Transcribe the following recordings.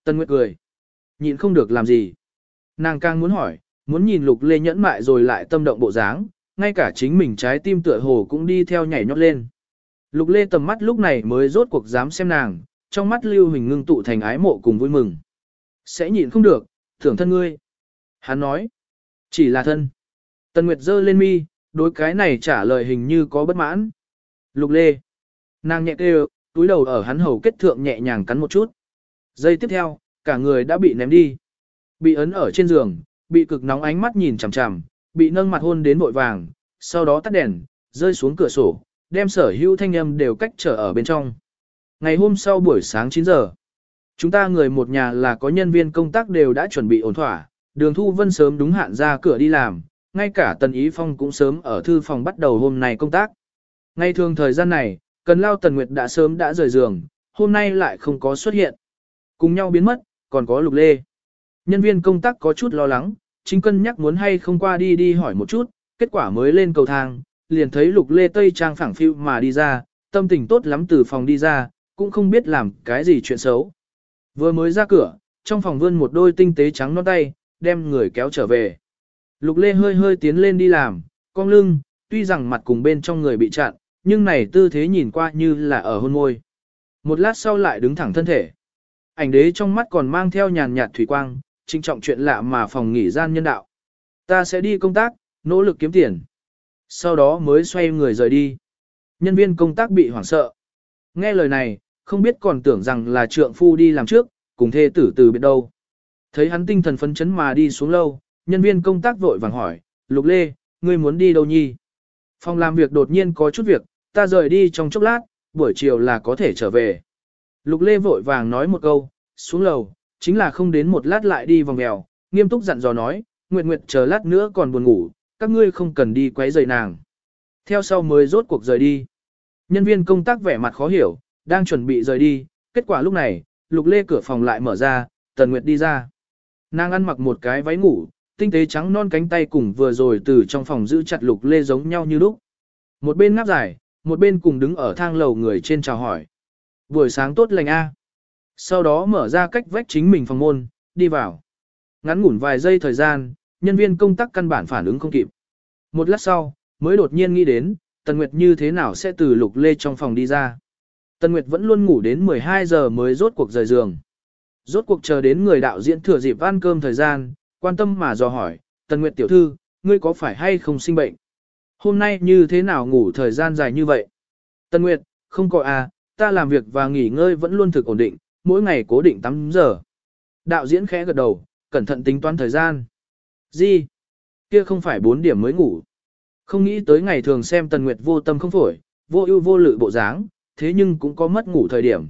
Tân Nguyệt cười. Nhịn không được làm gì. Nàng càng muốn hỏi, muốn nhìn Lục Lê nhẫn mại rồi lại tâm động bộ dáng, ngay cả chính mình trái tim tựa hồ cũng đi theo nhảy nhót lên. Lục Lê tầm mắt lúc này mới rốt cuộc dám xem nàng, trong mắt Lưu Huỳnh ngưng tụ thành ái mộ cùng vui mừng. Sẽ nhịn không được, thưởng thân ngươi. Hắn nói, chỉ là thân. Tân Nguyệt giơ lên mi, đối cái này trả lời hình như có bất mãn. Lục Lê. Nàng nhẹ kêu, túi đầu ở hắn hầu kết thượng nhẹ nhàng cắn một chút. Giây tiếp theo, cả người đã bị ném đi. Bị ấn ở trên giường, bị cực nóng ánh mắt nhìn chằm chằm, bị nâng mặt hôn đến vội vàng, sau đó tắt đèn, rơi xuống cửa sổ, đem sở hữu thanh âm đều cách trở ở bên trong. Ngày hôm sau buổi sáng 9 giờ, chúng ta người một nhà là có nhân viên công tác đều đã chuẩn bị ổn thỏa, Đường Thu Vân sớm đúng hạn ra cửa đi làm, ngay cả Tần Ý Phong cũng sớm ở thư phòng bắt đầu hôm nay công tác. Ngay thường thời gian này, Cần Lao Tần Nguyệt đã sớm đã rời giường, hôm nay lại không có xuất hiện. Cùng nhau biến mất, còn có Lục Lê. Nhân viên công tác có chút lo lắng, chính cân nhắc muốn hay không qua đi hỏi một chút, kết quả mới lên cầu thang, liền thấy Lục Lê tây trang phẳng phiu mà đi ra, tâm tình tốt lắm từ phòng đi ra, cũng không biết làm cái gì chuyện xấu. Vừa mới ra cửa, trong phòng vươn một đôi tinh tế trắng non tay, đem người kéo trở về. Lục Lê hơi hơi tiến lên đi làm, cong lưng, tuy rằng mặt cùng bên trong người bị chặn, nhưng này tư thế nhìn qua như là ở hôn môi. Một lát sau lại đứng thẳng thân thể. Ảnh đế trong mắt còn mang theo nhàn nhạt thủy quang, trinh trọng chuyện lạ mà phòng nghỉ gian nhân đạo. Ta sẽ đi công tác, nỗ lực kiếm tiền. Sau đó mới xoay người rời đi. Nhân viên công tác bị hoảng sợ. Nghe lời này, không biết còn tưởng rằng là trượng phu đi làm trước, cùng thê tử từ biệt đâu. Thấy hắn tinh thần phấn chấn mà đi xuống lâu, nhân viên công tác vội vàng hỏi, Lục Lê, ngươi muốn đi đâu nhi? Phòng làm việc đột nhiên có chút việc, ta rời đi trong chốc lát, buổi chiều là có thể trở về. Lục Lê vội vàng nói một câu, xuống lầu, chính là không đến một lát lại đi vòng mèo, nghiêm túc dặn dò nói, Nguyệt Nguyệt chờ lát nữa còn buồn ngủ, các ngươi không cần đi quấy rầy nàng. Theo sau mới rốt cuộc rời đi. Nhân viên công tác vẻ mặt khó hiểu, đang chuẩn bị rời đi, kết quả lúc này, Lục Lê cửa phòng lại mở ra, Tần Nguyệt đi ra. Nàng ăn mặc một cái váy ngủ, tinh tế trắng non cánh tay cùng vừa rồi từ trong phòng giữ chặt Lục Lê giống nhau như lúc. Một bên ngáp dài, một bên cùng đứng ở thang lầu người trên chào hỏi. Buổi sáng tốt lành a. Sau đó mở ra cách vách chính mình phòng môn, đi vào. Ngắn ngủn vài giây thời gian, nhân viên công tác căn bản phản ứng không kịp. Một lát sau, mới đột nhiên nghĩ đến, Tần Nguyệt như thế nào sẽ từ Lục Lê trong phòng đi ra. Tần Nguyệt vẫn luôn ngủ đến 12 giờ mới rốt cuộc rời giường. Rốt cuộc chờ đến người đạo diễn thừa dịp ăn cơm thời gian, quan tâm mà dò hỏi, Tần Nguyệt tiểu thư, ngươi có phải hay không sinh bệnh? Hôm nay như thế nào ngủ thời gian dài như vậy? Tần Nguyệt, không có à, ta làm việc và nghỉ ngơi vẫn luôn thực ổn định, mỗi ngày cố định 8 giờ. Đạo diễn khẽ gật đầu, cẩn thận tính toán thời gian. Gì? Kia không phải 4 điểm mới ngủ. Không nghĩ tới ngày thường xem Tần Nguyệt vô tâm không phổi, vô ưu vô lự bộ dáng, thế nhưng cũng có mất ngủ thời điểm.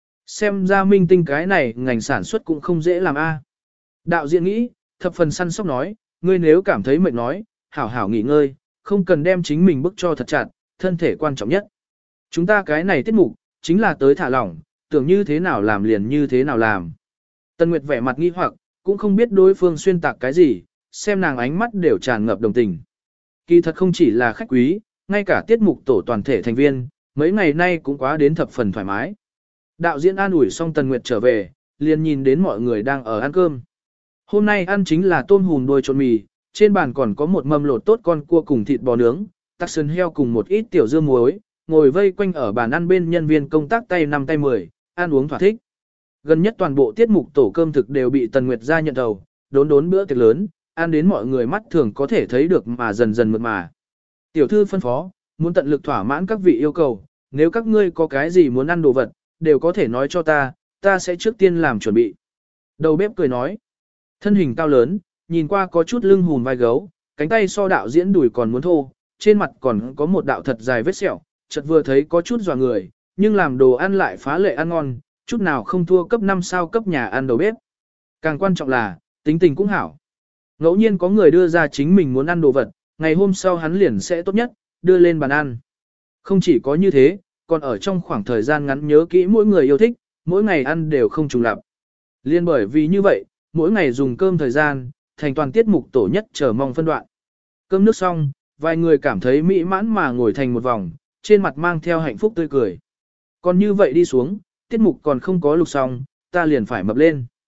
Xem ra minh tinh cái này ngành sản xuất cũng không dễ làm a. Đạo diễn nghĩ, thập phần săn sóc nói, ngươi nếu cảm thấy mệt nói, hảo hảo nghỉ ngơi, không cần đem chính mình bức cho thật chặt, thân thể quan trọng nhất. Chúng ta cái này tiết mục, chính là tới thả lỏng, tưởng như thế nào làm liền như thế nào làm. Tần Nguyệt vẻ mặt nghi hoặc, cũng không biết đối phương xuyên tạc cái gì, xem nàng ánh mắt đều tràn ngập đồng tình. Kỳ thật không chỉ là khách quý, ngay cả tiết mục tổ toàn thể thành viên, mấy ngày nay cũng quá đến thập phần thoải mái. Đạo diễn an ủi xong Tần Nguyệt trở về, liền nhìn đến mọi người đang ở ăn cơm. Hôm nay ăn chính là tôm hùm đuôi trộn mì, trên bàn còn có một mâm lột tốt con cua cùng thịt bò nướng, tắc sườn heo cùng một ít tiểu dưa muối, ngồi vây quanh ở bàn ăn bên nhân viên công tác tay 5 tay 10, ăn uống thỏa thích. Gần nhất toàn bộ tiết mục tổ cơm thực đều bị Tần Nguyệt ra nhận đầu, đốn bữa tiệc lớn, ăn đến mọi người mắt thường có thể thấy được mà dần dần mượt mà. Tiểu thư phân phó, muốn tận lực thỏa mãn các vị yêu cầu, nếu các ngươi có cái gì muốn ăn đồ vật, đều có thể nói cho ta sẽ trước tiên làm chuẩn bị. Đầu bếp cười nói, thân hình cao lớn, nhìn qua có chút lưng hùn vai gấu, cánh tay so đạo diễn đùi còn muốn thô, trên mặt còn có một đạo thật dài vết sẹo, chợt vừa thấy có chút dọa người, nhưng làm đồ ăn lại phá lệ ăn ngon, chút nào không thua cấp 5 sao cấp nhà ăn đầu bếp. Càng quan trọng là, tính tình cũng hảo. Ngẫu nhiên có người đưa ra chính mình muốn ăn đồ vật, ngày hôm sau hắn liền sẽ tốt nhất, đưa lên bàn ăn. Không chỉ có như thế, còn ở trong khoảng thời gian ngắn nhớ kỹ mỗi người yêu thích, mỗi ngày ăn đều không trùng lặp. Liên bởi vì như vậy, mỗi ngày dùng cơm thời gian, thành toàn tiết mục tổ nhất chờ mong phân đoạn. Cơm nước xong, vài người cảm thấy mỹ mãn mà ngồi thành một vòng, trên mặt mang theo hạnh phúc tươi cười. Còn như vậy đi xuống, tiết mục còn không có lục xong, ta liền phải mập lên.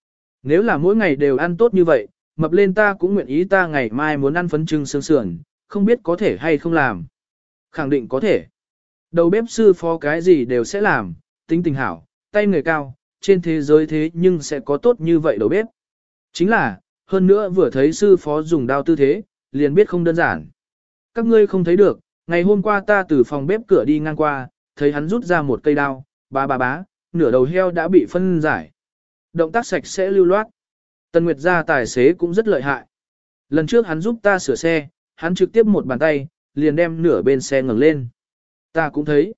Nếu là mỗi ngày đều ăn tốt như vậy, mập lên ta cũng nguyện ý, ta ngày mai muốn ăn phấn trưng xương sườn, không biết có thể hay không làm. Khẳng định có thể. Đầu bếp sư phó cái gì đều sẽ làm, tính tình hảo, tay nghề cao, trên thế giới thế nhưng sẽ có tốt như vậy đầu bếp. Chính là, hơn nữa vừa thấy sư phó dùng đao tư thế, liền biết không đơn giản. Các ngươi không thấy được, ngày hôm qua ta từ phòng bếp cửa đi ngang qua, thấy hắn rút ra một cây đao, bá, nửa đầu heo đã bị phân giải. Động tác sạch sẽ lưu loát. Tần Nguyệt gia tài xế cũng rất lợi hại. Lần trước hắn giúp ta sửa xe, hắn trực tiếp một bàn tay, liền đem nửa bên xe ngẩng lên. Ta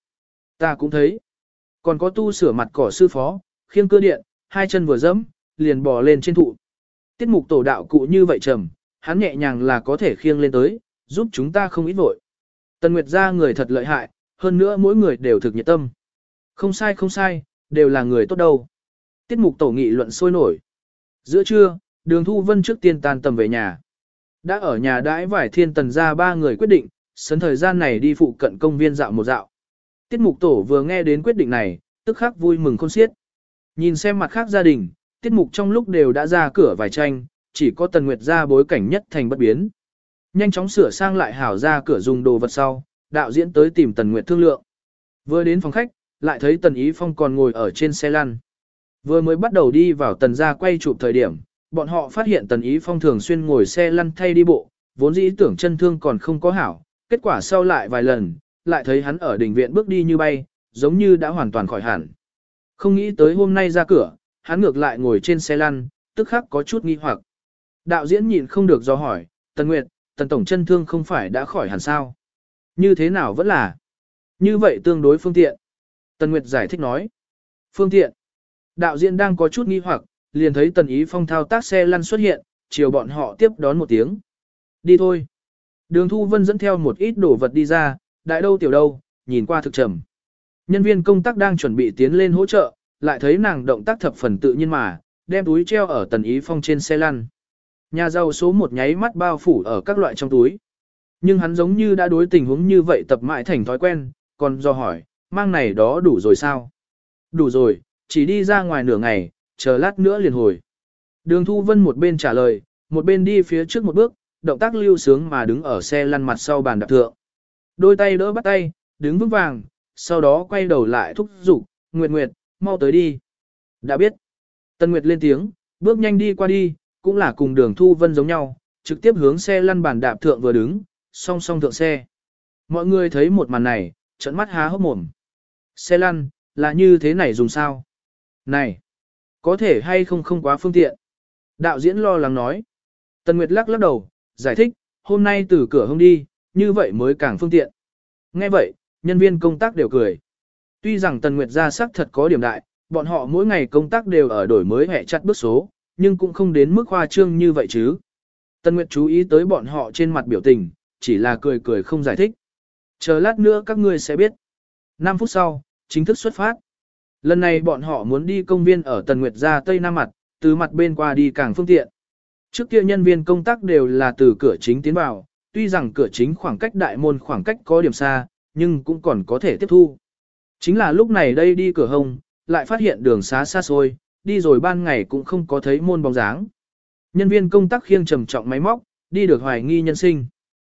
cũng thấy. Còn có tu sửa mặt cỏ sư phó, khiêng cơ điện, hai chân vừa dẫm, liền bò lên trên thụ. Tiết mục tổ đạo cụ như vậy trầm, hắn nhẹ nhàng là có thể khiêng lên tới, giúp chúng ta không ít vội. Tần Nguyệt gia người thật lợi hại, hơn nữa mỗi người đều thực nhiệt tâm. Không sai, đều là người tốt đâu. Tiết mục tổ nghị luận sôi nổi. Giữa trưa, Đường Thu Vân trước tiên tan tầm về nhà. Đã ở nhà đãi vải thiên tần ra ba người quyết định, sấn thời gian này đi phụ cận công viên dạo một dạo. Tiết mục tổ vừa nghe đến quyết định này, tức khắc vui mừng khôn xiết. Nhìn xem mặt khác gia đình, tiết mục trong lúc đều đã ra cửa vài tranh, chỉ có Tần Nguyệt ra bối cảnh nhất thành bất biến. Nhanh chóng sửa sang lại hảo ra cửa dùng đồ vật sau, đạo diễn tới tìm Tần Nguyệt thương lượng. Vừa đến phòng khách, lại thấy Tần Ý Phong còn ngồi ở trên xe lăn. Vừa mới bắt đầu đi vào Tần gia quay chụp thời điểm, bọn họ phát hiện Tần Ý Phong thường xuyên ngồi xe lăn thay đi bộ, vốn dĩ tưởng chân thương còn không có hảo, kết quả sau lại vài lần, lại thấy hắn ở đỉnh viện bước đi như bay, giống như đã hoàn toàn khỏi hẳn. Không nghĩ tới hôm nay ra cửa, hắn ngược lại ngồi trên xe lăn, tức khắc có chút nghi hoặc. Đạo diễn nhịn không được do hỏi, Tần Nguyệt, Tần Tổng chân thương không phải đã khỏi hẳn sao? Như thế nào vẫn là? Như vậy tương đối phương tiện. Tần Nguyệt giải thích nói. Phương tiện. Đạo diễn đang có chút nghi hoặc, liền thấy Tần Ý Phong thao tác xe lăn xuất hiện, chiều bọn họ tiếp đón một tiếng. Đi thôi. Đường Thu Vân dẫn theo một ít đồ vật đi ra, đại đâu tiểu đâu, nhìn qua thực trầm. Nhân viên công tác đang chuẩn bị tiến lên hỗ trợ, lại thấy nàng động tác thập phần tự nhiên mà, đem túi treo ở Tần Ý Phong trên xe lăn. Nhà giàu số một nháy mắt bao phủ ở các loại trong túi. Nhưng hắn giống như đã đối tình huống như vậy tập mãi thành thói quen, còn do hỏi, mang này đó đủ rồi sao? Đủ rồi, chỉ đi ra ngoài nửa ngày, chờ lát nữa liền hồi. Đường Thu Vân một bên trả lời, một bên đi phía trước một bước, động tác lưu sướng mà đứng ở xe lăn mặt sau bàn đạp thượng. Đôi tay đỡ bắt tay, đứng vững vàng, sau đó quay đầu lại thúc giục, Nguyệt Nguyệt, mau tới đi. Đã biết. Tần Nguyệt lên tiếng, bước nhanh đi qua đi, cũng là cùng Đường Thu Vân giống nhau, trực tiếp hướng xe lăn bàn đạp thượng vừa đứng, song song thượng xe. Mọi người thấy một màn này, trợn mắt há hốc mồm. Xe lăn, là như thế này dùng sao? Này, có thể hay không không quá phương tiện. Đạo diễn lo lắng nói. Tần Nguyệt lắc lắc đầu, giải thích, hôm nay từ cửa hông đi, như vậy mới càng phương tiện. Nghe vậy, nhân viên công tác đều cười. Tuy rằng Tần Nguyệt ra sắc thật có điểm đại, bọn họ mỗi ngày công tác đều ở đổi mới hệ chặt bước số, nhưng cũng không đến mức khoa trương như vậy chứ. Tần Nguyệt chú ý tới bọn họ trên mặt biểu tình, chỉ là cười cười không giải thích. Chờ lát nữa các ngươi sẽ biết. 5 phút sau, chính thức xuất phát. Lần này bọn họ muốn đi công viên ở Tần Nguyệt gia Tây Nam mặt, từ mặt bên qua đi càng phương tiện. Trước kia nhân viên công tác đều là từ cửa chính tiến vào, tuy rằng cửa chính khoảng cách đại môn khoảng cách có điểm xa, nhưng cũng còn có thể tiếp thu. Chính là lúc này đây đi cửa hông, lại phát hiện đường xá xa xôi, đi rồi ban ngày cũng không có thấy môn bóng dáng. Nhân viên công tác khiêng trầm trọng máy móc, đi được hoài nghi nhân sinh.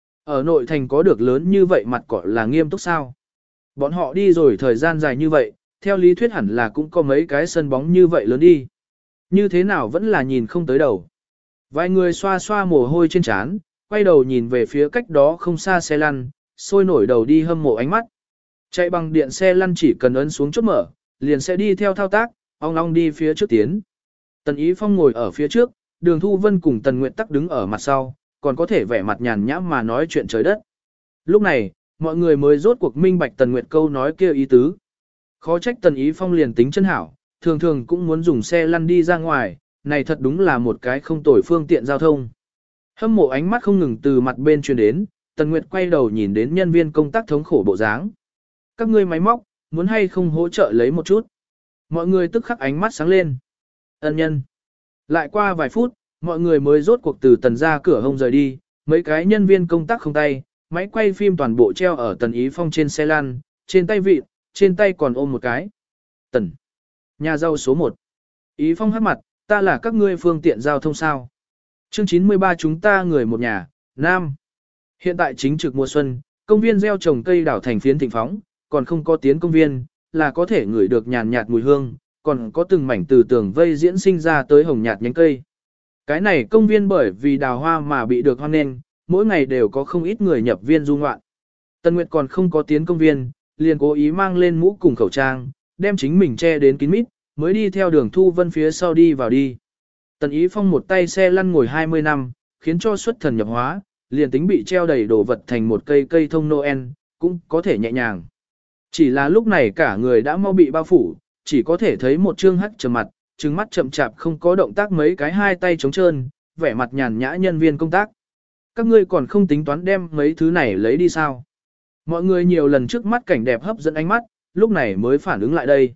Ở nội thành có được lớn như vậy mặt cỏ là nghiêm túc sao? Bọn họ đi rồi thời gian dài như vậy, theo lý thuyết hẳn là cũng có mấy cái sân bóng như vậy lớn đi. Như thế nào vẫn là nhìn không tới đầu. Vài người xoa xoa mồ hôi trên trán, quay đầu nhìn về phía cách đó không xa xe lăn, sôi nổi đầu đi hâm mộ ánh mắt. Chạy bằng điện xe lăn chỉ cần ấn xuống chốt mở, liền sẽ đi theo thao tác, ong ong đi phía trước tiến. Tần Ý Phong ngồi ở phía trước, Đường Thu Vân cùng Tần Nguyệt Tắc đứng ở mặt sau, còn có thể vẻ mặt nhàn nhã mà nói chuyện trời đất. Lúc này, mọi người mới rốt cuộc minh bạch Tần Nguyệt câu nói kia ý tứ. Khó trách Tần Ý Phong liền tính chân hảo, thường thường cũng muốn dùng xe lăn đi ra ngoài, này thật đúng là một cái không tồi phương tiện giao thông. Hâm mộ ánh mắt không ngừng từ mặt bên truyền đến, Tần Nguyệt quay đầu nhìn đến nhân viên công tác thống khổ bộ dáng. Các ngươi máy móc, muốn hay không hỗ trợ lấy một chút. Mọi người tức khắc ánh mắt sáng lên. Ân nhân. Lại qua vài phút, mọi người mới rốt cuộc từ Tần ra cửa hông rời đi, mấy cái nhân viên công tác không tay, máy quay phim toàn bộ treo ở Tần Ý Phong trên xe lăn, trên tay vịt, trên tay còn ôm một cái. Tần. Nhà giàu số 1. Ý Phong hắt mặt, ta là các ngươi phương tiện giao thông sao. Chương 93 chúng ta người một nhà, Nam. Hiện tại chính trực mùa xuân, công viên gieo trồng cây đào thành phiến thịnh phóng, còn không có tiến công viên, là có thể ngửi được nhàn nhạt mùi hương, còn có từng mảnh từ tường vây diễn sinh ra tới hồng nhạt nhánh cây. Cái này công viên bởi vì đào hoa mà bị được hoan nghênh, mỗi ngày đều có không ít người nhập viên du ngoạn. Tần Nguyệt còn không có tiến công viên, liền cố ý mang lên mũ cùng khẩu trang, đem chính mình che đến kín mít, mới đi theo Đường Thu Vân phía sau đi vào đi. Tần Ý Phong một tay xe lăn ngồi 20 năm, khiến cho xuất thần nhập hóa, liền tính bị treo đầy đồ vật thành một cây cây thông Noel, cũng có thể nhẹ nhàng. Chỉ là lúc này cả người đã mau bị bao phủ, chỉ có thể thấy một trương hắc trầm mặt, trừng mắt chậm chạp không có động tác mấy cái hai tay trống trơn, vẻ mặt nhàn nhã nhân viên công tác. Các ngươi còn không tính toán đem mấy thứ này lấy đi sao? Mọi người nhiều lần trước mắt cảnh đẹp hấp dẫn ánh mắt, lúc này mới phản ứng lại đây.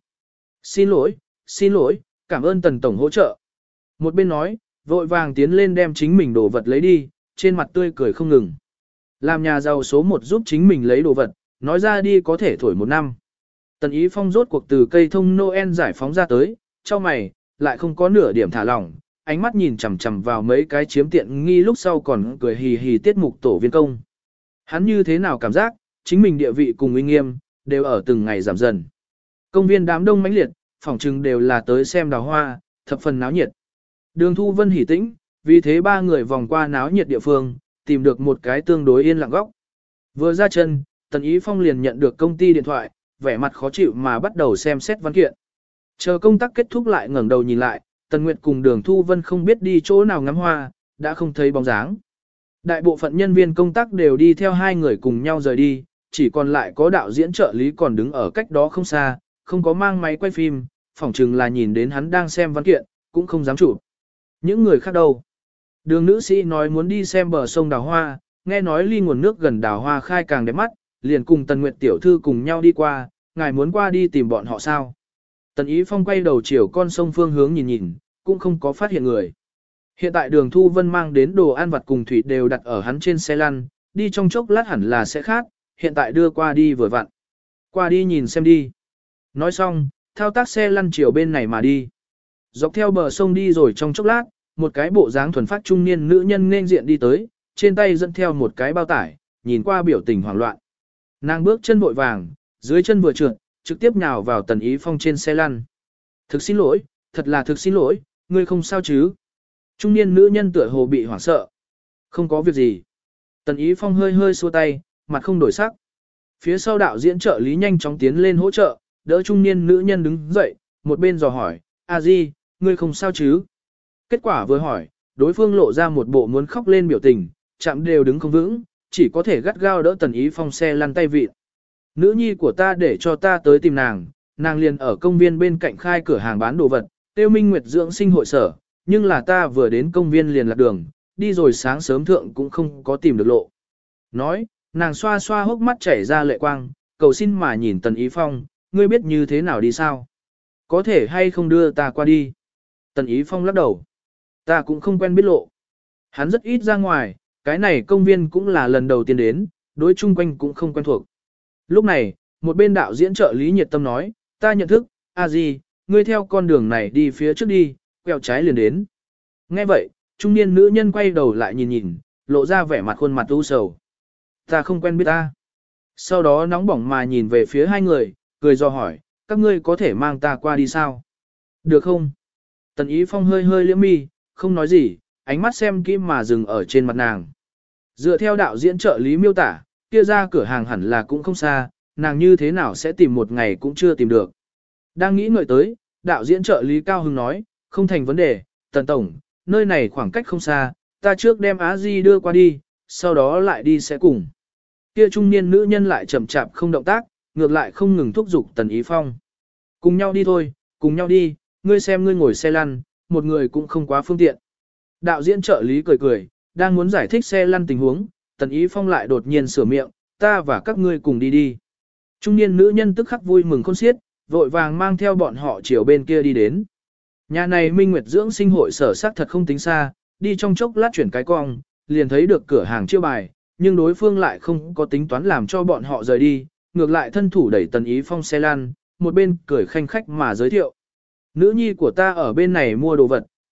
Xin lỗi, cảm ơn Tần Tổng hỗ trợ. Một bên nói, vội vàng tiến lên đem chính mình đồ vật lấy đi, trên mặt tươi cười không ngừng. Làm nhà giàu số 1 giúp chính mình lấy đồ vật, nói ra đi có thể thổi 1 năm. Tần Ý Phong rốt cuộc từ cây thông Noel giải phóng ra tới, cho mày, lại không có nửa điểm thả lỏng, ánh mắt nhìn chằm chằm vào mấy cái chiếm tiện nghi lúc sau còn cười hì hì tiết mục tổ viên công. Hắn như thế nào cảm giác, chính mình địa vị cùng uy nghiêm, đều ở từng ngày giảm dần. Công viên đám đông mãnh liệt, phỏng chừng đều là tới xem đào hoa, thập phần náo nhiệt. Đường Thu Vân hỉ tĩnh, vì thế ba người vòng qua náo nhiệt địa phương, tìm được một cái tương đối yên lặng góc. Vừa ra chân, Tần Ý Phong liền nhận được công ty điện thoại, vẻ mặt khó chịu mà bắt đầu xem xét văn kiện. Chờ công tác kết thúc lại ngẩng đầu nhìn lại, Tần Nguyệt cùng Đường Thu Vân không biết đi chỗ nào ngắm hoa, đã không thấy bóng dáng. Đại bộ phận nhân viên công tác đều đi theo hai người cùng nhau rời đi, chỉ còn lại có đạo diễn trợ lý còn đứng ở cách đó không xa, không có mang máy quay phim, phỏng chừng là nhìn đến hắn đang xem văn kiện, cũng không dám chụp. Những người khác đâu? Đường nữ sĩ nói muốn đi xem bờ sông đào hoa, nghe nói ly nguồn nước gần đào hoa khai càng đẹp mắt, liền cùng Tần Nguyệt tiểu thư cùng nhau đi qua, ngài muốn qua đi tìm bọn họ sao? Tần Ý Phong quay đầu chiều con sông phương hướng nhìn nhìn, cũng không có phát hiện người. Hiện tại Đường Thu Vân mang đến đồ ăn vặt cùng thủy đều đặt ở hắn trên xe lăn, đi trong chốc lát hẳn là sẽ khác, hiện tại đưa qua đi vừa vặn. Qua đi nhìn xem đi. Nói xong, thao tác xe lăn chiều bên này mà đi. Dọc theo bờ sông đi rồi trong chốc lát, một cái bộ dáng thuần phát trung niên nữ nhân nên diện đi tới, trên tay dẫn theo một cái bao tải, nhìn qua biểu tình hoảng loạn. Nàng bước chân vội vàng, dưới chân vừa trượt, trực tiếp nhào vào Tần Ý Phong trên xe lăn. Thực xin lỗi, thật là thực xin lỗi, ngươi không sao chứ? Trung niên nữ nhân tựa hồ bị hoảng sợ. Không có việc gì. Tần Ý Phong hơi hơi xua tay, mặt không đổi sắc. Phía sau đạo diễn trợ lý nhanh chóng tiến lên hỗ trợ, đỡ trung niên nữ nhân đứng dậy, một bên dò hỏi, a di, ngươi không sao chứ? Kết quả vừa hỏi, đối phương lộ ra một bộ muốn khóc lên biểu tình, chạm đều đứng không vững, chỉ có thể gắt gao đỡ Tần Ý Phong xe lăn tay vịt. Nữ nhi của ta để cho ta tới tìm nàng, nàng liền ở công viên bên cạnh khai cửa hàng bán đồ vật, tiêu Minh Nguyệt dưỡng sinh hội sở, nhưng là ta vừa đến công viên liền lạc đường, đi rồi sáng sớm thượng cũng không có tìm được lộ. Nói, nàng xoa xoa hốc mắt chảy ra lệ quang, cầu xin mà nhìn Tần Ý Phong, ngươi biết như thế nào đi sao? Có thể hay không đưa ta qua đi? Tần Ý Phong lắc đầu. Ta cũng không quen biết lộ. Hắn rất ít ra ngoài, cái này công viên cũng là lần đầu tiên đến, đối chung quanh cũng không quen thuộc. Lúc này, một bên đạo diễn trợ lý nhiệt tâm nói, ta nhận thức, a di, ngươi theo con đường này đi phía trước đi, quẹo trái liền đến. Nghe vậy, trung niên nữ nhân quay đầu lại nhìn nhìn, lộ ra vẻ mặt khuôn mặt u sầu. Ta không quen biết ta. Sau đó nóng bỏng mà nhìn về phía hai người, cười do hỏi, các ngươi có thể mang ta qua đi sao? Được không? Tần Ý Phong hơi hơi liễm mi, không nói gì, ánh mắt xem kỹ mà dừng ở trên mặt nàng. Dựa theo đạo diễn trợ lý miêu tả, kia ra cửa hàng hẳn là cũng không xa, nàng như thế nào sẽ tìm một ngày cũng chưa tìm được. Đang nghĩ ngợi tới, đạo diễn trợ lý Cao Hưng nói, không thành vấn đề, Tần Tổng, nơi này khoảng cách không xa, ta trước đem Á Di đưa qua đi, sau đó lại đi sẽ cùng. Kia trung niên nữ nhân lại chậm chạp không động tác, ngược lại không ngừng thúc giục Tần Ý Phong. Cùng nhau đi thôi, cùng nhau đi, ngươi xem ngươi ngồi xe lăn, một người cũng không quá phương tiện. Đạo diễn trợ lý cười cười, đang muốn giải thích xe lăn tình huống, Tần Ý Phong lại đột nhiên sửa miệng, ta và các ngươi cùng đi đi. Trung niên nữ nhân tức khắc vui mừng khôn xiết, vội vàng mang theo bọn họ chiều bên kia đi đến. Nhà này Minh Nguyệt dưỡng sinh hội sở sắc thật không tính xa, đi trong chốc lát chuyển cái cong, liền thấy được cửa hàng chiêu bài, nhưng đối phương lại không có tính toán làm cho bọn họ rời đi, ngược lại thân thủ đẩy Tần Ý Phong xe lăn, một bên cười khanh khách mà giới thiệu. Nữ nhi của ta ở bên này mua đồ vật,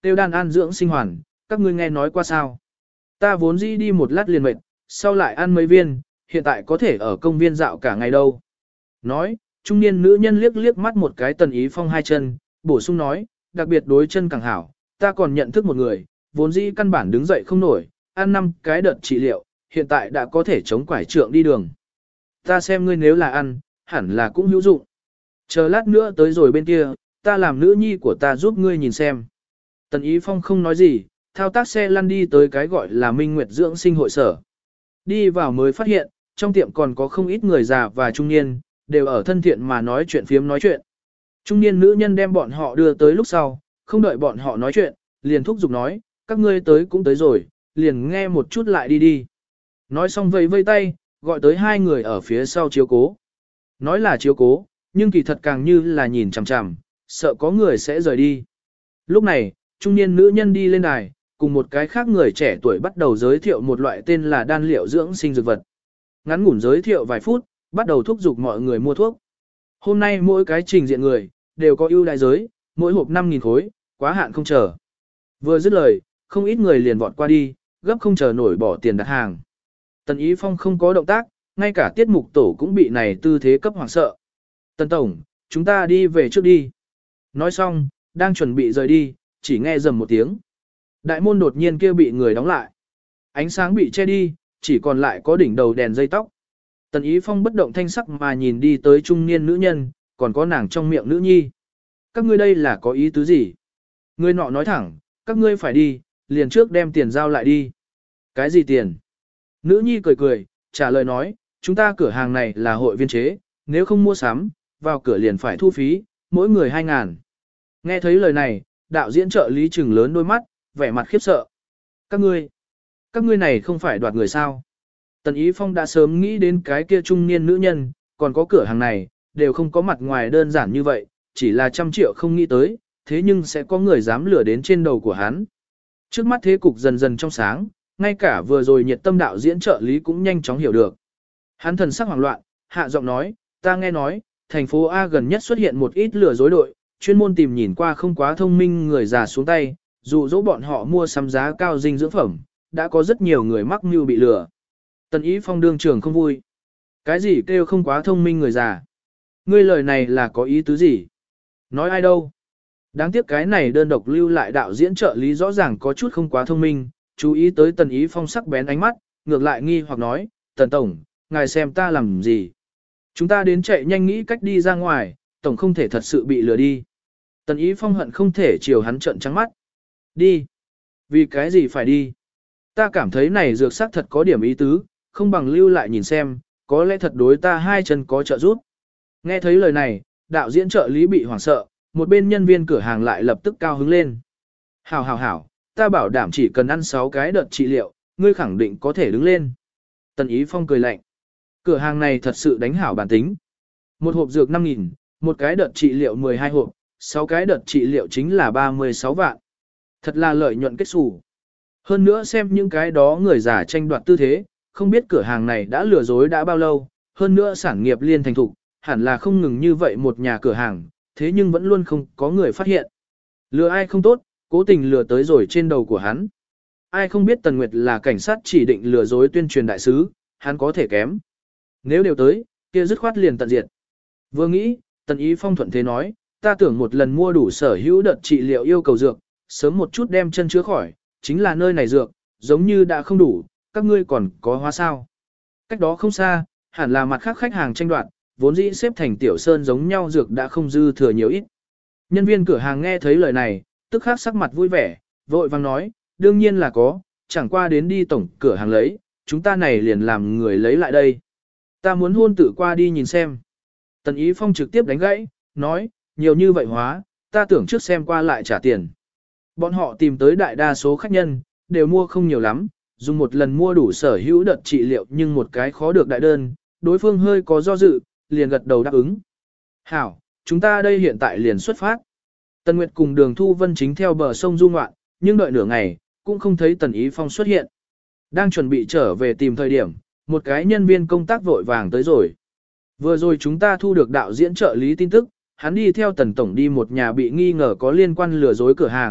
tiêu đan an dưỡng sinh hoàn, các ngươi nghe nói qua sao? Ta vốn dĩ đi một lát liền mệt, sau lại ăn mấy viên, hiện tại có thể ở công viên dạo cả ngày đâu. Nói, trung niên nữ nhân liếc liếc mắt một cái Tần Ý Phong hai chân, bổ sung nói, đặc biệt đối chân càng hảo, ta còn nhận thức một người, vốn dĩ căn bản đứng dậy không nổi, ăn 5 cái đợt trị liệu, hiện tại đã có thể chống quải trượng đi đường. Ta xem ngươi nếu là ăn, hẳn là cũng hữu dụng. Chờ lát nữa tới rồi bên kia, ta làm nữ nhi của ta giúp ngươi nhìn xem. Tần Ý Phong không nói gì, thao tác xe lăn đi tới cái gọi là Minh Nguyệt dưỡng sinh hội sở. Đi vào mới phát hiện, trong tiệm còn có không ít người già và trung niên, đều ở thân thiện mà nói chuyện phiếm nói chuyện. Trung niên nữ nhân đem bọn họ đưa tới lúc sau, không đợi bọn họ nói chuyện, liền thúc giục nói, các ngươi tới cũng tới rồi, liền nghe một chút lại đi đi. Nói xong vẫy vây tay, gọi tới hai người ở phía sau chiếu cố. Nói là chiếu cố, nhưng kỳ thật càng như là nhìn chằm chằm, sợ có người sẽ rời đi. Lúc này, trung niên nữ nhân đi lên đài, cùng một cái khác người trẻ tuổi bắt đầu giới thiệu một loại tên là đan liệu dưỡng sinh dược vật. Ngắn ngủn giới thiệu vài phút, bắt đầu thúc giục mọi người mua thuốc. Hôm nay mỗi cái trình diện người, đều có ưu đại giới, mỗi hộp 5.000 khối, quá hạn không chờ. Vừa dứt lời, không ít người liền vọt qua đi, gấp không chờ nổi bỏ tiền đặt hàng. Tần Ý Phong không có động tác, ngay cả tiết mục tổ cũng bị này tư thế cấp hoảng sợ. Tần Tổng, chúng ta đi về trước đi. Nói xong, đang chuẩn bị rời đi, chỉ nghe rầm một tiếng. Đại môn đột nhiên kia bị người đóng lại. Ánh sáng bị che đi, chỉ còn lại có đỉnh đầu đèn dây tóc. Tần Ý Phong bất động thanh sắc mà nhìn đi tới trung niên nữ nhân, còn có nàng trong miệng nữ nhi. Các ngươi đây là có ý tứ gì? Người nọ nói thẳng, các ngươi phải đi, liền trước đem tiền giao lại đi. Cái gì tiền? Nữ nhi cười cười, trả lời nói, chúng ta cửa hàng này là hội viên chế, nếu không mua sắm, vào cửa liền phải thu phí, mỗi người 2.000. Nghe thấy lời này, đạo diễn trợ lý trừng lớn đôi mắt, vẻ mặt khiếp sợ. Các ngươi này không phải đoạt người sao? Tần Ý Phong đã sớm nghĩ đến cái kia trung niên nữ nhân, còn có cửa hàng này, đều không có mặt ngoài đơn giản như vậy, chỉ là 100 triệu không nghĩ tới, thế nhưng sẽ có người dám lừa đến trên đầu của hắn. Trước mắt thế cục dần dần trong sáng, ngay cả vừa rồi nhiệt tâm đạo diễn trợ lý cũng nhanh chóng hiểu được. Hắn thần sắc hoảng loạn, hạ giọng nói, ta nghe nói, thành phố A gần nhất xuất hiện một ít lừa dối đội, chuyên môn tìm nhìn qua không quá thông minh người già xuống tay, dụ dỗ bọn họ mua sắm giá cao dinh dưỡng phẩm, đã có rất nhiều người mắc mưu bị lừa. Tần Ý Phong đương trường không vui. Cái gì kêu không quá thông minh người già? Ngươi lời này là có ý tứ gì? Nói ai đâu? Đáng tiếc cái này đơn độc lưu lại đạo diễn trợ lý rõ ràng có chút không quá thông minh, chú ý tới Tần Ý Phong sắc bén ánh mắt, ngược lại nghi hoặc nói, Tần Tổng, ngài xem ta làm gì? Chúng ta đến chạy nhanh nghĩ cách đi ra ngoài, Tổng không thể thật sự bị lừa đi. Tần Ý Phong hận không thể chiều hắn trợn trắng mắt. Đi. Vì cái gì phải đi? Ta cảm thấy này dược sắc thật có điểm ý tứ, không bằng lưu lại nhìn xem, có lẽ thật đối ta hai chân có trợ giúp. Nghe thấy lời này, đạo diễn trợ lý bị hoảng sợ, một bên nhân viên cửa hàng lại lập tức cao hứng lên. Hảo, ta bảo đảm chỉ cần ăn 6 cái đợt trị liệu, ngươi khẳng định có thể đứng lên. Tần Ý Phong cười lạnh. Cửa hàng này thật sự đánh hảo bản tính. Một hộp dược 5.000, một cái đợt trị liệu 12 hộp, 6 cái đợt trị liệu chính là 36 vạn. Thật là lợi nhuận kết xù. Hơn nữa xem những cái đó người già tranh đoạt tư thế, không biết cửa hàng này đã lừa dối đã bao lâu, hơn nữa sản nghiệp liên thành thục, hẳn là không ngừng như vậy một nhà cửa hàng, thế nhưng vẫn luôn không có người phát hiện. Lừa ai không tốt, cố tình lừa tới rồi trên đầu của hắn. Ai không biết Tần Nguyệt là cảnh sát chỉ định lừa dối tuyên truyền đại sứ, hắn có thể kém. Nếu đều tới, kia dứt khoát liền tận diệt. Vừa nghĩ, Tần Ý Phong thuận thế nói, ta tưởng một lần mua đủ sở hữu đợt trị liệu yêu cầu dược, sớm một chút đem chân chữa khỏi, chính là nơi này dược, giống như đã không đủ, các ngươi còn có hóa sao. Cách đó không xa, hẳn là mặt khác khách hàng tranh đoạt, vốn dĩ xếp thành tiểu sơn giống nhau dược đã không dư thừa nhiều ít. Nhân viên cửa hàng nghe thấy lời này, tức khắc sắc mặt vui vẻ, vội vang nói, đương nhiên là có, chẳng qua đến đi tổng cửa hàng lấy, chúng ta này liền làm người lấy lại đây. Ta muốn hôn tự qua đi nhìn xem. Tần Ý Phong trực tiếp đánh gãy, nói, nhiều như vậy hóa, ta tưởng trước xem qua lại trả tiền. Bọn họ tìm tới đại đa số khách nhân, đều mua không nhiều lắm, dùng một lần mua đủ sở hữu đợt trị liệu nhưng một cái khó được đại đơn, đối phương hơi có do dự, liền gật đầu đáp ứng. Hảo, chúng ta đây hiện tại liền xuất phát. Tần Nguyệt cùng Đường Thu Vân chính theo bờ sông du ngoạn, nhưng đợi nửa ngày, cũng không thấy Tần Ý Phong xuất hiện. Đang chuẩn bị trở về tìm thời điểm, một cái nhân viên công tác vội vàng tới rồi. Vừa rồi chúng ta thu được đạo diễn trợ lý tin tức, hắn đi theo Tần Tổng đi một nhà bị nghi ngờ có liên quan lừa dối cửa hàng,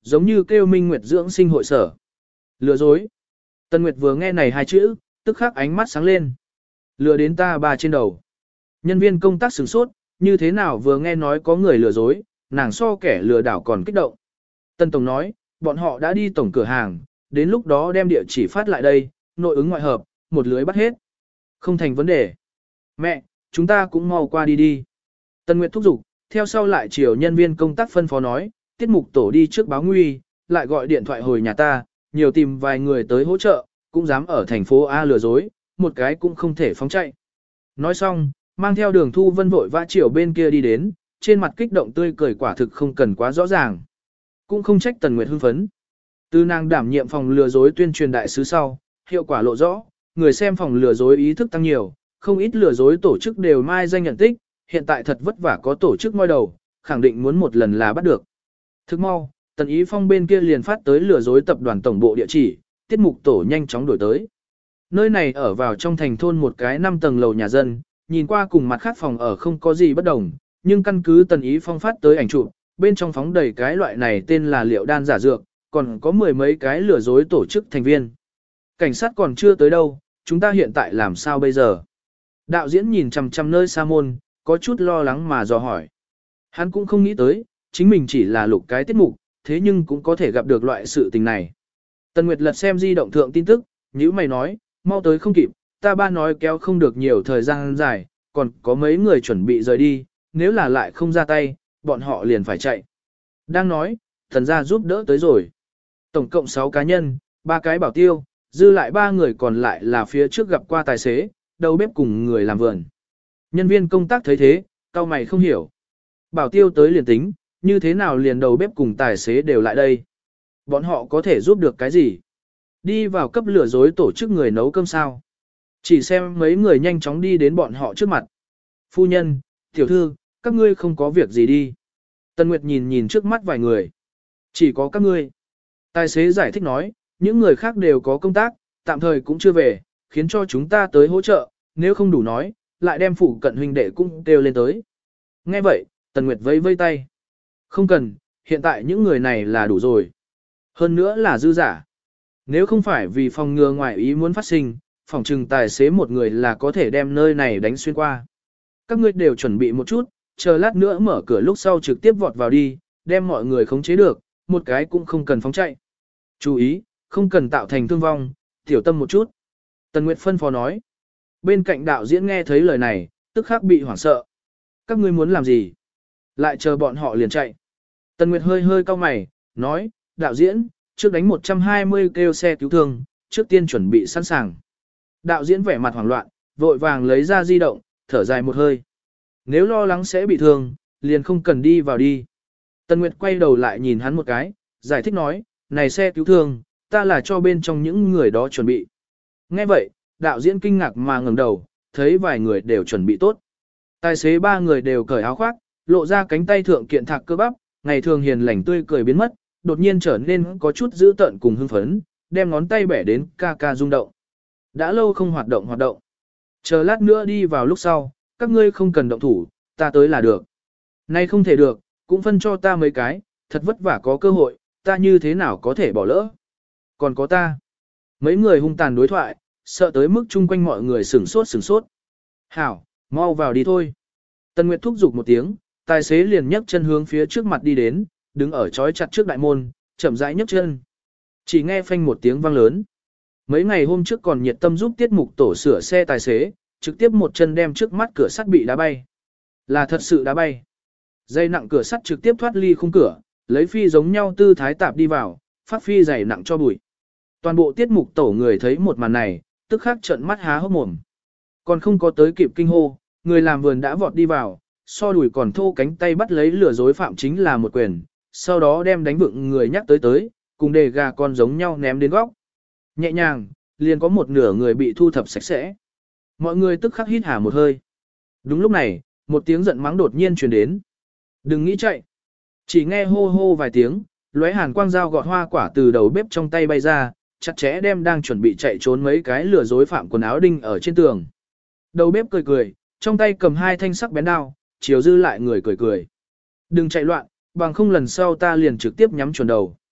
giống như kêu Minh Nguyệt dưỡng sinh hội sở. Lừa dối. Tân Nguyệt vừa nghe này hai chữ, tức khắc ánh mắt sáng lên. Lừa đến ta bà trên đầu. Nhân viên công tác sửng sốt, như thế nào vừa nghe nói có người lừa dối, nàng so kẻ lừa đảo còn kích động. Tân Tổng nói, bọn họ đã đi tổng cửa hàng, đến lúc đó đem địa chỉ phát lại đây, nội ứng ngoại hợp, một lưới bắt hết. Không thành vấn đề. Mẹ, chúng ta cũng mau qua đi đi. Tân Nguyệt thúc giục, theo sau lại chiều nhân viên công tác phân phó nói, tiết mục tổ đi trước báo nguy, lại gọi điện thoại hồi nhà ta, nhiều tìm vài người tới hỗ trợ, cũng dám ở thành phố A lừa dối, một cái cũng không thể phóng chạy. Nói xong, mang theo Đường Thu Vân vội vã chiều bên kia đi đến, trên mặt kích động tươi cười quả thực không cần quá rõ ràng. Cũng không trách Tần Nguyệt hưng phấn. Từ nàng đảm nhiệm phòng lừa dối tuyên truyền đại sứ sau, hiệu quả lộ rõ, người xem phòng lừa dối ý thức tăng nhiều, không ít lừa dối tổ chức đều mai danh nhận tích, hiện tại thật vất vả có tổ chức ngoi đầu, khẳng định muốn một lần là bắt được. Thức mau, Tần Ý Phong bên kia liền phát tới lừa dối tập đoàn tổng bộ địa chỉ, tiết mục tổ nhanh chóng đổi tới. Nơi này ở vào trong thành thôn một cái 5 tầng lầu nhà dân, nhìn qua cùng mặt khác phòng ở không có gì bất đồng, nhưng căn cứ Tần Ý Phong phát tới ảnh chụp, bên trong phóng đầy cái loại này tên là liệu đan giả dược, còn có mười mấy cái lừa dối tổ chức thành viên. Cảnh sát còn chưa tới đâu, chúng ta hiện tại làm sao bây giờ? Đạo diễn nhìn chằm chằm nơi xa môn, có chút lo lắng mà dò hỏi. Hắn cũng không nghĩ tới, chính mình chỉ là lục cái tiết mục, thế nhưng cũng có thể gặp được loại sự tình này. Tần Nguyệt lật xem di động thượng tin tức, nhữ mày nói, mau tới không kịp, ta ba nói kéo không được nhiều thời gian dài, còn có mấy người chuẩn bị rời đi, nếu là lại không ra tay, bọn họ liền phải chạy. Đang nói, thần gia giúp đỡ tới rồi. Tổng cộng 6 cá nhân, 3 cái bảo tiêu, dư lại 3 người còn lại là phía trước gặp qua tài xế, đầu bếp cùng người làm vườn. Nhân viên công tác thấy thế, cao mày không hiểu. Bảo tiêu tới liền tính, như thế nào liền đầu bếp cùng tài xế đều lại đây. Bọn họ có thể giúp được cái gì? Đi vào cấp lừa dối tổ chức người nấu cơm sao? Chỉ xem mấy người nhanh chóng đi đến bọn họ trước mặt. Phu nhân, tiểu thư, các ngươi không có việc gì đi. Tân Nguyệt nhìn nhìn trước mắt vài người. Chỉ có các ngươi. Tài xế giải thích nói, những người khác đều có công tác, tạm thời cũng chưa về, khiến cho chúng ta tới hỗ trợ, nếu không đủ nói, lại đem phụ cận huynh đệ cũng kêu lên tới. Nghe vậy, Tần Nguyệt vẫy vây tay. Không cần, hiện tại những người này là đủ rồi. Hơn nữa là dư giả. Nếu không phải vì phòng ngừa ngoại ý muốn phát sinh, phòng trừng tài xế một người là có thể đem nơi này đánh xuyên qua. Các ngươi đều chuẩn bị một chút, chờ lát nữa mở cửa lúc sau trực tiếp vọt vào đi, đem mọi người khống chế được, một cái cũng không cần phóng chạy. Chú ý, không cần tạo thành thương vong, tiểu tâm một chút. Tần Nguyệt phân phó nói. Bên cạnh đạo diễn nghe thấy lời này, tức khắc bị hoảng sợ. Các ngươi muốn làm gì? Lại chờ bọn họ liền chạy. Tần Nguyệt hơi hơi cau mày, nói, đạo diễn, trước đánh 120 kêu xe cứu thương, trước tiên chuẩn bị sẵn sàng. Đạo diễn vẻ mặt hoảng loạn, vội vàng lấy ra di động, thở dài một hơi. Nếu lo lắng sẽ bị thương, liền không cần đi vào đi. Tần Nguyệt quay đầu lại nhìn hắn một cái, giải thích nói, này xe cứu thương, ta là cho bên trong những người đó chuẩn bị. Nghe vậy, đạo diễn kinh ngạc mà ngẩng đầu, thấy vài người đều chuẩn bị tốt. Tài xế 3 người đều cởi áo khoác, lộ ra cánh tay thượng kiện thạc cơ bắp, ngày thường hiền lành tươi cười biến mất, đột nhiên trở nên có chút dữ tợn cùng hưng phấn, đem ngón tay bẻ đến ca ca rung động. Đã lâu không hoạt động. Chờ lát nữa đi vào lúc sau, các ngươi không cần động thủ, ta tới là được. Nay không thể được, cũng phân cho ta mấy cái, thật vất vả có cơ hội, ta như thế nào có thể bỏ lỡ. Còn có ta. Mấy người hung tàn đối thoại, sợ tới mức chung quanh mọi người sửng sốt. Hảo, mau vào đi thôi. Tần Nguyệt thúc giục một tiếng, tài xế liền nhấc chân hướng phía trước mặt đi đến, đứng ở chói chặt trước đại môn, chậm rãi nhấc chân. Chỉ nghe phanh một tiếng vang lớn. Mấy ngày hôm trước còn nhiệt tâm giúp tiết mục tổ sửa xe tài xế, trực tiếp một chân đem trước mắt cửa sắt bị đá bay. Là thật sự đá bay. Dây nặng cửa sắt trực tiếp thoát ly khung cửa, lấy phi giống nhau tư thái tạp đi vào, phát phi dày nặng cho bụi. Toàn bộ tiết mục tổ người thấy một màn này, tức khắc trợn mắt há hốc mồm. Còn không có tới kịp kinh hô, người làm vườn đã vọt đi vào, so đùi còn thô cánh tay bắt lấy lừa dối phạm chính là một quyền, sau đó đem đánh vựng người nhắc tới, cùng đề gà con giống nhau ném đến góc. Nhẹ nhàng, liền có một nửa người bị thu thập sạch sẽ. Mọi người tức khắc hít hà một hơi. Đúng lúc này, một tiếng giận mắng đột nhiên truyền đến. Đừng nghĩ chạy. Chỉ nghe hô hô vài tiếng, lóe hàn quang dao gọt hoa quả từ đầu bếp trong tay bay ra, chặt chẽ đem đang chuẩn bị chạy trốn mấy cái lừa dối phạm quần áo đinh ở trên tường. Đầu bếp cười, trong tay cầm 2 thanh sắc bén đao, chiều dư lại người cười. Đừng chạy loạn, bằng không lần sau ta liền trực tiếp nhắm chuẩn đầu.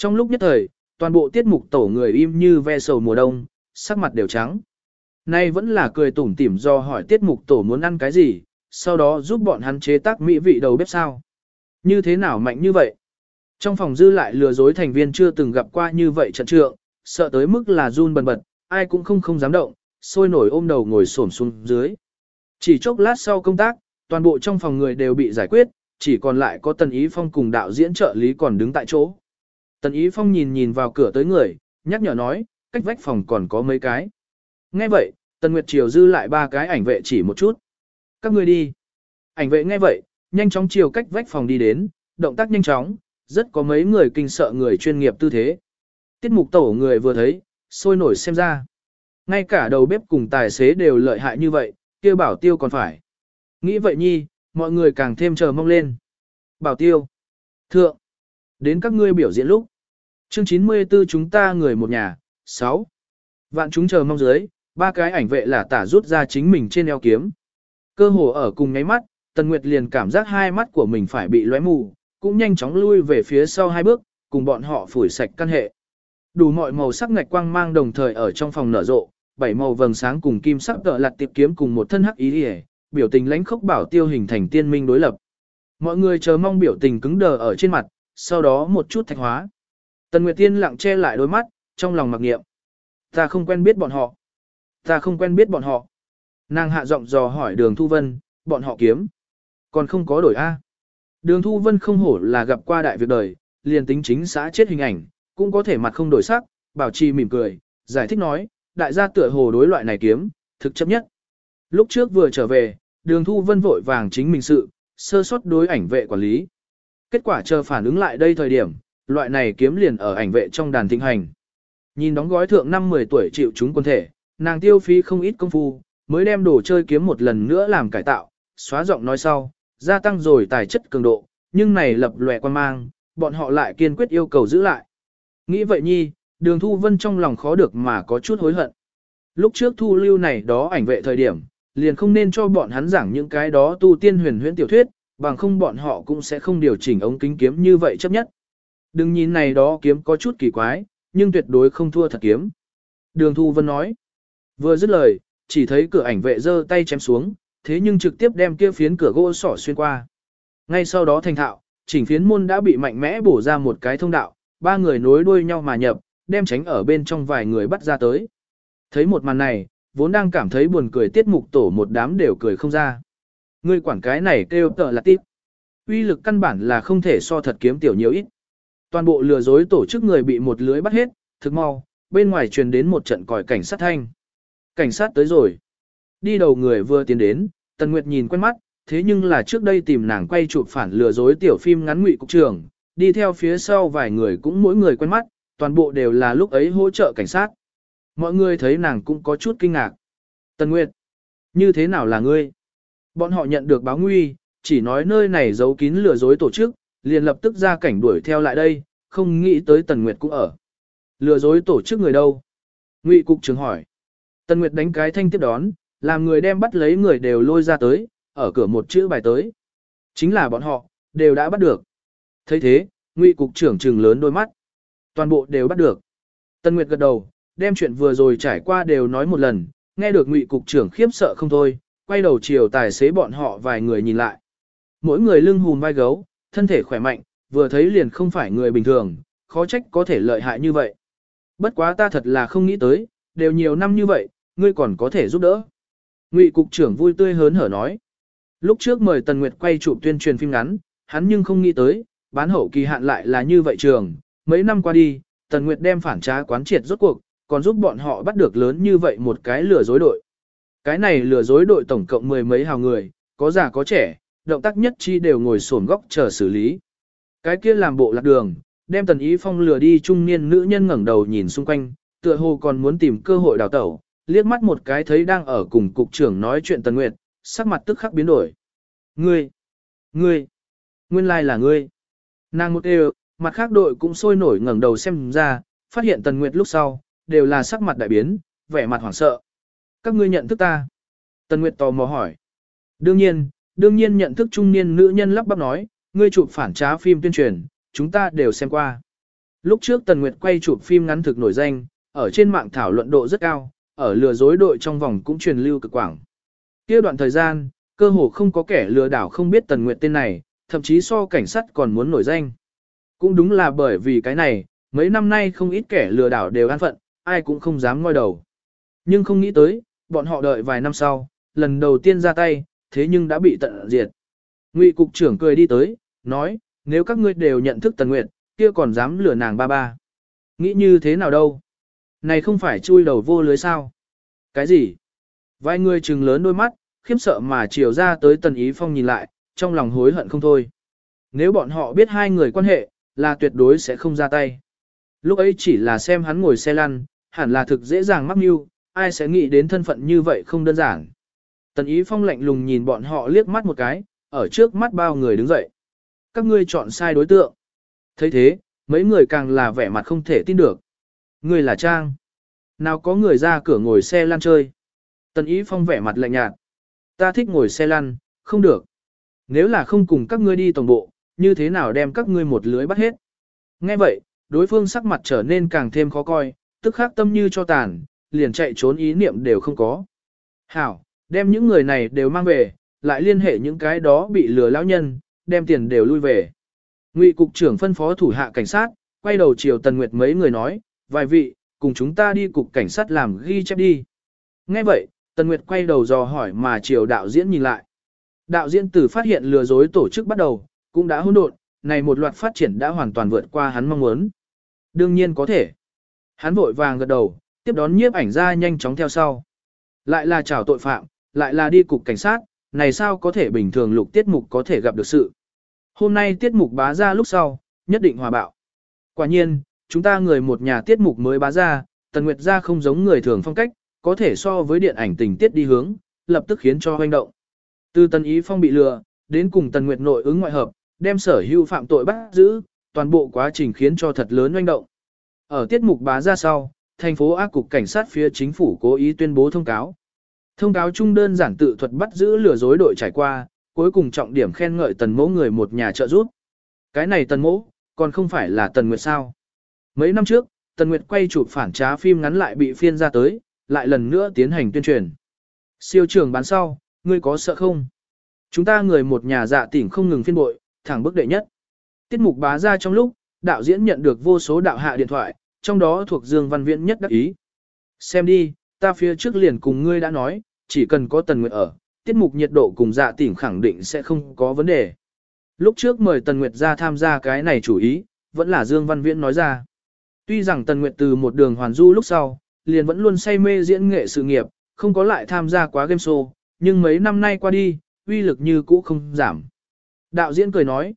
Trong lúc nhất thời, toàn bộ tiết mục tổ người im như ve sầu mùa đông, sắc mặt đều trắng. Nay vẫn là cười tủm tỉm do hỏi tiết mục tổ muốn ăn cái gì, sau đó giúp bọn hắn chế tác mỹ vị đầu bếp sao. Như thế nào mạnh như vậy? Trong phòng dư lại lừa dối thành viên chưa từng gặp qua như vậy trận trượng, sợ tới mức là run bần bật, ai cũng không dám động, sôi nổi ôm đầu ngồi xổm xuống dưới. Chỉ chốc lát sau công tác, toàn bộ trong phòng người đều bị giải quyết, chỉ còn lại có Tần Ý Phong cùng đạo diễn trợ lý còn đứng tại chỗ. Tần Ý Phong nhìn vào cửa tới người, nhắc nhở nói, cách vách phòng còn có mấy cái. Nghe vậy, Tần Nguyệt Triều dư lại 3 cái ảnh vệ chỉ một chút. Các ngươi đi. Ảnh vệ nghe vậy, nhanh chóng chiều cách vách phòng đi đến, động tác nhanh chóng, rất có mấy người kinh sợ người chuyên nghiệp tư thế. Tiết mục tổ người vừa thấy, sôi nổi xem ra. Ngay cả đầu bếp cùng tài xế đều lợi hại như vậy, kia Bảo Tiêu còn phải. Nghĩ vậy nhi, mọi người càng thêm chờ mong lên. Bảo Tiêu. Thượng. Đến các ngươi biểu diễn lúc. Chương 94 chúng ta người một nhà. 6. Vạn chúng chờ mong dưới, 3 cái ảnh vệ là tả rút ra chính mình trên eo kiếm. Cơ hồ ở cùng nháy mắt, Tần Nguyệt liền cảm giác hai mắt của mình phải bị lóe mù, cũng nhanh chóng lui về phía sau 2 bước, cùng bọn họ phủi sạch căn hệ. Đủ mọi màu sắc ngạch quang mang đồng thời ở trong phòng nở rộ, 7 màu vầng sáng cùng kim sắc tợ lặt tiệp kiếm cùng một thân hắc ý liễu, biểu tình lãnh khốc Bảo Tiêu hình thành tiên minh đối lập. Mọi người chờ mong biểu tình cứng đờ ở trên mặt, sau đó một chút thạch hóa. Tần Nguyệt Tiên lặng che lại đôi mắt, trong lòng mặc niệm. Ta không quen biết bọn họ. Ta không quen biết bọn họ. Nàng hạ giọng dò hỏi Đường Thu Vân, bọn họ kiếm. Còn không có đổi A. Đường Thu Vân không hổ là gặp qua đại việc đời, liền tính chính xã chết hình ảnh, cũng có thể mặt không đổi sắc, bảo trì mỉm cười, giải thích nói, đại gia tựa hồ đối loại này kiếm, thực chấp nhất. Lúc trước vừa trở về, Đường Thu Vân vội vàng chính mình sự, sơ suất đối ảnh vệ quản lý. Kết quả chờ phản ứng lại đây thời điểm, loại này kiếm liền ở ảnh vệ trong đàn thịnh hành. Nhìn đóng gói thượng 5-10 tuổi chịu chúng quân thể, nàng tiêu phí không ít công phu, mới đem đồ chơi kiếm một lần nữa làm cải tạo, xóa giọng nói sau, gia tăng rồi tài chất cường độ, nhưng này lập lòe quan mang, bọn họ lại kiên quyết yêu cầu giữ lại. Nghĩ vậy nhi, Đường Thu Vân trong lòng khó được mà có chút hối hận. Lúc trước thu lưu này đó ảnh vệ thời điểm, liền không nên cho bọn hắn giảng những cái đó tu tiên huyền huyễn tiểu thuyết, bằng không bọn họ cũng sẽ không điều chỉnh ống kính kiếm như vậy chấp nhất. Đừng nhìn này đó kiếm có chút kỳ quái, nhưng tuyệt đối không thua thật kiếm. Đường Thu Vân nói. Vừa dứt lời, chỉ thấy cửa ảnh vệ giơ tay chém xuống, thế nhưng trực tiếp đem kia phiến cửa gỗ sỏ xuyên qua. Ngay sau đó thành thạo, chỉnh phiến môn đã bị mạnh mẽ bổ ra một cái thông đạo, 3 người nối đuôi nhau mà nhập, đem tránh ở bên trong vài người bắt ra tới. Thấy một màn này, vốn đang cảm thấy buồn cười tiết mục tổ một đám đều cười không ra. Người quản cái này kêu tợ là tiếp. Uy lực căn bản là không thể so thật kiếm tiểu nhiều ít. Toàn bộ lừa dối tổ chức người bị một lưới bắt hết, thực mau, bên ngoài truyền đến một trận còi cảnh sát thanh. Cảnh sát tới rồi. Đi đầu người vừa tiến đến, Tần Nguyệt nhìn quen mắt, thế nhưng là trước đây tìm nàng quay chụp phản lừa dối tiểu phim ngắn Ngụy cục trưởng, đi theo phía sau vài người cũng mỗi người quen mắt, toàn bộ đều là lúc ấy hỗ trợ cảnh sát. Mọi người thấy nàng cũng có chút kinh ngạc. Tần Nguyệt, như thế nào là ngươi? Bọn họ nhận được báo nguy, chỉ nói nơi này giấu kín lừa dối tổ chức, liền lập tức ra cảnh đuổi theo lại đây, không nghĩ tới Tần Nguyệt cũng ở. Lừa dối tổ chức người đâu? Ngụy cục trưởng hỏi. Tần Nguyệt đánh cái thanh tiếp đón, làm người đem bắt lấy người đều lôi ra tới, ở cửa một chữ bài tới. Chính là bọn họ, đều đã bắt được. thấy thế, Ngụy cục trưởng trừng lớn đôi mắt. Toàn bộ đều bắt được. Tần Nguyệt gật đầu, đem chuyện vừa rồi trải qua đều nói một lần, nghe được Ngụy cục trưởng khiếp sợ không thôi, quay đầu chiều tài xế bọn họ vài người nhìn lại. Mỗi người lưng hùm vai gấu, thân thể khỏe mạnh, vừa thấy liền không phải người bình thường, khó trách có thể lợi hại như vậy. Bất quá ta thật là không nghĩ tới, đều nhiều năm như vậy, ngươi còn có thể giúp đỡ. Ngụy cục trưởng vui tươi hớn hở nói. Lúc trước mời Tần Nguyệt quay chụp tuyên truyền phim ngắn, hắn nhưng không nghĩ tới, bán hậu kỳ hạn lại là như vậy trường. Mấy năm qua đi, Tần Nguyệt đem phản trá quán triệt rốt cuộc, còn giúp bọn họ bắt được lớn như vậy một cái lừa dối đội. Cái này lừa dối đội tổng cộng 10 mấy hào người, có già có trẻ, động tác nhất chi đều ngồi xổm góc chờ xử lý. Cái kia làm bộ lạc đường, đem Tần Ý Phong lừa đi trung niên nữ nhân ngẩng đầu nhìn xung quanh, tựa hồ còn muốn tìm cơ hội đào tẩu, liếc mắt một cái thấy đang ở cùng cục trưởng nói chuyện Tần Nguyệt, sắc mặt tức khắc biến đổi. Ngươi, nguyên lai là ngươi. Nàng một đều, mặt khác đội cũng sôi nổi ngẩng đầu xem ra, phát hiện Tần Nguyệt lúc sau, đều là sắc mặt đại biến, vẻ mặt hoảng sợ. Các ngươi nhận thức ta? Tần Nguyệt tò mò hỏi. Đương nhiên nhận thức trung niên nữ nhân lắp bắp nói, ngươi chụp phản trá phim tuyên truyền, chúng ta đều xem qua. Lúc trước Tần Nguyệt quay chụp phim ngắn thực nổi danh, ở trên mạng thảo luận độ rất cao, ở lừa dối đội trong vòng cũng truyền lưu cực quảng. Kia đoạn thời gian, cơ hồ không có kẻ lừa đảo không biết Tần Nguyệt tên này, thậm chí so cảnh sát còn muốn nổi danh. Cũng đúng là bởi vì cái này, mấy năm nay không ít kẻ lừa đảo đều an phận, ai cũng không dám ngoi đầu. Nhưng không nghĩ tới, bọn họ đợi vài năm sau, lần đầu tiên ra tay, thế nhưng đã bị tận diệt. Ngụy cục trưởng cười đi tới, nói, nếu các ngươi đều nhận thức Tần Nguyệt, kia còn dám lừa nàng ba ba. Nghĩ như thế nào đâu? Này không phải chui đầu vô lưới sao? Cái gì? Vài người trừng lớn đôi mắt, khiếp sợ mà chiều ra tới Tần Ý Phong nhìn lại, trong lòng hối hận không thôi. Nếu bọn họ biết hai người quan hệ, là tuyệt đối sẽ không ra tay. Lúc ấy chỉ là xem hắn ngồi xe lăn, hẳn là thực dễ dàng mắc mưu, ai sẽ nghĩ đến thân phận như vậy không đơn giản. Tần Ý Phong lạnh lùng nhìn bọn họ liếc mắt một cái, ở trước mắt bao người đứng dậy. Các ngươi chọn sai đối tượng. Thấy thế, mấy người càng là vẻ mặt không thể tin được. Ngươi là Trang. Nào có người ra cửa ngồi xe lăn chơi. Tần Ý Phong vẻ mặt lạnh nhạt. Ta thích ngồi xe lăn, không được. Nếu là không cùng các ngươi đi tổng bộ, như thế nào đem các ngươi một lưới bắt hết. Nghe vậy, đối phương sắc mặt trở nên càng thêm khó coi, tức khắc tâm như cho tàn, liền chạy trốn ý niệm đều không có. Hảo, đem những người này đều mang về, lại liên hệ những cái đó bị lừa lão nhân, đem tiền đều lui về. Ngụy cục trưởng phân phó thủ hạ cảnh sát, quay đầu chiều Tần Nguyệt mấy người nói, vài vị, cùng chúng ta đi cục cảnh sát làm ghi chép đi. Nghe vậy, Tần Nguyệt quay đầu dò hỏi mà chiều đạo diễn nhìn lại. Đạo diễn từ phát hiện lừa dối tổ chức bắt đầu, cũng đã hỗn độn, này một loạt phát triển đã hoàn toàn vượt qua hắn mong muốn. Đương nhiên có thể. Hắn vội vàng gật đầu, tiếp đón nhiếp ảnh ra nhanh chóng theo sau. Lại là chảo tội phạm, lại là đi cục cảnh sát, này sao có thể bình thường lục tiết mục có thể gặp được sự. Hôm nay tiết mục bá ra lúc sau, nhất định hòa bạo. Quả nhiên, chúng ta người một nhà tiết mục mới bá ra, Tần Nguyệt ra không giống người thường phong cách, có thể so với điện ảnh tình tiết đi hướng, lập tức khiến cho hoành động. Từ Tần Ý Phong bị lừa, đến cùng Tần Nguyệt nội ứng ngoại hợp, đem sở hữu phạm tội bắt giữ, toàn bộ quá trình khiến cho thật lớn hoành động. Ở tiết mục bá ra sau, thành phố A cục cảnh sát phía chính phủ cố ý tuyên bố thông cáo. Thông cáo chung đơn giản tự thuật bắt giữ lừa dối đội trải qua, cuối cùng trọng điểm khen ngợi Tần mỗ người một nhà trợ giúp. Cái này Tần mỗ, còn không phải là Tần Nguyệt sao. Mấy năm trước, Tần Nguyệt quay chụp phản trá phim ngắn lại bị phiên ra tới, lại lần nữa tiến hành tuyên truyền. Siêu trường bán sau, ngươi có sợ không? Chúng ta người một nhà dạ tỉnh không ngừng phiên bội, thẳng bức đệ nhất. Tiết mục bá ra trong lúc, đạo diễn nhận được vô số đạo hạ điện thoại, trong đó thuộc Dương Văn Viễn nhất đắc ý. Xem đi, ta phía trước liền cùng ngươi đã nói, chỉ cần có Tần Nguyệt ở, tiết mục nhiệt độ cùng dạ tỉnh khẳng định sẽ không có vấn đề. Lúc trước mời Tần Nguyệt ra tham gia cái này chủ ý, vẫn là Dương Văn Viễn nói ra. Tuy rằng Tần Nguyệt từ một đường hoàn du lúc sau, liền vẫn luôn say mê diễn nghệ sự nghiệp, không có lại tham gia quá game show, nhưng mấy năm nay qua đi, uy lực như cũ không giảm. Đạo diễn cười nói,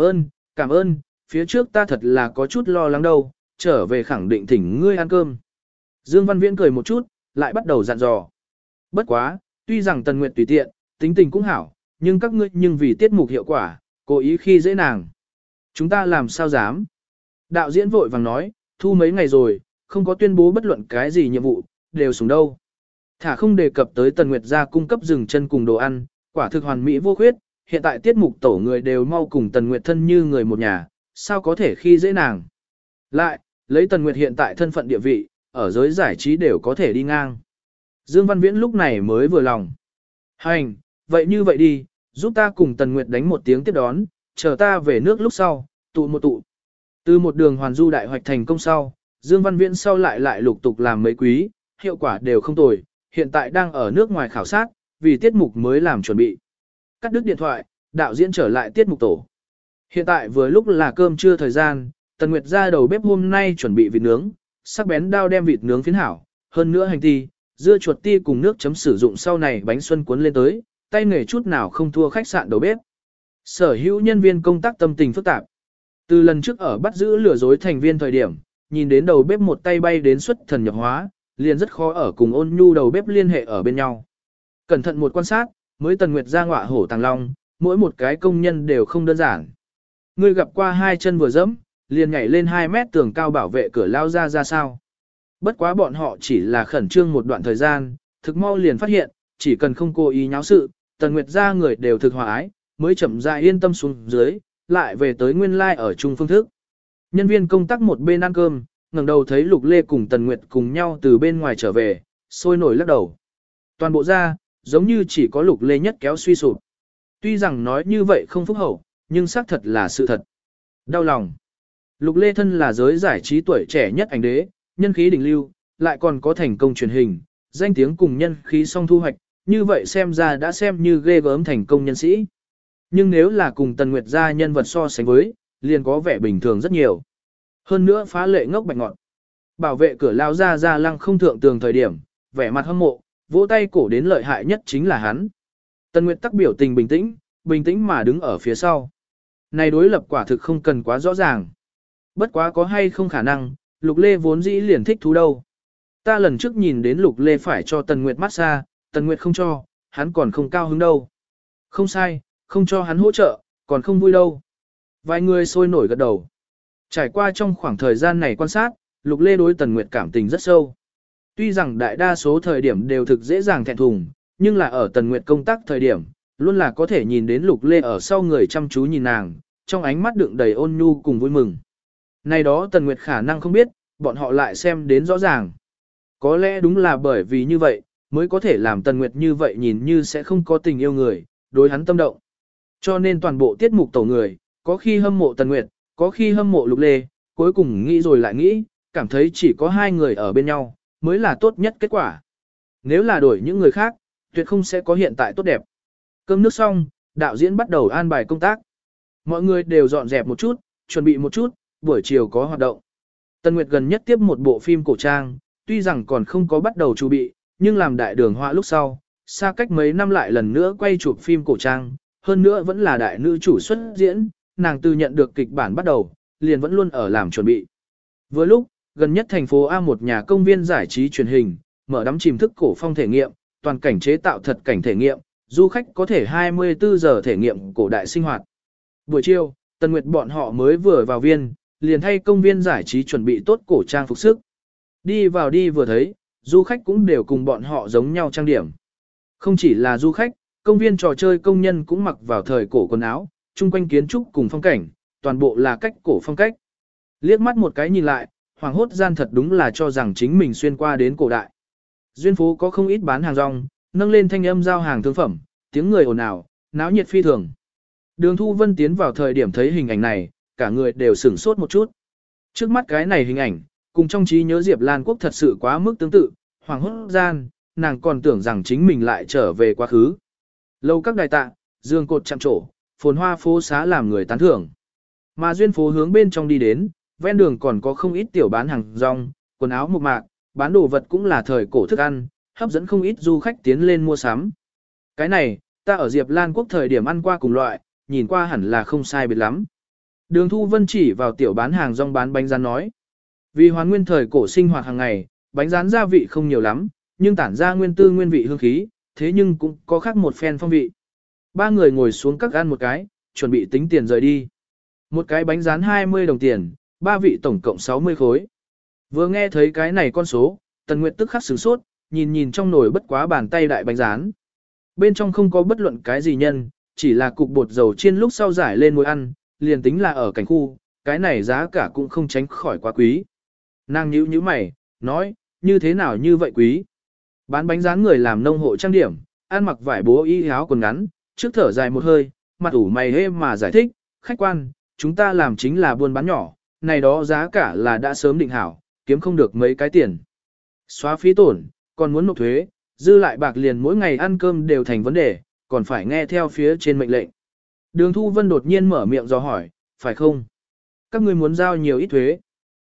cảm ơn, phía trước ta thật là có chút lo lắng đâu, trở về khẳng định thỉnh ngươi ăn cơm. Dương Văn Viễn cười một chút, lại bắt đầu dặn dò. Bất quá, tuy rằng Tần Nguyệt tùy tiện, tính tình cũng hảo, nhưng các ngươi nhưng vì tiết mục hiệu quả, cố ý khi dễ nàng. Chúng ta làm sao dám? Đạo diễn vội vàng nói, thu mấy ngày rồi, không có tuyên bố bất luận cái gì nhiệm vụ, đều xuống đâu. Thả không đề cập tới Tần Nguyệt ra cung cấp rừng chân cùng đồ ăn, quả thực hoàn mỹ vô khuyết, hiện tại tiết mục tổ người đều mau cùng Tần Nguyệt thân như người một nhà, sao có thể khi dễ nàng. Lại, lấy Tần Nguyệt hiện tại thân phận địa vị, ở giới giải trí đều có thể đi ngang. Dương Văn Viễn lúc này mới vừa lòng. Hành, vậy như vậy đi, giúp ta cùng Tần Nguyệt đánh một tiếng tiếp đón, chờ ta về nước lúc sau, tụ một tụ. Từ một đường hoàn du đại hoạch thành công sau, Dương Văn Viễn sau lại lục tục làm mấy quý, hiệu quả đều không tồi, hiện tại đang ở nước ngoài khảo sát, vì tiết mục mới làm chuẩn bị. Cắt đứt điện thoại, đạo diễn trở lại tiết mục tổ. Hiện tại vừa lúc là cơm trưa thời gian, Tần Nguyệt ra đầu bếp hôm nay chuẩn bị vịt nướng, sắc bén đao đem vịt nướng phiến hảo, hơn nữa hành ti, dưa chuột ti cùng nước chấm sử dụng sau này bánh xuân cuốn lên tới, tay nghề chút nào không thua khách sạn đầu bếp. Sở hữu nhân viên công tác tâm tình phức tạp. Từ lần trước ở bắt giữ lừa dối thành viên thời điểm, nhìn đến đầu bếp một tay bay đến xuất thần nhập hóa, liền rất khó ở cùng Ôn Nhu đầu bếp liên hệ ở bên nhau. Cẩn thận một quan sát, mới Tần Nguyệt ra ngọa hổ tàng long, mỗi một cái công nhân đều không đơn giản. Người gặp qua hai chân vừa dẫm, liền nhảy lên 2 mét tường cao bảo vệ cửa lao ra sao. Bất quá bọn họ chỉ là khẩn trương một đoạn thời gian, thực mau liền phát hiện, chỉ cần không cố ý nháo sự, Tần Nguyệt ra người đều thực hòa ái, mới chậm rãi yên tâm xuống dưới, lại về tới nguyên lai ở chung phương thức. Nhân viên công tác một bên ăn cơm, ngẩng đầu thấy Lục Lê cùng Tần Nguyệt cùng nhau từ bên ngoài trở về, sôi nổi lắc đầu. Toàn bộ ra, giống như chỉ có Lục Lê nhất kéo suy sụp. Tuy rằng nói như vậy không phúc hậu, nhưng xác thật là sự thật. Đau lòng. Lục Lê thân là giới giải trí tuổi trẻ nhất ảnh đế, nhân khí đỉnh lưu, lại còn có thành công truyền hình, danh tiếng cùng nhân khí song thu hoạch, như vậy xem ra đã xem như ghê gớm thành công nhân sĩ. Nhưng nếu là cùng Tần Nguyệt gia nhân vật so sánh với, liền có vẻ bình thường rất nhiều. Hơn nữa phá lệ ngốc bạch ngọn. Bảo vệ cửa lao ra lăng không thượng tường thời điểm, vẻ mặt hâm mộ, vỗ tay cổ đến lợi hại nhất chính là hắn. Tần Nguyệt tắc biểu tình bình tĩnh mà đứng ở phía sau. Này đối lập quả thực không cần quá rõ ràng. Bất quá có hay không khả năng, Lục Lê vốn dĩ liền thích thú đâu. Ta lần trước nhìn đến Lục Lê phải cho Tần Nguyệt massage, Tần Nguyệt không cho, hắn còn không cao hứng đâu. Không sai, không cho hắn hỗ trợ, còn không vui đâu. Vài người sôi nổi gật đầu. Trải qua trong khoảng thời gian này quan sát, Lục Lê đối Tần Nguyệt cảm tình rất sâu. Tuy rằng đại đa số thời điểm đều thực dễ dàng thẹn thùng, nhưng là ở Tần Nguyệt công tác thời điểm, luôn là có thể nhìn đến Lục Lê ở sau người chăm chú nhìn nàng, trong ánh mắt đựng đầy ôn nhu cùng vui mừng. Này đó Tần Nguyệt khả năng không biết, bọn họ lại xem đến rõ ràng. Có lẽ đúng là bởi vì như vậy, mới có thể làm Tần Nguyệt như vậy nhìn như sẽ không có tình yêu người, đối hắn tâm động. Cho nên toàn bộ tiết mục tổ người, có khi hâm mộ Tần Nguyệt, có khi hâm mộ Lục Lê, cuối cùng nghĩ rồi lại nghĩ, cảm thấy chỉ có hai người ở bên nhau, mới là tốt nhất kết quả. Nếu là đổi những người khác, tuyệt không sẽ có hiện tại tốt đẹp. Cơm nước xong, đạo diễn bắt đầu an bài công tác. Mọi người đều dọn dẹp một chút, chuẩn bị một chút, buổi chiều có hoạt động. Tần Nguyệt gần nhất tiếp một bộ phim cổ trang, tuy rằng còn không có bắt đầu chuẩn bị, nhưng làm đại đường họa lúc sau, xa cách mấy năm lại lần nữa quay chụp phim cổ trang, hơn nữa vẫn là đại nữ chủ xuất diễn, nàng từ nhận được kịch bản bắt đầu, liền vẫn luôn ở làm chuẩn bị. Vừa lúc, gần nhất thành phố A một nhà công viên giải trí truyền hình, mở đắm chìm thức cổ phong thể nghiệm, toàn cảnh chế tạo thật cảnh thể nghiệm, du khách có thể 24 giờ thể nghiệm cổ đại sinh hoạt. Buổi chiều, Tần Nguyệt bọn họ mới vừa vào viên, liền thay công viên giải trí chuẩn bị tốt cổ trang phục sức. Đi vào đi vừa thấy, du khách cũng đều cùng bọn họ giống nhau trang điểm. Không chỉ là du khách, công viên trò chơi công nhân cũng mặc vào thời cổ quần áo, chung quanh kiến trúc cùng phong cảnh, toàn bộ là cách cổ phong cách. Liếc mắt một cái nhìn lại, hoàng hốt gian thật đúng là cho rằng chính mình xuyên qua đến cổ đại. Duyên phố có không ít bán hàng rong, nâng lên thanh âm giao hàng thương phẩm, tiếng người ồn ào, náo nhiệt phi thường. Đường Thu Vân tiến vào thời điểm thấy hình ảnh này, cả người đều sửng sốt một chút. Trước mắt cái này hình ảnh, cùng trong trí nhớ Diệp Lan Quốc thật sự quá mức tương tự, hoàng hốt gian, nàng còn tưởng rằng chính mình lại trở về quá khứ. Lâu các đài tạ, dương cột chạm trổ, phồn hoa phố xá làm người tán thưởng. Mà duyên phố hướng bên trong đi đến, ven đường còn có không ít tiểu bán hàng rong, quần áo mộc mạc, bán đồ vật cũng là thời cổ thức ăn, hấp dẫn không ít du khách tiến lên mua sắm. Cái này, ta ở Diệp Lan Quốc thời điểm ăn qua cùng loại, nhìn qua hẳn là không sai biệt lắm. Đường Thu Vân chỉ vào tiểu bán hàng rong bán bánh rán nói. Vì hoàn nguyên thời cổ sinh hoạt hàng ngày, bánh rán gia vị không nhiều lắm, nhưng tản ra nguyên tư nguyên vị hương khí, thế nhưng cũng có khác một phen phong vị. Ba người ngồi xuống các ăn một cái, chuẩn bị tính tiền rời đi. Một cái bánh rán 20 đồng tiền, ba vị tổng cộng 60 khối. Vừa nghe thấy cái này con số, Tần Nguyệt tức khắc sửng sốt, nhìn trong nồi bất quá bàn tay đại bánh rán. Bên trong không có bất luận cái gì nhân, chỉ là cục bột dầu chiên lúc sau giải lên muối ăn, liền tính là ở cảnh khu, cái này giá cả cũng không tránh khỏi quá quý. Nàng nhíu mày, nói, như thế nào như vậy quý? Bán bánh rán người làm nông hộ trang điểm, ăn mặc vải bố y áo quần ngắn, trước thở dài một hơi, mặt ủ mày hê mà giải thích, khách quan, chúng ta làm chính là buôn bán nhỏ, này đó giá cả là đã sớm định hảo, kiếm không được mấy cái tiền. Xóa phí tổn, còn muốn nộp thuế, dư lại bạc liền mỗi ngày ăn cơm đều thành vấn đề, còn phải nghe theo phía trên mệnh lệnh. Đường Thu Vân đột nhiên mở miệng dò hỏi, phải không? Các ngươi muốn giao nhiều ít thuế?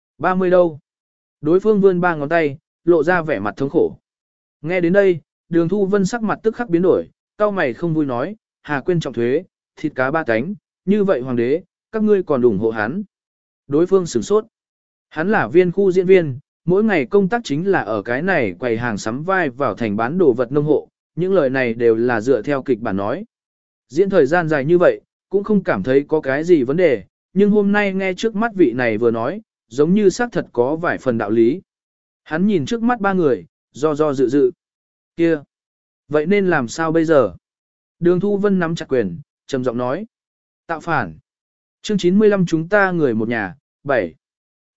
30 đâu? Đối phương vươn ba ngón tay, lộ ra vẻ mặt thống khổ. Nghe đến đây, Đường Thu Vân sắc mặt tức khắc biến đổi, cau mày không vui nói, Hà quên trọng thuế, thịt cá ba cánh, như vậy hoàng đế, các ngươi còn ủng hộ hắn. Đối phương sửng sốt. Hắn là viên khu diễn viên, mỗi ngày công tác chính là ở cái này quầy hàng sắm vai vào thành bán đồ vật nông hộ, những lời này đều là dựa theo kịch bản nói. Diễn thời gian dài như vậy, cũng không cảm thấy có cái gì vấn đề, nhưng hôm nay nghe trước mắt vị này vừa nói, giống như xác thật có vài phần đạo lý. Hắn nhìn trước mắt ba người, do dự. Kia! Vậy nên làm sao bây giờ? Đường Thu Vân nắm chặt quyền, trầm giọng nói. Tạo phản! Chương 95 chúng ta người một nhà, 7.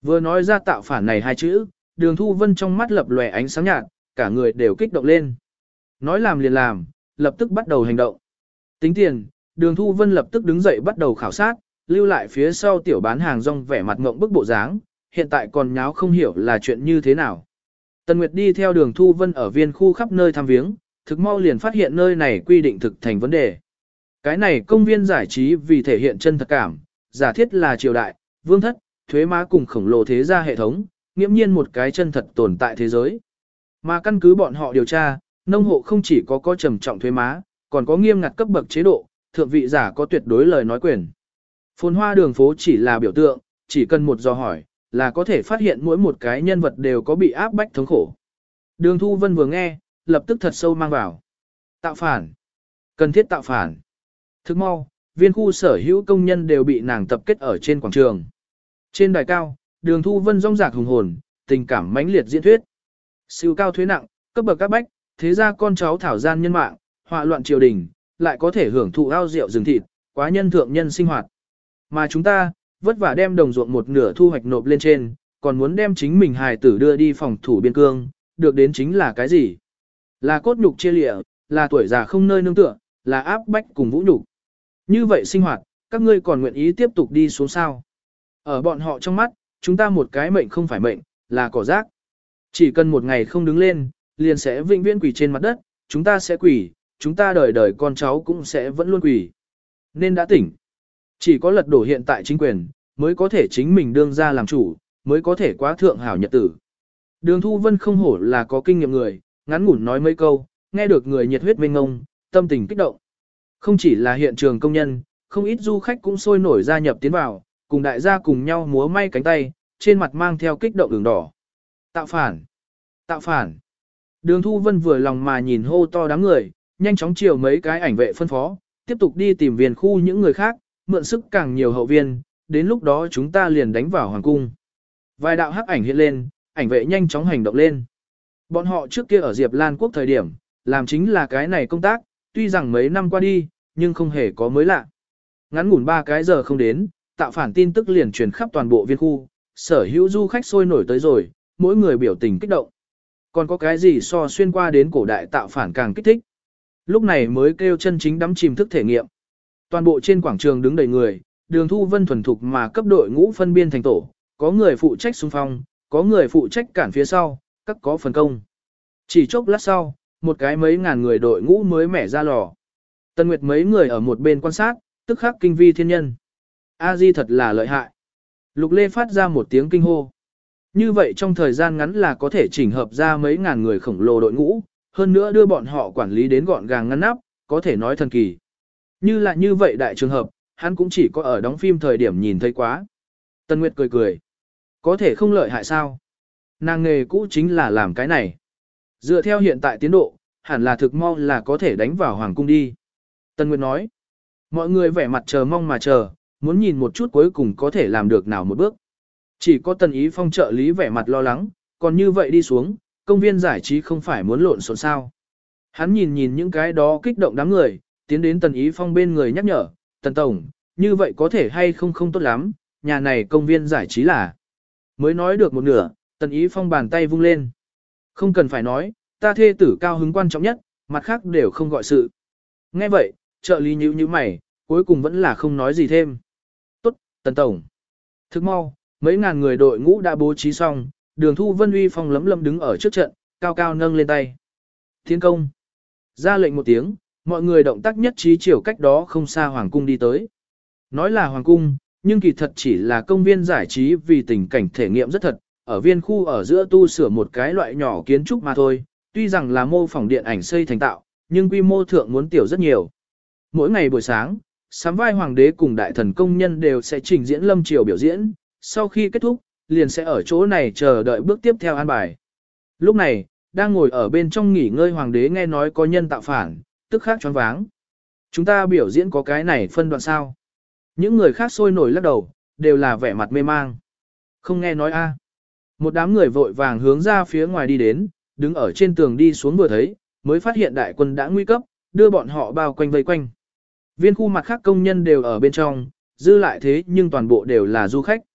Vừa nói ra tạo phản này hai chữ, Đường Thu Vân trong mắt lập lòe ánh sáng nhạt, cả người đều kích động lên. Nói làm liền làm, lập tức bắt đầu hành động. Tính tiền, Đường Thu Vân lập tức đứng dậy bắt đầu khảo sát, lưu lại phía sau tiểu bán hàng rong vẻ mặt ngộng bức bộ dáng, hiện tại còn nháo không hiểu là chuyện như thế nào. Tần Nguyệt đi theo Đường Thu Vân ở viên khu khắp nơi thăm viếng, thực mau liền phát hiện nơi này quy định thực thành vấn đề. Cái này công viên giải trí vì thể hiện chân thật cảm, giả thiết là triều đại, vương thất, thuế má cùng khổng lồ thế gia hệ thống, nghiễm nhiên một cái chân thật tồn tại thế giới. Mà căn cứ bọn họ điều tra, nông hộ không chỉ có trầm trọng thuế má, còn có nghiêm ngặt cấp bậc chế độ, thượng vị giả có tuyệt đối lời nói quyền. Phồn hoa đường phố chỉ là biểu tượng, chỉ cần một dò hỏi, là có thể phát hiện mỗi một cái nhân vật đều có bị áp bách thống khổ. Đường Thu Vân vừa nghe, lập tức thật sâu mang vào. Tạo phản. Cần thiết tạo phản. Thức mau, viên khu sở hữu công nhân đều bị nàng tập kết ở trên quảng trường. Trên đài cao, Đường Thu Vân rong rạc hùng hồn, tình cảm mãnh liệt diễn thuyết. Siêu cao thuế nặng, cấp bậc các bách, thế ra con cháu thảo gian nhân mạng, họa loạn triều đình, lại có thể hưởng thụ ao rượu rừng thịt, quá nhân thượng nhân sinh hoạt. Mà chúng ta, vất vả đem đồng ruộng một nửa thu hoạch nộp lên trên, còn muốn đem chính mình hài tử đưa đi phòng thủ biên cương, được đến chính là cái gì? Là cốt nhục chia lịa, là tuổi già không nơi nương tựa, là áp bách cùng vũ nhục. Như vậy sinh hoạt, các ngươi còn nguyện ý tiếp tục đi xuống sao? Ở bọn họ trong mắt, chúng ta một cái mệnh không phải mệnh, là cỏ rác. Chỉ cần một ngày không đứng lên, liền sẽ vĩnh viễn quỳ trên mặt đất, chúng ta sẽ quỳ, chúng ta đời đời con cháu cũng sẽ vẫn luôn quỳ. Nên đã tỉnh. Chỉ có lật đổ hiện tại chính quyền, mới có thể chính mình đương ra làm chủ, mới có thể quá thượng hảo nhật tử. Đường Thu Vân không hổ là có kinh nghiệm người, ngắn ngủn nói mấy câu, nghe được người nhiệt huyết mênh ngông, tâm tình kích động. Không chỉ là hiện trường công nhân, không ít du khách cũng sôi nổi gia nhập tiến vào, cùng đại gia cùng nhau múa may cánh tay, trên mặt mang theo kích động đường đỏ. Tạo phản! Tạo phản! Đường Thu Vân vừa lòng mà nhìn hô to đám người, nhanh chóng chiều mấy cái ảnh vệ phân phó, tiếp tục đi tìm viên khu những người khác, mượn sức càng nhiều hậu viên, đến lúc đó chúng ta liền đánh vào hoàng cung. Vài đạo hắc ảnh hiện lên, ảnh vệ nhanh chóng hành động lên. Bọn họ trước kia ở Diệp Lan Quốc thời điểm, làm chính là cái này công tác, tuy rằng mấy năm qua đi, nhưng không hề có mới lạ. Ngắn ngủn 3 cái giờ không đến, tạo phản tin tức liền truyền khắp toàn bộ viên khu, sở hữu du khách sôi nổi tới rồi, mỗi người biểu tình kích động. Còn có cái gì so xuyên qua đến cổ đại tạo phản càng kích thích. Lúc này mới kêu chân chính đắm chìm thức thể nghiệm. Toàn bộ trên quảng trường đứng đầy người, Đường Thu Vân thuần thục mà cấp đội ngũ phân biên thành tổ, có người phụ trách xung phong, có người phụ trách cản phía sau, các có phần công. Chỉ chốc lát sau, một cái mấy ngàn người đội ngũ mới mẻ ra lò. Tần Nguyệt mấy người ở một bên quan sát, tức khắc kinh vi thiên nhân. A Di thật là lợi hại. Lục Lê phát ra một tiếng kinh hô. Như vậy trong thời gian ngắn là có thể chỉnh hợp ra mấy ngàn người khổng lồ đội ngũ, hơn nữa đưa bọn họ quản lý đến gọn gàng ngăn nắp, có thể nói thần kỳ. Như là như vậy đại trường hợp, hắn cũng chỉ có ở đóng phim thời điểm nhìn thấy quá. Tân Nguyệt cười cười. Có thể không lợi hại sao? Nàng nghề cũ chính là làm cái này. Dựa theo hiện tại tiến độ, hẳn là thực mau là có thể đánh vào hoàng cung đi. Tân Nguyệt nói. Mọi người vẻ mặt chờ mong mà chờ, muốn nhìn một chút cuối cùng có thể làm được nào một bước. Chỉ có Tần Ý Phong trợ lý vẻ mặt lo lắng, còn như vậy đi xuống, công viên giải trí không phải muốn lộn xộn sao. Hắn nhìn những cái đó kích động đám người, tiến đến Tần Ý Phong bên người nhắc nhở, Tần Tổng, như vậy có thể hay không tốt lắm, nhà này công viên giải trí là. Mới nói được một nửa, Tần Ý Phong bàn tay vung lên. Không cần phải nói, ta thê tử cao hứng quan trọng nhất, mặt khác đều không gọi sự. Nghe vậy, trợ lý nhíu nhíu mày, cuối cùng vẫn là không nói gì thêm. Tốt, Tần Tổng. Thức mau, mấy ngàn người đội ngũ đã bố trí xong, Đường Thu Vân uy phong lấm lấm đứng ở trước trận, cao cao nâng lên tay. Thiên công. Ra lệnh một tiếng, mọi người động tác nhất trí chiều cách đó không xa hoàng cung đi tới. Nói là hoàng cung, nhưng kỳ thật chỉ là công viên giải trí vì tình cảnh thể nghiệm rất thật, ở viên khu ở giữa tu sửa một cái loại nhỏ kiến trúc mà thôi, tuy rằng là mô phỏng điện ảnh xây thành tạo, nhưng quy mô thượng muốn tiểu rất nhiều. Mỗi ngày buổi sáng, sắm vai hoàng đế cùng đại thần công nhân đều sẽ trình diễn lâm triều biểu diễn, sau khi kết thúc, liền sẽ ở chỗ này chờ đợi bước tiếp theo an bài. Lúc này, đang ngồi ở bên trong nghỉ ngơi hoàng đế nghe nói có nhân tạo phản, tức khắc choáng váng. Chúng ta biểu diễn có cái này phân đoạn sao? Những người khác sôi nổi lắc đầu, đều là vẻ mặt mê mang. Không nghe nói a. Một đám người vội vàng hướng ra phía ngoài đi đến, đứng ở trên tường đi xuống vừa thấy, mới phát hiện đại quân đã nguy cấp, đưa bọn họ bao quanh vây quanh. Viên khu mặt khác công nhân đều ở bên trong, dư lại thế nhưng toàn bộ đều là du khách.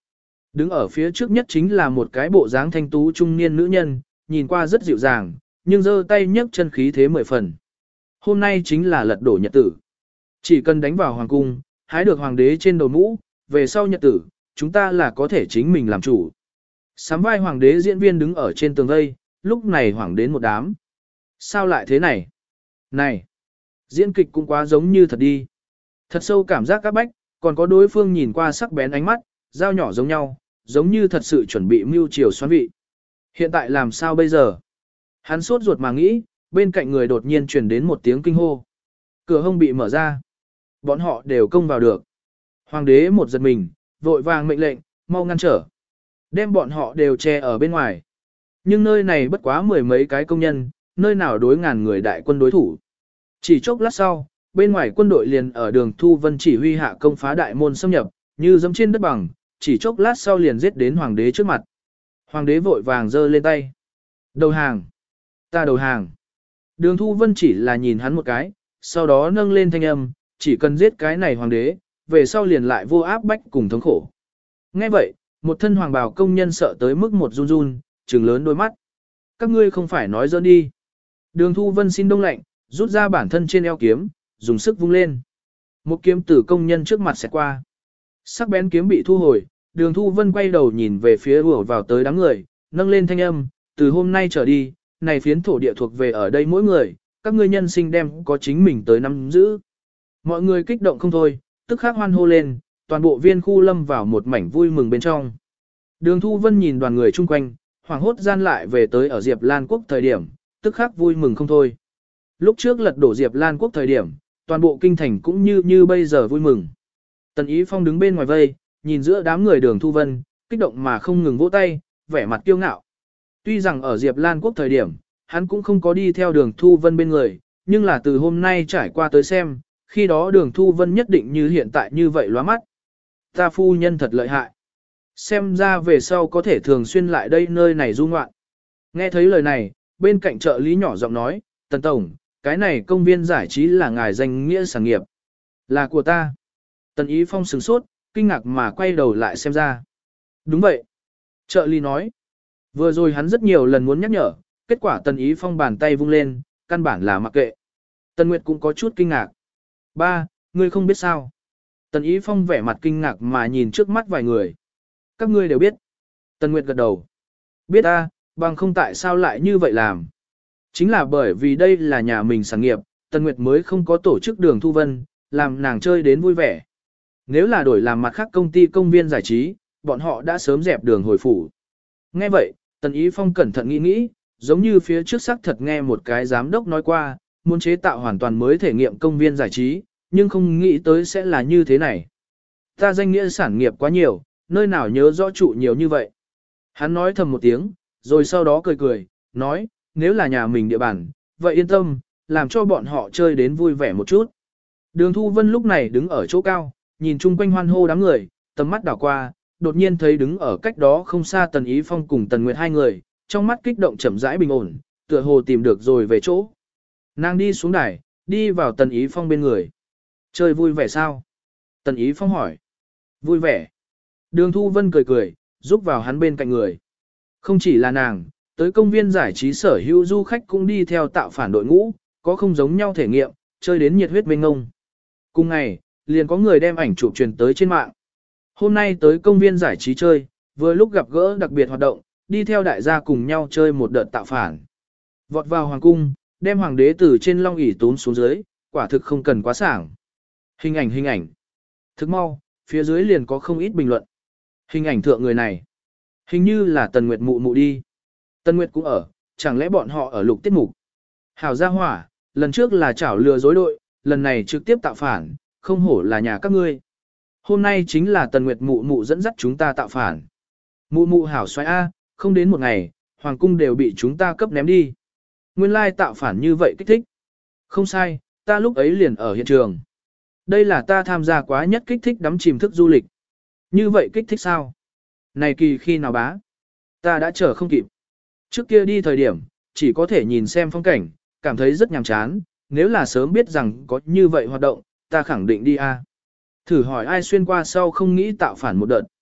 Đứng ở phía trước nhất chính là một cái bộ dáng thanh tú trung niên nữ nhân, nhìn qua rất dịu dàng, nhưng giơ tay nhấc chân khí thế 10 phần. Hôm nay chính là lật đổ nhật tử. Chỉ cần đánh vào hoàng cung, hái được hoàng đế trên đầu mũ, về sau nhật tử, chúng ta là có thể chính mình làm chủ. Sám vai hoàng đế diễn viên đứng ở trên tường vây, lúc này hoảng đến một đám. Sao lại thế này? Này! Diễn kịch cũng quá giống như thật đi. Thật sâu cảm giác các bách, còn có đối phương nhìn qua sắc bén ánh mắt, dao nhỏ giống nhau, giống như thật sự chuẩn bị mưu chiều xoắn vị. Hiện tại làm sao bây giờ? Hắn sốt ruột mà nghĩ, bên cạnh người đột nhiên truyền đến một tiếng kinh hô. Cửa hông bị mở ra. Bọn họ đều công vào được. Hoàng đế một giật mình, vội vàng mệnh lệnh, mau ngăn trở. Đem bọn họ đều che ở bên ngoài. Nhưng nơi này bất quá mười mấy cái công nhân, nơi nào đối ngàn người đại quân đối thủ. Chỉ chốc lát sau, bên ngoài quân đội liền ở đường Thu Vân chỉ huy hạ công phá đại môn xâm nhập, như dẫm trên đất bằng, chỉ chốc lát sau liền giết đến hoàng đế trước mặt. Hoàng đế vội vàng giơ lên tay. Đầu hàng. Ta đầu hàng. Đường Thu Vân chỉ là nhìn hắn một cái, sau đó nâng lên thanh âm, chỉ cần giết cái này hoàng đế, về sau liền lại vô áp bách cùng thống khổ. Nghe vậy, một thân hoàng bào công nhân sợ tới mức một run run, trừng lớn đôi mắt. Các ngươi không phải nói giỡn đi. Đường Thu Vân xin đông lạnh, rút ra bản thân trên eo kiếm, dùng sức vung lên. Một kiếm tử công nhân trước mặt sẽ qua. Sắc bén kiếm bị thu hồi, Đường Thu Vân quay đầu nhìn về phía ùa vào tới đám người, nâng lên thanh âm, từ hôm nay trở đi, này phiến thổ địa thuộc về ở đây mỗi người, các ngươi nhân sinh đem có chính mình tới nắm giữ. Mọi người kích động không thôi, tức khắc hoan hô lên, toàn bộ viên khu lâm vào một mảnh vui mừng bên trong. Đường Thu Vân nhìn đoàn người chung quanh, hoảng hốt gian lại về tới ở Diệp Lan Quốc thời điểm, tức khắc vui mừng không thôi. Lúc trước lật đổ Diệp Lan Quốc thời điểm, toàn bộ kinh thành cũng như bây giờ vui mừng. Tần Ý Phong đứng bên ngoài vây, nhìn giữa đám người Đường Thu Vân, kích động mà không ngừng vỗ tay, vẻ mặt kiêu ngạo. Tuy rằng ở Diệp Lan Quốc thời điểm, hắn cũng không có đi theo Đường Thu Vân bên người, nhưng là từ hôm nay trải qua tới xem, khi đó Đường Thu Vân nhất định như hiện tại như vậy lóa mắt. Ta phu nhân thật lợi hại. Xem ra về sau có thể thường xuyên lại đây nơi này du ngoạn. Nghe thấy lời này, bên cạnh trợ lý nhỏ giọng nói, Tần Tổng, cái này công viên giải trí là ngài danh nghĩa sản nghiệp. Là của ta. Tần Ý Phong sửng sốt, kinh ngạc mà quay đầu lại xem ra. Đúng vậy. Trợ lý nói. Vừa rồi hắn rất nhiều lần muốn nhắc nhở, kết quả Tần Ý Phong bàn tay vung lên, căn bản là mặc kệ. Tần Nguyệt cũng có chút kinh ngạc. Ba, ngươi không biết sao. Tần Ý Phong vẻ mặt kinh ngạc mà nhìn trước mắt vài người. Các ngươi đều biết. Tần Nguyệt gật đầu. Biết a, bằng không tại sao lại như vậy làm. Chính là bởi vì đây là nhà mình sản nghiệp, Tần Nguyệt mới không có tổ chức Đường Thu Vân, làm nàng chơi đến vui vẻ. Nếu là đổi làm mặt khác công ty công viên giải trí, bọn họ đã sớm dẹp đường hồi phủ. Nghe vậy, Tần Ý Phong cẩn thận nghĩ nghĩ, giống như phía trước xác thật nghe một cái giám đốc nói qua, muốn chế tạo hoàn toàn mới thể nghiệm công viên giải trí, nhưng không nghĩ tới sẽ là như thế này. Ta danh nghĩa sản nghiệp quá nhiều, nơi nào nhớ rõ trụ nhiều như vậy. Hắn nói thầm một tiếng, rồi sau đó cười cười, nói, nếu là nhà mình địa bàn, vậy yên tâm, làm cho bọn họ chơi đến vui vẻ một chút. Đường Thu Vân lúc này đứng ở chỗ cao, nhìn chung quanh hoan hô đám người, tầm mắt đảo qua, đột nhiên thấy đứng ở cách đó không xa Tần Ý Phong cùng Tần Nguyệt hai người, trong mắt kích động chậm rãi bình ổn, tựa hồ tìm được rồi về chỗ. Nàng đi xuống đài, đi vào Tần Ý Phong bên người. Chơi vui vẻ sao? Tần Ý Phong hỏi. Vui vẻ. Đường Thu Vân cười cười, giúp vào hắn bên cạnh người. Không chỉ là nàng, tới công viên giải trí sở hữu du khách cũng đi theo tạo phản đội ngũ, có không giống nhau thể nghiệm, chơi đến nhiệt huyết mênh ngông. Cùng ngày, liền có người đem ảnh chụp truyền tới trên mạng. Hôm nay tới công viên giải trí chơi, vừa lúc gặp gỡ đặc biệt hoạt động, đi theo đại gia cùng nhau chơi một đợt tạo phản. Vọt vào hoàng cung, đem hoàng đế từ trên long ỷ tốn xuống dưới, quả thực không cần quá sảng. Hình ảnh. Thức mau, phía dưới liền có không ít bình luận. Hình ảnh thượng người này. Hình như là Tần Nguyệt mụ mụ đi. Tần Nguyệt cũng ở, chẳng lẽ bọn họ ở lục tiết mục. Hảo gia hỏa, lần trước là chảo lừa dối đội, lần này trực tiếp tạo phản, không hổ là nhà các ngươi. Hôm nay chính là Tần Nguyệt mụ mụ dẫn dắt chúng ta tạo phản. Mụ mụ hảo xoay A, không đến một ngày, hoàng cung đều bị chúng ta cấp ném đi. Nguyên lai tạo phản như vậy kích thích. Không sai, ta lúc ấy liền ở hiện trường. Đây là ta tham gia quá nhất kích thích đắm chìm thức du lịch. Như vậy kích thích sao? Này kỳ khi nào bá? Ta đã chờ không kịp. Trước kia đi thời điểm, chỉ có thể nhìn xem phong cảnh, cảm thấy rất nhàm chán. Nếu là sớm biết rằng có như vậy hoạt động, ta khẳng định đi a. Thử hỏi ai xuyên qua sau không nghĩ tạo phản một đợt.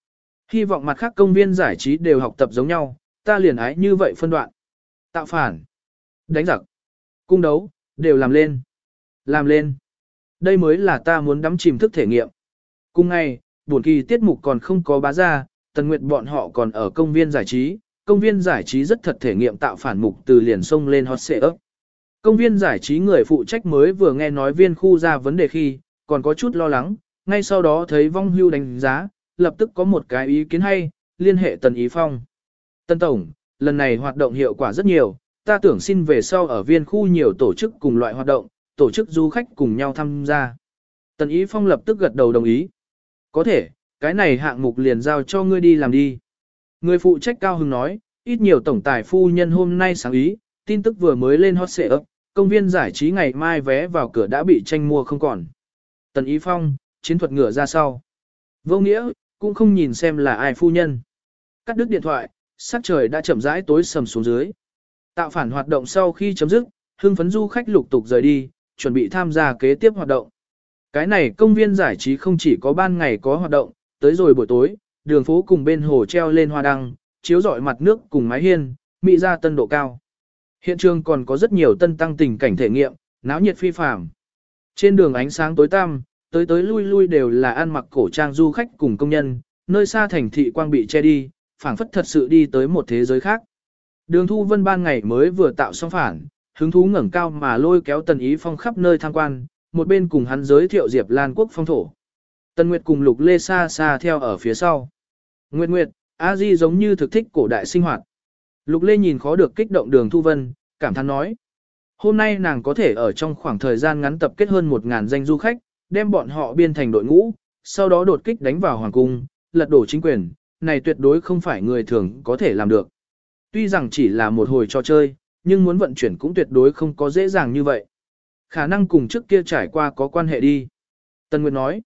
Hy vọng mặt khác công viên giải trí đều học tập giống nhau, ta liền ái như vậy phân đoạn. Tạo phản, đánh giặc, cung đấu, đều làm lên. Làm lên. Đây mới là ta muốn đắm chìm thức thể nghiệm. Cùng ngày, buổi kỳ tiết mục còn không có bá ra, Tần Nguyệt bọn họ còn ở công viên giải trí. Công viên giải trí rất thật thể nghiệm tạo phản mục từ liền sông lên hot xệ ấp. Công viên giải trí người phụ trách mới vừa nghe nói viên khu ra vấn đề khi, còn có chút lo lắng, ngay sau đó thấy vong hưu đánh giá, lập tức có một cái ý kiến hay, liên hệ Tần Ý Phong. Tần Tổng, lần này hoạt động hiệu quả rất nhiều, ta tưởng xin về sau ở viên khu nhiều tổ chức cùng loại hoạt động, tổ chức du khách cùng nhau tham gia. Tần Ý Phong lập tức gật đầu đồng ý. Có thể, cái này hạng mục liền giao cho ngươi đi làm đi. Người phụ trách cao hứng nói, ít nhiều tổng tài phu nhân hôm nay sáng ý, tin tức vừa mới lên hot xệ ấp, công viên giải trí ngày mai vé vào cửa đã bị tranh mua không còn. Tần Ý Phong, chiến thuật ngựa ra sau. Vô nghĩa, cũng không nhìn xem là ai phu nhân. Cắt đứt điện thoại, sắc trời đã chậm rãi tối sầm xuống dưới. Tạo phản hoạt động sau khi chấm dứt, hưng phấn du khách lục tục rời đi, chuẩn bị tham gia kế tiếp hoạt động. Cái này công viên giải trí không chỉ có ban ngày có hoạt động, tới rồi buổi tối, đường phố cùng bên hồ treo lên hoa đăng, chiếu rọi mặt nước cùng mái hiên, mỹ ra tân độ cao. Hiện trường còn có rất nhiều tân tăng tình cảnh thể nghiệm, náo nhiệt phi phàm. Trên đường ánh sáng tối tăm, tới lui lui đều là ăn mặc cổ trang du khách cùng công nhân, nơi xa thành thị quang bị che đi, phảng phất thật sự đi tới một thế giới khác. Đường Thu Vân ban ngày mới vừa tạo xong phản, hứng thú ngẩng cao mà lôi kéo Tần Ý Phong khắp nơi tham quan, một bên cùng hắn giới thiệu Diệp Lan quốc phong thổ. Tần Nguyệt cùng Lục Lê xa xa theo ở phía sau. Nguyệt Nguyệt, A Di giống như thực thích cổ đại sinh hoạt. Lục Lê nhìn khó được kích động Đường Thu Vân, cảm thán nói. Hôm nay nàng có thể ở trong khoảng thời gian ngắn tập kết hơn 1.000 danh du khách, đem bọn họ biên thành đội ngũ, sau đó đột kích đánh vào hoàng cung, lật đổ chính quyền, này tuyệt đối không phải người thường có thể làm được. Tuy rằng chỉ là một hồi trò chơi, nhưng muốn vận chuyển cũng tuyệt đối không có dễ dàng như vậy. Khả năng cùng trước kia trải qua có quan hệ đi. Tân Nguyệt nói,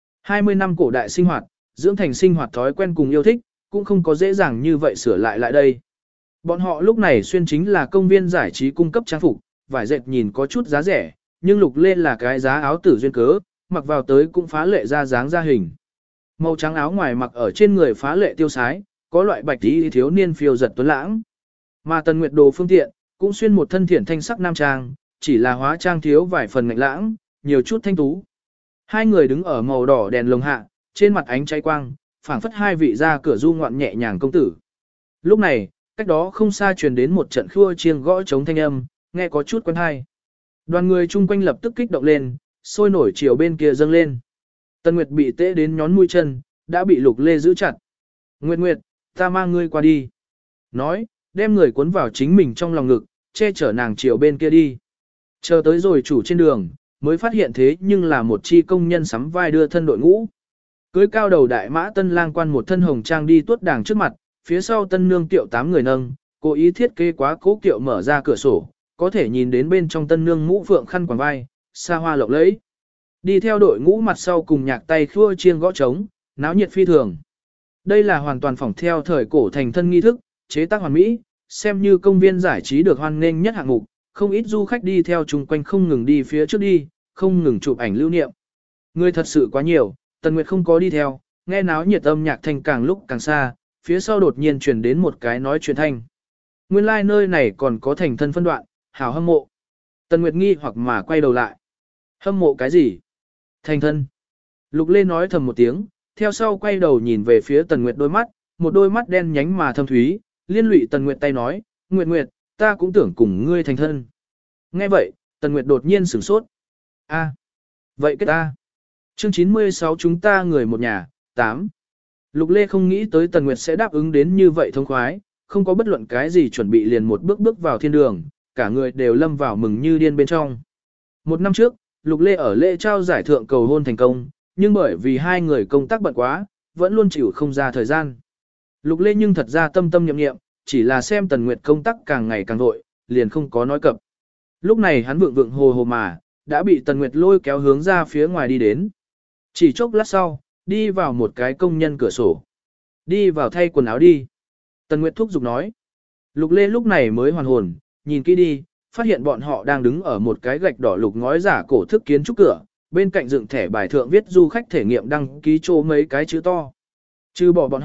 20 năm cổ đại sinh hoạt, dưỡng thành sinh hoạt thói quen cùng yêu thích, cũng không có dễ dàng như vậy sửa lại đây. Bọn họ lúc này xuyên chính là công viên giải trí cung cấp trang phục, vải dệt nhìn có chút giá rẻ, nhưng Lục Lê là cái giá áo tử duyên cớ, mặc vào tới cũng phá lệ ra dáng ra hình. Màu trắng áo ngoài mặc ở trên người phá lệ tiêu sái, có loại bạch tí thiếu niên phiêu giật tuấn lãng. Mà Tần Nguyệt đồ phương tiện, cũng xuyên một thân thiện thanh sắc nam trang, chỉ là hóa trang thiếu vài phần ngạnh lãng, nhiều chút thanh tú. Hai người đứng ở màu đỏ đèn lồng hạ, trên mặt ánh cháy quang, phảng phất hai vị ra cửa du ngoạn nhẹ nhàng công tử. Lúc này, cách đó không xa truyền đến một trận khua chiêng gõ trống thanh âm, nghe có chút quen hay. Đoàn người chung quanh lập tức kích động lên, sôi nổi chiều bên kia dâng lên. Tần Nguyệt bị tễ đến nhón mũi chân, đã bị Lục Lê giữ chặt. Nguyệt Nguyệt, ta mang ngươi qua đi. Nói, đem người cuốn vào chính mình trong lòng ngực, che chở nàng chiều bên kia đi. Chờ tới rồi chủ trên đường, mới phát hiện thế nhưng là một chi công nhân sắm vai đưa thân đội ngũ. Cưới cao đầu đại mã tân lang quan một thân hồng trang đi tuốt đàng trước mặt, phía sau tân nương tiệu 8 người nâng, cố ý thiết kế quá cố kiệu mở ra cửa sổ, có thể nhìn đến bên trong tân nương mũ phượng khăn quàng vai, xa hoa lộng lẫy. Đi theo đội ngũ mặt sau cùng nhạc tay khua chiêng gõ trống, náo nhiệt phi thường. Đây là hoàn toàn phỏng theo thời cổ thành thân nghi thức, chế tác hoàn mỹ, xem như công viên giải trí được hoan nghênh nhất hạng mục, không ít du khách đi theo chung quanh không ngừng đi phía trước đi, không ngừng chụp ảnh lưu niệm. Người thật sự quá nhiều, Tần Nguyệt không có đi theo, nghe náo nhiệt âm nhạc thanh càng lúc càng xa, phía sau đột nhiên truyền đến một cái nói chuyện thanh. Nguyên lai like nơi này còn có thành thân phân đoạn, hảo hâm mộ. Tần Nguyệt nghi hoặc mà quay đầu lại. Hâm mộ cái gì? Thành thân. Lục Lê nói thầm một tiếng, theo sau quay đầu nhìn về phía Tần Nguyệt đôi mắt, một đôi mắt đen nhánh mà thâm thúy, liên lụy Tần Nguyệt tay nói, Nguyệt Nguyệt, ta cũng tưởng cùng ngươi thành thân. Nghe vậy, Tần Nguyệt đột nhiên sửng sốt. A, vậy kết ta. Chương 96 chúng ta người một nhà, 8. Lục Lê không nghĩ tới Tần Nguyệt sẽ đáp ứng đến như vậy thông khoái, không có bất luận cái gì chuẩn bị liền một bước bước vào thiên đường, cả người đều lâm vào mừng như điên bên trong. Một năm trước, Lục Lê ở lễ trao giải thượng cầu hôn thành công, nhưng bởi vì hai người công tác bận quá, vẫn luôn chịu không ra thời gian. Lục Lê nhưng thật ra tâm tâm nhậm nghiệm, chỉ là xem Tần Nguyệt công tác càng ngày càng vội, liền không có nói cập. Lúc này hắn vượng vượng hồ hồ mà, đã bị Tần Nguyệt lôi kéo hướng ra phía ngoài đi đến. Chỉ chốc lát sau, đi vào một cái công nhân cửa sổ. Đi vào thay quần áo đi. Tần Nguyệt thúc giục nói. Lục Lê lúc này mới hoàn hồn, nhìn kỹ đi, phát hiện bọn họ đang đứng ở một cái gạch đỏ lục ngói giả cổ thức kiến trúc cửa, bên cạnh dựng thẻ bài thượng viết du khách thể nghiệm đăng ký chỗ mấy cái chữ to. Trừ bỏ bọn họ,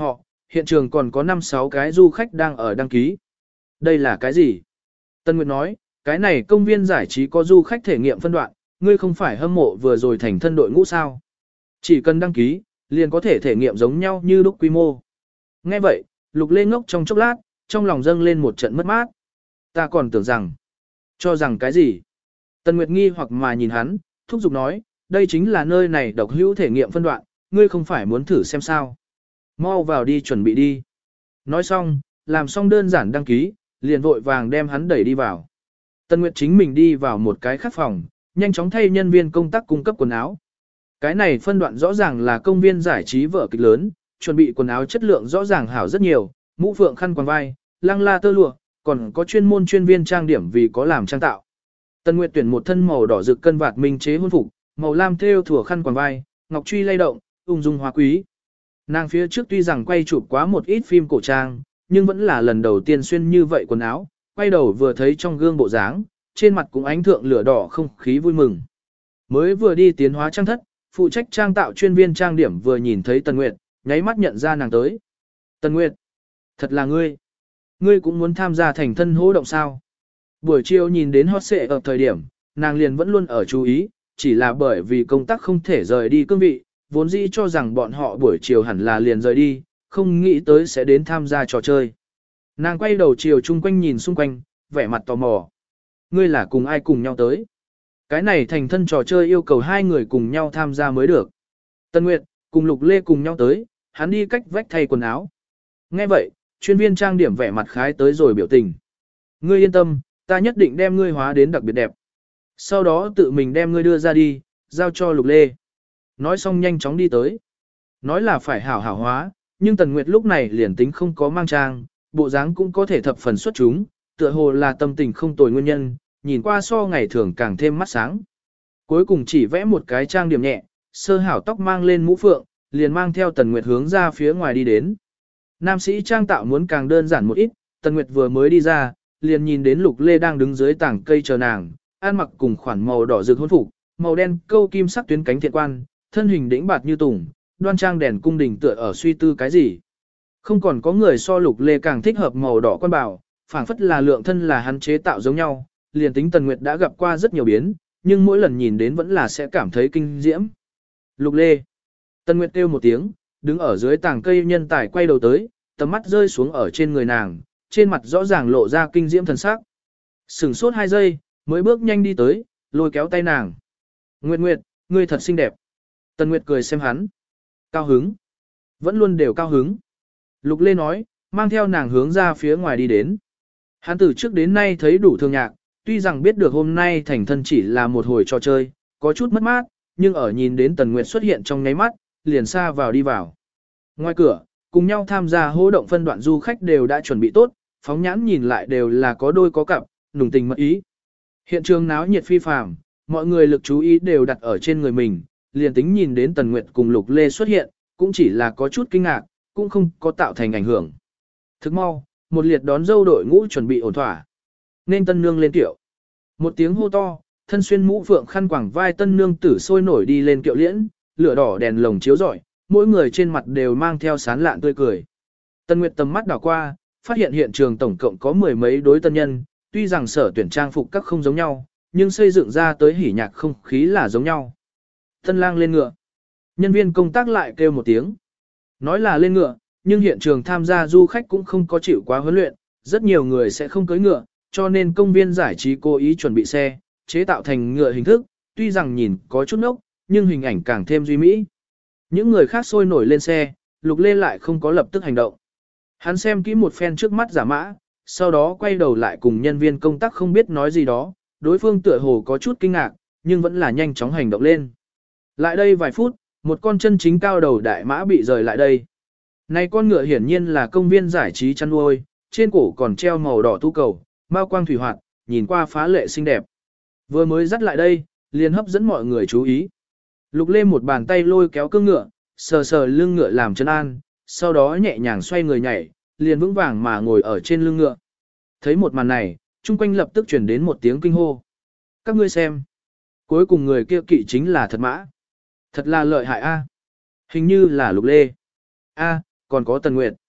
hiện trường còn có 5-6 cái du khách đang ở đăng ký. Đây là cái gì? Tân Nguyệt nói, cái này công viên giải trí có du khách thể nghiệm phân đoạn, ngươi không phải hâm mộ vừa rồi thành thân đội ngũ sao? Chỉ cần đăng ký, liền có thể thể nghiệm giống nhau như lúc quy mô. Nghe vậy, Lục Lê ngốc trong chốc lát, trong lòng dâng lên một trận mất mát. Ta còn tưởng rằng, cho rằng cái gì? Tân Nguyệt nghi hoặc mà nhìn hắn, thúc giục nói, đây chính là nơi này độc hữu thể nghiệm phân đoạn, ngươi không phải muốn thử xem sao. Mau vào đi chuẩn bị đi. Nói xong, làm xong đơn giản đăng ký, liền vội vàng đem hắn đẩy đi vào. Tân Nguyệt chính mình đi vào một cái khác phòng, nhanh chóng thay nhân viên công tác cung cấp quần áo. Cái này phân đoạn rõ ràng là công viên giải trí vở kịch lớn, chuẩn bị quần áo chất lượng rõ ràng hảo rất nhiều, mũ phượng khăn quàng vai, lăng la tơ lụa, còn có chuyên viên trang điểm vì có làm trang tạo. Tân Nguyệt tuyển một thân màu đỏ rực cân vạt minh chế hôn phục, màu lam thêu thủa khăn quàng vai, ngọc truy lay động, ung dung hoa quý. Nàng phía trước tuy rằng quay chụp quá một ít phim cổ trang, nhưng vẫn là lần đầu tiên xuyên như vậy quần áo, quay đầu vừa thấy trong gương bộ dáng, trên mặt cũng ánh thượng lửa đỏ không khí vui mừng. Mới vừa đi tiến hóa trang thất, phụ trách trang tạo chuyên viên trang điểm vừa nhìn thấy Tần Nguyệt, nháy mắt nhận ra nàng tới. Tần Nguyệt, thật là ngươi. Ngươi cũng muốn tham gia thành thân hô động sao? Buổi chiều nhìn đến hot xệ ở thời điểm, nàng liền vẫn luôn ở chú ý, chỉ là bởi vì công tác không thể rời đi cương vị, vốn dĩ cho rằng bọn họ buổi chiều hẳn là liền rời đi, không nghĩ tới sẽ đến tham gia trò chơi. Nàng quay đầu chiều chung quanh nhìn xung quanh, vẻ mặt tò mò. Ngươi là cùng ai cùng nhau tới? Cái này thành thân trò chơi yêu cầu hai người cùng nhau tham gia mới được. Tân Nguyệt, cùng Lục Lê cùng nhau tới, hắn đi cách vách thay quần áo. Nghe vậy, chuyên viên trang điểm vẻ mặt khái tới rồi biểu tình. Ngươi yên tâm, ta nhất định đem ngươi hóa đến đặc biệt đẹp. Sau đó tự mình đem ngươi đưa ra đi, giao cho Lục Lê. Nói xong nhanh chóng đi tới. Nói là phải hảo hảo hóa, nhưng Tần Nguyệt lúc này liền tính không có mang trang, bộ dáng cũng có thể thập phần xuất chúng, tựa hồ là tâm tình không tồi nguyên nhân, nhìn qua so ngày thường càng thêm mắt sáng. Cuối cùng chỉ vẽ một cái trang điểm nhẹ, sơ hảo tóc mang lên mũ phượng, liền mang theo Tần Nguyệt hướng ra phía ngoài đi đến. Nam sĩ trang tạo muốn càng đơn giản một ít, Tần Nguyệt vừa mới đi ra, liền nhìn đến Lục Lê đang đứng dưới tảng cây chờ nàng, ăn mặc cùng khoản màu đỏ rực hôn phục, màu đen câu kim sắc tuyến cánh thiện quan, thân hình đĩnh bạt như tùng, đoan trang đèn cung đình tựa ở suy tư cái gì. Không còn có người so Lục Lê càng thích hợp màu đỏ quan bảo, phảng phất là lượng thân là hắn chế tạo giống nhau, liền tính Tần Nguyệt đã gặp qua rất nhiều biến, nhưng mỗi lần nhìn đến vẫn là sẽ cảm thấy kinh diễm. Lục Lê. Tần Nguyệt kêu một tiếng, đứng ở dưới tảng cây nhân tài quay đầu tới, tầm mắt rơi xuống ở trên người nàng, trên mặt rõ ràng lộ ra kinh diễm thần sắc. Sửng sốt 2 giây, mới bước nhanh đi tới, lôi kéo tay nàng. Nguyệt Nguyệt, ngươi thật xinh đẹp. Tần Nguyệt cười xem hắn. Cao hứng. Vẫn luôn đều cao hứng. Lục Lê nói, mang theo nàng hướng ra phía ngoài đi đến. Hắn từ trước đến nay thấy đủ thương nhạc, tuy rằng biết được hôm nay thành thân chỉ là một hồi trò chơi, có chút mất mát, nhưng ở nhìn đến Tần Nguyệt xuất hiện trong nháy mắt, liền xa vào đi vào. Ngoài cửa, cùng nhau tham gia hô động phân đoạn du khách đều đã chuẩn bị tốt, phóng nhãn nhìn lại đều là có đôi có cặp, nùng tình mật ý. Hiện trường náo nhiệt phi phàm, mọi người lực chú ý đều đặt ở trên người mình, liền tính nhìn đến Tần Nguyệt cùng Lục Lê xuất hiện, cũng chỉ là có chút kinh ngạc, cũng không có tạo thành ảnh hưởng. Thức mau, một liệt đón dâu đội ngũ chuẩn bị ổn thỏa. Nên tân nương lên kiệu. Một tiếng hô to, thân xuyên mũ phượng khăn quàng vai tân nương tử sôi nổi đi lên kiệu liễn, lửa đỏ đèn lồng chiếu rọi, mỗi người trên mặt đều mang theo sán lạn tươi cười. Tân Nguyệt tầm mắt đảo qua, phát hiện hiện trường tổng cộng có 10 mấy đối tân nhân, tuy rằng sở tuyển trang phục các không giống nhau, nhưng xây dựng ra tới hỉ nhạc không khí là giống nhau. Tân lang lên ngựa. Nhân viên công tác lại kêu một tiếng. Nói là lên ngựa, nhưng hiện trường tham gia du khách cũng không có chịu quá huấn luyện, rất nhiều người sẽ không cưỡi ngựa, cho nên công viên giải trí cố ý chuẩn bị xe, chế tạo thành ngựa hình thức, tuy rằng nhìn có chút nốc, nhưng hình ảnh càng thêm duy mỹ. Những người khác sôi nổi lên xe, Lục Lê lại không có lập tức hành động. Hắn xem kỹ một phen trước mắt giả mã, sau đó quay đầu lại cùng nhân viên công tác không biết nói gì đó, đối phương tựa hồ có chút kinh ngạc, nhưng vẫn là nhanh chóng hành động lên. Lại đây vài phút, một con chân chính cao đầu đại mã bị rời lại đây. Này con ngựa hiển nhiên là công viên giải trí chăn nuôi, trên cổ còn treo màu đỏ tu cầu, bao quang thủy hoạt, nhìn qua phá lệ xinh đẹp. Vừa mới dắt lại đây, liền hấp dẫn mọi người chú ý. Lục Lê một bàn tay lôi kéo cương ngựa, sờ sờ lưng ngựa làm chân an, sau đó nhẹ nhàng xoay người nhảy, liền vững vàng mà ngồi ở trên lưng ngựa. Thấy một màn này, chung quanh lập tức chuyển đến một tiếng kinh hô. Các ngươi xem. Cuối cùng người kia kỵ chính là thật mã. Thật là lợi hại a. Hình như là Lục Lê. A, còn có Tần Nguyệt.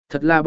Thật là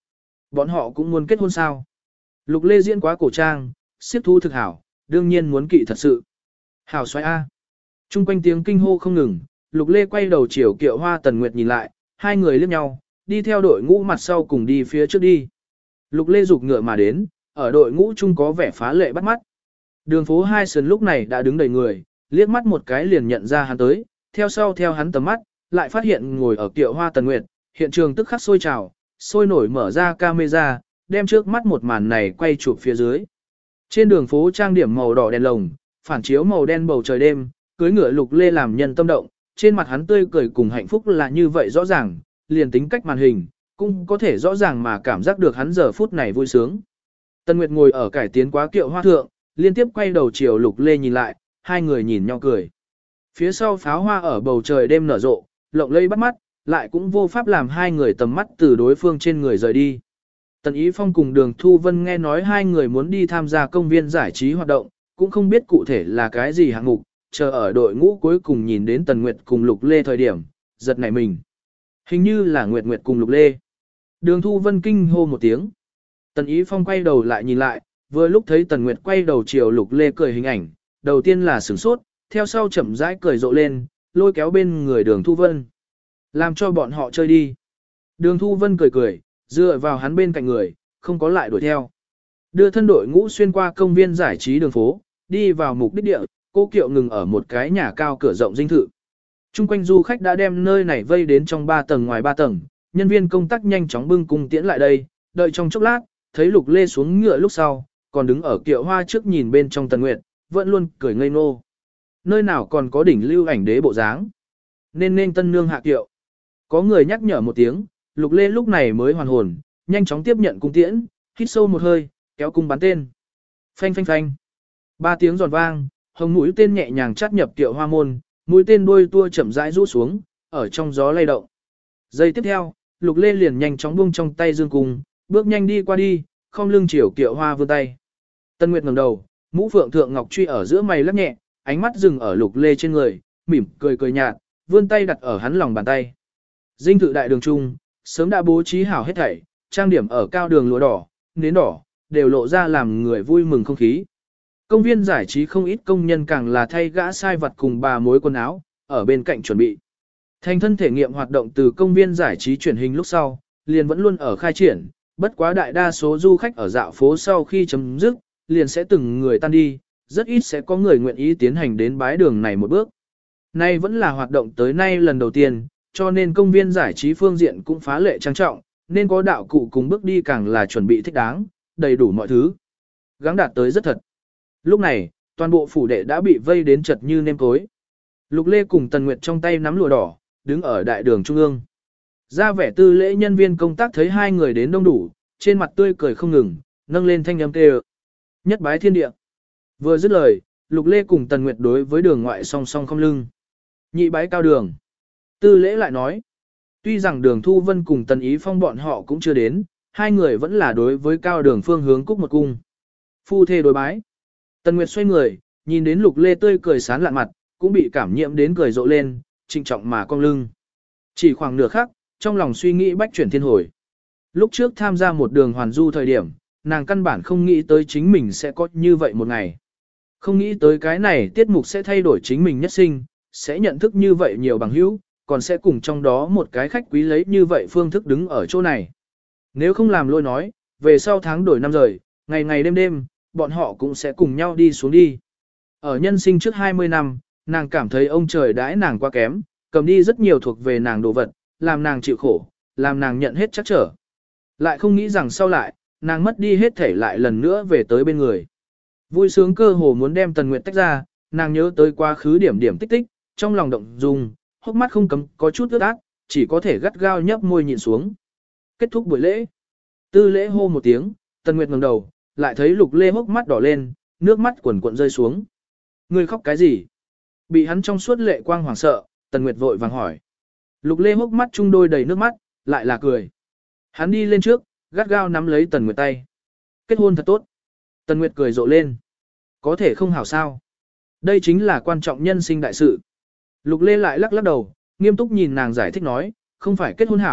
bọn họ cũng muốn kết hôn sao? Lục Lê diễn quá cổ trang, siết thu thực hảo, đương nhiên muốn kỵ thật sự. Hảo xoay A. Trung quanh tiếng kinh hô không ngừng, Lục Lê quay đầu chiều Kiệu Hoa Tần Nguyệt nhìn lại, hai người liếc nhau, đi theo đội ngũ mặt sau cùng đi phía trước đi. Lục Lê giục ngựa mà đến, ở đội ngũ chung có vẻ phá lệ bắt mắt. Đường phố hai sườn lúc này đã đứng đầy người, liếc mắt một cái liền nhận ra hắn tới, theo sau theo hắn tầm mắt, lại phát hiện ngồi ở Kiệu Hoa Tần Nguyệt, hiện trường tức khắc sôi trào, sôi nổi mở ra camera, đem trước mắt một màn này quay chụp phía dưới. Trên đường phố trang điểm màu đỏ đèn lồng, phản chiếu màu đen bầu trời đêm, cưới ngựa Lục Lê làm nhân tâm động, trên mặt hắn tươi cười cùng hạnh phúc là như vậy rõ ràng, liền tính cách màn hình, cũng có thể rõ ràng mà cảm giác được hắn giờ phút này vui sướng. Tân Nguyệt ngồi ở cải tiến quá Kiệu Hoa thượng, liên tiếp quay đầu chiều Lục Lê nhìn lại, hai người nhìn nhau cười. Phía sau pháo hoa ở bầu trời đêm nở rộ, lộng lẫy bắt mắt, lại cũng vô pháp làm hai người tầm mắt từ đối phương trên người rời đi. Tần Ý Phong cùng Đường Thu Vân nghe nói hai người muốn đi tham gia công viên giải trí hoạt động, cũng không biết cụ thể là cái gì hạng mục, chờ ở đội ngũ cuối cùng nhìn đến Tần Nguyệt cùng Lục Lê thời điểm, giật nảy mình. Hình như là Nguyệt Nguyệt cùng Lục Lê. Đường Thu Vân kinh hô một tiếng. Tần Ý Phong quay đầu lại nhìn lại, vừa lúc thấy Tần Nguyệt quay đầu chiều Lục Lê cười hình ảnh, đầu tiên là sửng sốt, theo sau chậm rãi cười rộ lên, lôi kéo bên người Đường Thu Vân. Làm cho bọn họ chơi đi. Đường Thu Vân cười cười, dựa vào hắn bên cạnh người, không có lại đuổi theo. Đưa thân đội ngũ xuyên qua công viên giải trí đường phố, đi vào mục đích địa, cô Kiệu ngừng ở một cái nhà cao cửa rộng dinh thự. Trung quanh du khách đã đem nơi này vây đến trong 3 tầng ngoài 3 tầng, nhân viên công tác nhanh chóng bưng cung tiễn lại đây, đợi trong chốc lát, thấy Lục Lê xuống ngựa lúc sau, còn đứng ở Kiệu Hoa trước nhìn bên trong Tần Nguyệt, vẫn luôn cười ngây ngô. Nơi nào còn có đỉnh lưu ảnh đế bộ dáng, nên tân nương hạ kiệu. Có người nhắc nhở một tiếng, Lục Lê lúc này mới hoàn hồn, nhanh chóng tiếp nhận cung tiễn, hít sâu một hơi, kéo cung bắn tên. Phanh phanh phanh. 3 tiếng giòn vang, hồng mũi tên nhẹ nhàng chát nhập Kiệu Hoa môn, mũi tên đuôi tua chậm rãi rũ xuống, ở trong gió lay động. Giây tiếp theo, Lục Lê liền nhanh chóng buông trong tay dương cung, bước nhanh đi qua đi, không lưng chiều Kiệu Hoa vươn tay. Tân Nguyệt ngẩng đầu, mũ phượng thượng ngọc truy ở giữa mày lắc nhẹ, ánh mắt dừng ở Lục Lê trên người, mỉm cười cười nhạt, vươn tay đặt ở hắn lòng bàn tay. Dinh thự đại đường trung, sớm đã bố trí hảo hết thảy, trang điểm ở cao đường lụa đỏ, nến đỏ, đều lộ ra làm người vui mừng không khí. Công viên giải trí không ít công nhân càng là thay gã sai vật cùng bà mối quần áo, ở bên cạnh chuẩn bị. Thành thân thể nghiệm hoạt động từ công viên giải trí truyền hình lúc sau, liền vẫn luôn ở khai triển, bất quá đại đa số du khách ở dạo phố sau khi chấm dứt, liền sẽ từng người tan đi, rất ít sẽ có người nguyện ý tiến hành đến bái đường này một bước. Nay vẫn là hoạt động tới nay lần đầu tiên, cho nên công viên giải trí phương diện cũng phá lệ trang trọng, nên có đạo cụ cùng bước đi càng là chuẩn bị thích đáng, đầy đủ mọi thứ. Gắng đạt tới rất thật. Lúc này, toàn bộ phủ đệ đã bị vây đến chật như nêm cối. Lục Lê cùng Tần Nguyệt trong tay nắm lụa đỏ, đứng ở đại đường trung ương. Ra vẻ tư lễ nhân viên công tác thấy hai người đến đông đủ, trên mặt tươi cười không ngừng, nâng lên thanh âm kêu. Nhất bái thiên địa. Vừa dứt lời, Lục Lê cùng Tần Nguyệt đối với đường ngoại song song không lưng. Nhị bái cao đường. Tư lễ lại nói. Tuy rằng Đường Thu Vân cùng Tần Ý Phong bọn họ cũng chưa đến, hai người vẫn là đối với cao đường phương hướng cúc một cung. Phu thê đối bái. Tần Nguyệt xoay người, nhìn đến Lục Lê tươi cười sán lạn mặt, cũng bị cảm nhiễm đến cười rộ lên, trịnh trọng mà cong lưng. Chỉ khoảng nửa khắc, trong lòng suy nghĩ bách chuyển thiên hồi. Lúc trước tham gia một đường hoàn du thời điểm, nàng căn bản không nghĩ tới chính mình sẽ có như vậy một ngày. Không nghĩ tới cái này tiết mục sẽ thay đổi chính mình nhất sinh, sẽ nhận thức như vậy nhiều bằng hữu, còn sẽ cùng trong đó một cái khách quý lấy như vậy phương thức đứng ở chỗ này. Nếu không làm lôi nói, về sau tháng đổi năm rời, ngày ngày đêm đêm, bọn họ cũng sẽ cùng nhau đi xuống đi. Ở nhân sinh trước 20 năm, nàng cảm thấy ông trời đãi nàng quá kém, cầm đi rất nhiều thuộc về nàng đồ vật, làm nàng chịu khổ, làm nàng nhận hết trắc trở. Lại không nghĩ rằng sau lại, nàng mất đi hết thể lại lần nữa về tới bên người. Vui sướng cơ hồ muốn đem Tần Nguyệt tách ra, nàng nhớ tới quá khứ điểm điểm tích tích, trong lòng động dung, hốc mắt không cấm có chút ướt át, chỉ có thể gắt gao nhấp môi nhìn xuống. Kết thúc buổi lễ. Tư lễ hô một tiếng, Tần Nguyệt ngẩng đầu, lại thấy Lục Lê hốc mắt đỏ lên, nước mắt quần cuộn rơi xuống. Ngươi khóc cái gì? Bị hắn trong suốt lệ quang hoảng sợ, Tần Nguyệt vội vàng hỏi. Lục Lê hốc mắt trung đôi đầy nước mắt, lại là cười. Hắn đi lên trước, gắt gao nắm lấy Tần Nguyệt tay. Kết hôn thật tốt. Tần Nguyệt cười rộ lên. Có thể không hảo sao. Đây chính là quan trọng nhân sinh đại sự. Lục Lê lại lắc lắc đầu, nghiêm túc nhìn nàng giải thích nói, không phải kết hôn hảo,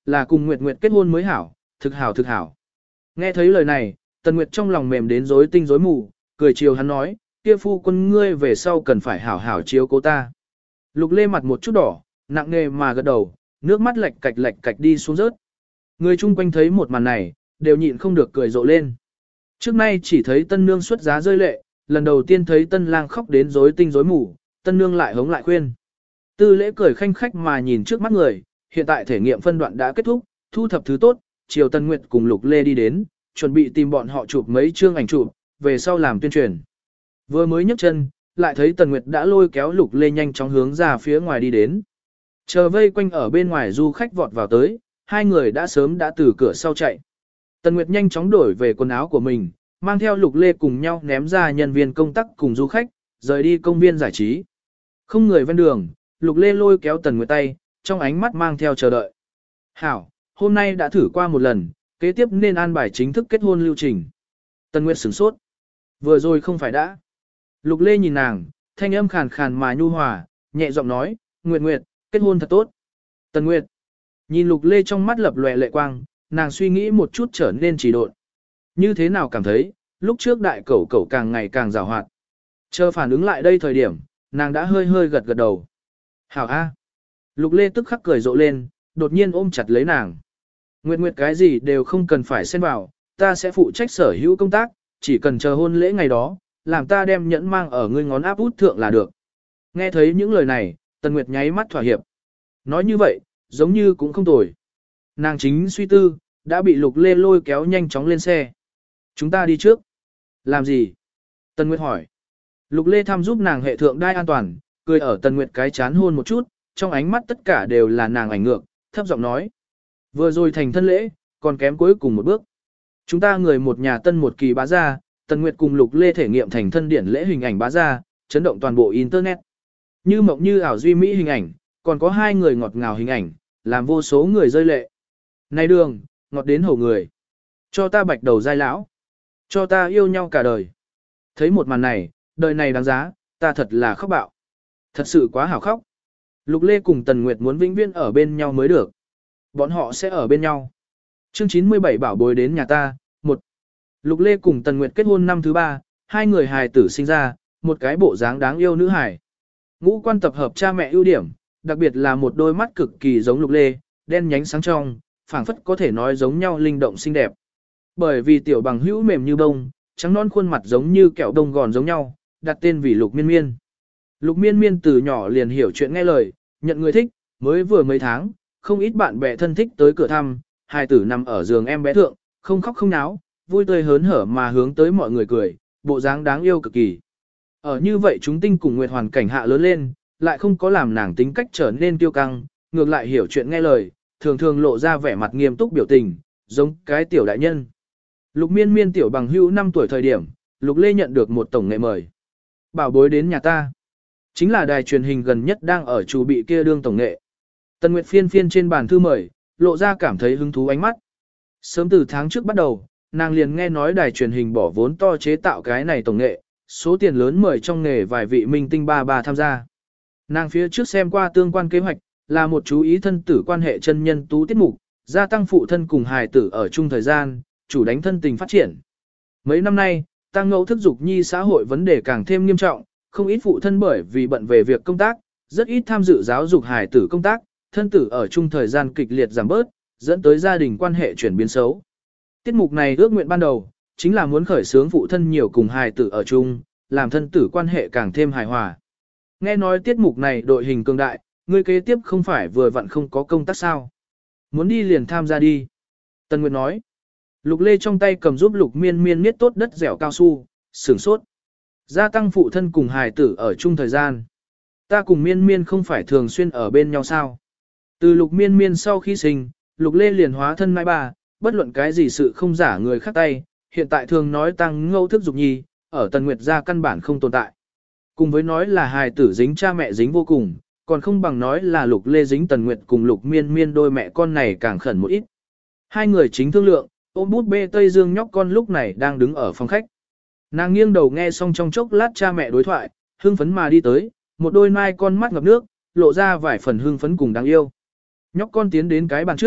là cùng Nguyệt Nguyệt kết hôn mới hảo, thực hảo thực hảo. Nghe thấy lời này, Tần Nguyệt trong lòng mềm đến rối tinh rối mù, cười chiều hắn nói, kia phu quân ngươi về sau cần phải hảo hảo chiếu cố ta. Lục Lê mặt một chút đỏ, nặng nề mà gật đầu, nước mắt lệch cạch đi xuống rớt. Người chung quanh thấy một màn này, đều nhịn không được cười rộ lên. Trước nay chỉ thấy tân nương xuất giá rơi lệ, lần đầu tiên thấy tân lang khóc đến rối tinh rối mù, tân nương lại hống lại khuyên. Tư lễ cười khanh khách mà nhìn trước mắt người, hiện tại thể nghiệm phân đoạn đã kết thúc, thu thập thứ tốt, chiều Tân Nguyệt cùng Lục Lê đi đến, chuẩn bị tìm bọn họ chụp mấy chương ảnh chụp, về sau làm tuyên truyền. Vừa mới nhấc chân, lại thấy Tần Nguyệt đã lôi kéo Lục Lê nhanh chóng hướng ra phía ngoài đi đến. Chờ vây quanh ở bên ngoài du khách vọt vào tới, hai người đã sớm đã từ cửa sau chạy. Tần Nguyệt nhanh chóng đổi về quần áo của mình, mang theo Lục Lê cùng nhau ném ra nhân viên công tác cùng du khách, rời đi công viên giải trí. Không người ven đường, Lục Lê lôi kéo Tần Nguyệt tay, trong ánh mắt mang theo chờ đợi. Hảo, hôm nay đã thử qua một lần, kế tiếp nên an bài chính thức kết hôn lưu trình. Tần Nguyệt sửng sốt. Vừa rồi không phải đã. Lục Lê nhìn nàng, thanh âm khàn khàn mà nhu hòa, nhẹ giọng nói, Nguyệt Nguyệt, kết hôn thật tốt. Tần Nguyệt. Nhìn Lục Lê trong mắt lập lòe lệ quang, nàng suy nghĩ một chút trở nên trì độn. Như thế nào cảm thấy, lúc trước đại cẩu cẩu càng ngày càng rào hoạt. Chờ phản ứng lại đây thời điểm, nàng đã hơi gật gật đầu. Hảo A. Lục Lê tức khắc cười rộ lên, đột nhiên ôm chặt lấy nàng. Nguyệt Nguyệt cái gì đều không cần phải xen vào, ta sẽ phụ trách sở hữu công tác, chỉ cần chờ hôn lễ ngày đó, làm ta đem nhẫn mang ở ngươi ngón áp út thượng là được. Nghe thấy những lời này, Tần Nguyệt nháy mắt thỏa hiệp. Nói như vậy, giống như cũng không tồi. Nàng chính suy tư, đã bị Lục Lê lôi kéo nhanh chóng lên xe. Chúng ta đi trước. Làm gì? Tần Nguyệt hỏi. Lục Lê thăm giúp nàng hệ thượng đai an toàn, cười ở Tần Nguyệt cái chán hôn một chút, trong ánh mắt tất cả đều là nàng ảnh ngược, thấp giọng nói. Vừa rồi thành thân lễ, còn kém cuối cùng một bước. Chúng ta người một nhà tân một kỳ bá gia, Tần Nguyệt cùng Lục Lê thể nghiệm thành thân điển lễ hình ảnh bá gia, chấn động toàn bộ Internet. Như mộng như ảo duy mỹ hình ảnh, còn có hai người ngọt ngào hình ảnh, làm vô số người rơi lệ. Này đường, ngọt đến hầu người. Cho ta bạch đầu giai lão. Cho ta yêu nhau cả đời. Thấy một màn này, đời này đáng giá, ta thật là khóc bạo. Thật sự quá hảo khóc. Lục Lê cùng Tần Nguyệt muốn vĩnh viễn ở bên nhau mới được. Bọn họ sẽ ở bên nhau. Chương 97 bảo bối đến nhà ta, 1. Lục Lê cùng Tần Nguyệt kết hôn năm thứ 3, hai người hài tử sinh ra, một cái bộ dáng đáng yêu nữ hài. Ngũ quan tập hợp cha mẹ ưu điểm, đặc biệt là một đôi mắt cực kỳ giống Lục Lê, đen nhánh sáng trong, phảng phất có thể nói giống nhau linh động xinh đẹp. Bởi vì tiểu bằng hữu mềm như bông, trắng non khuôn mặt giống như kẹo đông gòn giống nhau, đặt tên vì Lục Miên Miên. Lục Miên Miên từ nhỏ liền hiểu chuyện nghe lời, nhận người thích, mới vừa mấy tháng, không ít bạn bè thân thích tới cửa thăm, hài tử nằm ở giường em bé thượng, không khóc không náo, vui tươi hớn hở mà hướng tới mọi người cười, bộ dáng đáng yêu cực kỳ. Ở như vậy chúng tinh cùng nguyệt hoàn cảnh hạ lớn lên, lại không có làm nàng tính cách trở nên kiêu căng, ngược lại hiểu chuyện nghe lời, thường thường lộ ra vẻ mặt nghiêm túc biểu tình, giống cái tiểu đại nhân. Lục Miên Miên tiểu bằng hữu 5 tuổi thời điểm, Lục Lê nhận được một tổng nghệ mời. Bảo bối đến nhà ta. Chính là đài truyền hình gần nhất đang ở chủ bị kia đương tổng nghệ. Tần Nguyệt phiên phiên trên bàn thư mời, lộ ra cảm thấy hứng thú ánh mắt. Sớm từ tháng trước bắt đầu, nàng liền nghe nói đài truyền hình bỏ vốn to chế tạo cái này tổng nghệ, số tiền lớn mời trong nghề vài vị minh tinh ba tham gia. Nàng phía trước xem qua tương quan kế hoạch, là một chú ý thân tử quan hệ chân nhân tú tiết mục, gia tăng phụ thân cùng hài tử ở chung thời gian, chủ đánh thân tình phát triển. Mấy năm nay, tăng ngẫu thức dục nhi xã hội vấn đề càng thêm nghiêm trọng, không ít phụ thân bởi vì bận về việc công tác, rất ít tham dự giáo dục hài tử công tác, thân tử ở chung thời gian kịch liệt giảm bớt, dẫn tới gia đình quan hệ chuyển biến xấu. Tiết mục này ước nguyện ban đầu, chính là muốn khởi xướng phụ thân nhiều cùng hài tử ở chung, làm thân tử quan hệ càng thêm hài hòa. Nghe nói tiết mục này đội hình cường đại, người kế tiếp không phải vừa vặn không có công tác sao. Muốn đi liền tham gia đi. Tần Nguyệt nói. Lục Lê trong tay cầm giúp Lục Miên Miên miết tốt đất dẻo cao su, sửng sốt. Gia tăng phụ thân cùng hài tử ở chung thời gian. Ta cùng Miên Miên không phải thường xuyên ở bên nhau sao. Từ Lục Miên Miên sau khi sinh, Lục Lê liền hóa thân mai bà, bất luận cái gì sự không giả người khác tay, hiện tại thường nói tăng ngẫu thức dục nhi, ở Tần Nguyệt gia căn bản không tồn tại. Cùng với nói là hài tử dính cha mẹ dính vô cùng, còn không bằng nói là Lục Lê dính Tần Nguyệt cùng Lục Miên Miên đôi mẹ con này càng khẩn một ít. Hai người chính thương lượng, ôm bút bê Tây Dương nhóc con lúc này đang đứng ở phòng khách. Nàng nghiêng đầu nghe xong trong chốc lát cha mẹ đối thoại, hưng phấn mà đi tới, một đôi nai con mắt ngập nước, lộ ra vài phần hưng phấn cùng đáng yêu. Nhóc con tiến đến cái bàn trước,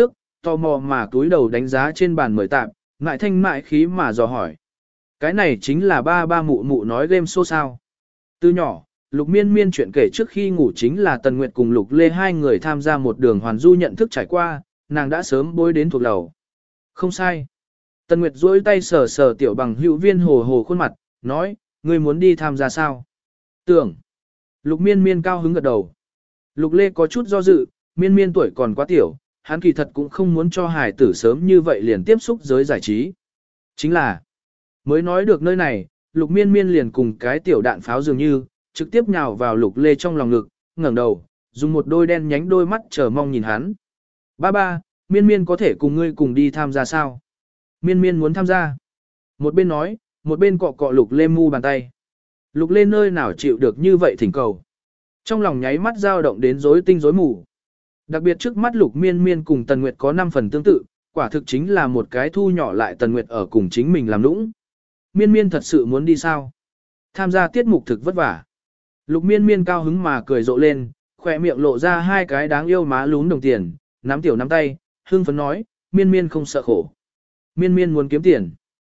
tò mò mà cúi đầu đánh giá trên bàn mời tạm, ngại thanh mại khí mà dò hỏi. Cái này chính là ba ba mụ mụ nói game show sao. Từ nhỏ, Lục Miên Miên chuyện kể trước khi ngủ chính là Tần Nguyệt cùng Lục Lê hai người tham gia một đường hoàn du nhận thức trải qua, nàng đã sớm bối đến thuộc lầu. Không sai. Tần Nguyệt duỗi tay sờ sờ tiểu bằng hữu viên hồ hồ khuôn mặt, nói, ngươi muốn đi tham gia sao? Tưởng. Lục Miên Miên cao hứng gật đầu. Lục Lê có chút do dự, Miên Miên tuổi còn quá tiểu, hắn kỳ thật cũng không muốn cho hài tử sớm như vậy liền tiếp xúc giới giải trí. Chính là, mới nói được nơi này, Lục Miên Miên liền cùng cái tiểu đạn pháo dường như, trực tiếp nhào vào Lục Lê trong lòng ngực, ngẩng đầu, dùng một đôi đen nhánh đôi mắt chờ mong nhìn hắn. Ba ba, Miên Miên có thể cùng ngươi cùng đi tham gia sao? Miên Miên muốn tham gia. Một bên nói, một bên cọ cọ Lục Lê mu bàn tay. Lục Lê nơi nào chịu được như vậy thỉnh cầu. Trong lòng nháy mắt dao động đến rối tinh rối mù. Đặc biệt trước mắt Lục Miên Miên cùng Tần Nguyệt có 5 phần tương tự, quả thực chính là một cái thu nhỏ lại Tần Nguyệt ở cùng chính mình làm lũng. Miên Miên thật sự muốn đi sao? Tham gia tiết mục thực vất vả. Lục Miên Miên cao hứng mà cười rộ lên, khỏe miệng lộ ra hai cái đáng yêu má lún đồng tiền, nắm tiểu nắm tay, hưng phấn nói, Miên Miên không sợ khổ. Miên Miên muốn kiếm tiền.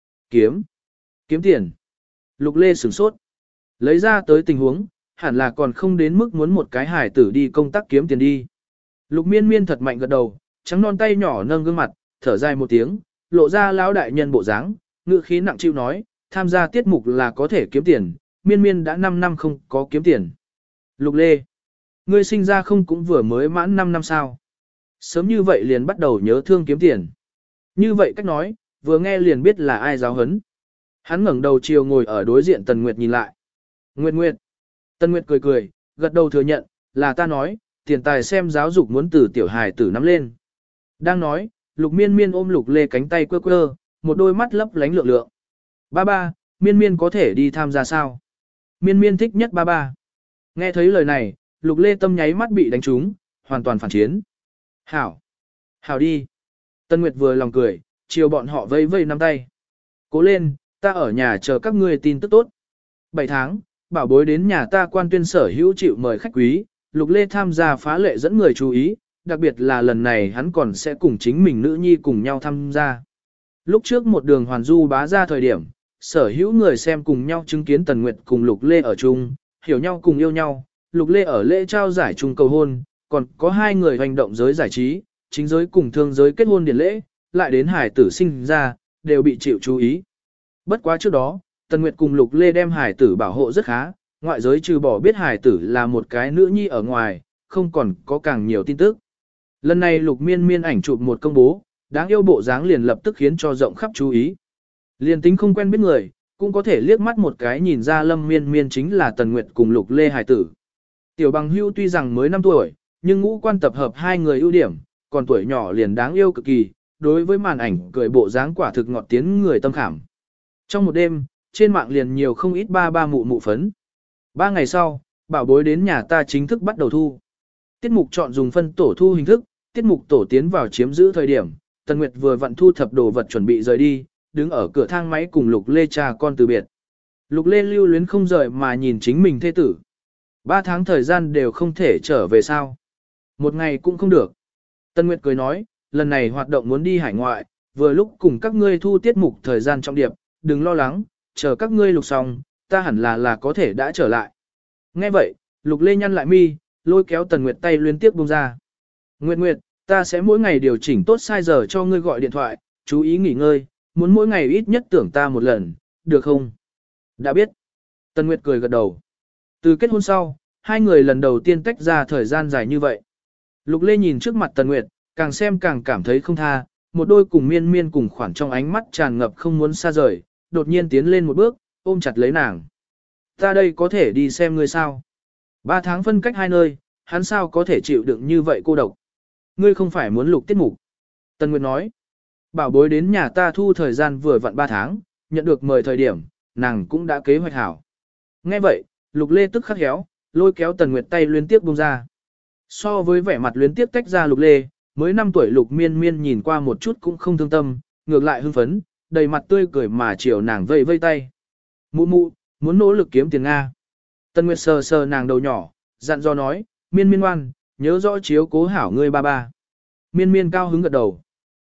Kiếm tiền. Lục Lê sửng sốt. Lấy ra tới tình huống, hẳn là còn không đến mức muốn một cái hải tử đi công tác kiếm tiền đi. Lục Miên Miên thật mạnh gật đầu, trắng non tay nhỏ nâng gương mặt, thở dài một tiếng, lộ ra lão đại nhân bộ dáng, ngữ khí nặng chịu nói, tham gia tiết mục là có thể kiếm tiền, Miên Miên đã 5 năm không có kiếm tiền. Lục Lê, ngươi sinh ra không cũng vừa mới mãn 5 năm sao? Sớm như vậy liền bắt đầu nhớ thương kiếm tiền. Như vậy cách nói, vừa nghe liền biết là ai giáo huấn. Hắn ngẩng đầu chiều ngồi ở đối diện Tần Nguyệt nhìn lại. Nguyệt Nguyệt. Tần Nguyệt cười cười, gật đầu thừa nhận, là ta nói, tiền tài xem giáo dục muốn từ tiểu hài tử nắm lên. Đang nói, Lục Miên Miên ôm Lục Lê cánh tay quơ quơ, một đôi mắt lấp lánh lượng lượng. Ba ba, Miên Miên có thể đi tham gia sao? Miên Miên thích nhất ba ba. Nghe thấy lời này, Lục Lê tâm nháy mắt bị đánh trúng, hoàn toàn phản chiến. Hảo. Hảo đi. Tân Nguyệt vừa lòng cười, chiều bọn họ vây vây nắm tay. Cố lên, ta ở nhà chờ các ngươi tin tức tốt. 7 tháng, bảo bối đến nhà ta quan tuyên sở hữu chịu mời khách quý, Lục Lê tham gia phá lệ dẫn người chú ý, đặc biệt là lần này hắn còn sẽ cùng chính mình nữ nhi cùng nhau tham gia. Lúc trước một đường hoàn du bá ra thời điểm, sở hữu người xem cùng nhau chứng kiến Tần Nguyệt cùng Lục Lê ở chung, hiểu nhau cùng yêu nhau, Lục Lê ở lễ trao giải chung cầu hôn, còn có hai người hành động giới giải trí, chính giới cùng thương giới kết hôn điển lễ, lại đến hải tử sinh ra, đều bị chịu chú ý. Bất quá trước đó, Tần Nguyệt cùng Lục Lê đem hải tử bảo hộ rất khá, ngoại giới trừ bỏ biết hải tử là một cái nữ nhi ở ngoài, không còn có càng nhiều tin tức. Lần này Lục Miên Miên ảnh chụp một công bố, đáng yêu bộ dáng liền lập tức khiến cho rộng khắp chú ý. Liên tính không quen biết người, cũng có thể liếc mắt một cái nhìn ra Lâm Miên Miên chính là Tần Nguyệt cùng Lục Lê hải tử. Tiểu bằng hưu tuy rằng mới 5 tuổi, nhưng ngũ quan tập hợp hai người ưu điểm, còn tuổi nhỏ liền đáng yêu cực kỳ, đối với màn ảnh cười bộ dáng quả thực ngọt tiếng người tâm khảm. Trong một đêm, trên mạng liền nhiều không ít ba ba mụ mụ phấn. 3 ngày sau, bảo bối đến nhà ta chính thức bắt đầu thu. Tiết mục chọn dùng phân tổ thu hình thức, tiết mục tổ tiến vào chiếm giữ thời điểm, Tần Nguyệt vừa vặn thu thập đồ vật chuẩn bị rời đi, đứng ở cửa thang máy cùng Lục Lê cha con từ biệt. Lục Lê lưu luyến không rời mà nhìn chính mình thê tử. 3 tháng thời gian đều không thể trở về sao. Một ngày cũng không được. Tần Nguyệt cười nói, lần này hoạt động muốn đi hải ngoại, vừa lúc cùng các ngươi thu tiết mục thời gian trọng điệp, đừng lo lắng, chờ các ngươi lục xong, ta hẳn là có thể đã trở lại. Nghe vậy, Lục Lê nhăn lại mi, lôi kéo Tần Nguyệt tay liên tiếp buông ra. Nguyệt Nguyệt, ta sẽ mỗi ngày điều chỉnh tốt sai giờ cho ngươi gọi điện thoại, chú ý nghỉ ngơi, muốn mỗi ngày ít nhất tưởng ta một lần, được không? Đã biết. Tần Nguyệt cười gật đầu. Từ kết hôn sau, hai người lần đầu tiên tách ra thời gian dài như vậy. Lục Lê nhìn trước mặt Tần Nguyệt, càng xem càng cảm thấy không tha, một đôi cùng Miên Miên cùng khoảng trong ánh mắt tràn ngập không muốn xa rời, đột nhiên tiến lên một bước, ôm chặt lấy nàng. Ta đây có thể đi xem ngươi sao? 3 tháng phân cách hai nơi, hắn sao có thể chịu đựng như vậy cô độc? Ngươi không phải muốn lục tiết mục. Tần Nguyệt nói, bảo bối đến nhà ta thu thời gian vừa vặn 3 tháng, nhận được mời thời điểm, nàng cũng đã kế hoạch hảo. Nghe vậy, Lục Lê tức khắc héo, lôi kéo Tần Nguyệt tay liên tiếp buông ra. So với vẻ mặt luyến tiếp tách ra Lục Lê, mới 5 tuổi Lục Miên Miên nhìn qua một chút cũng không thương tâm, ngược lại hưng phấn, đầy mặt tươi cười mà chiều nàng vây vây tay. Mụ mụ, muốn nỗ lực kiếm tiền Nga. Tần Nguyệt sờ sờ nàng đầu nhỏ, dặn dò nói, Miên Miên ngoan, nhớ rõ chiếu cố hảo ngươi ba ba. Miên Miên cao hứng gật đầu.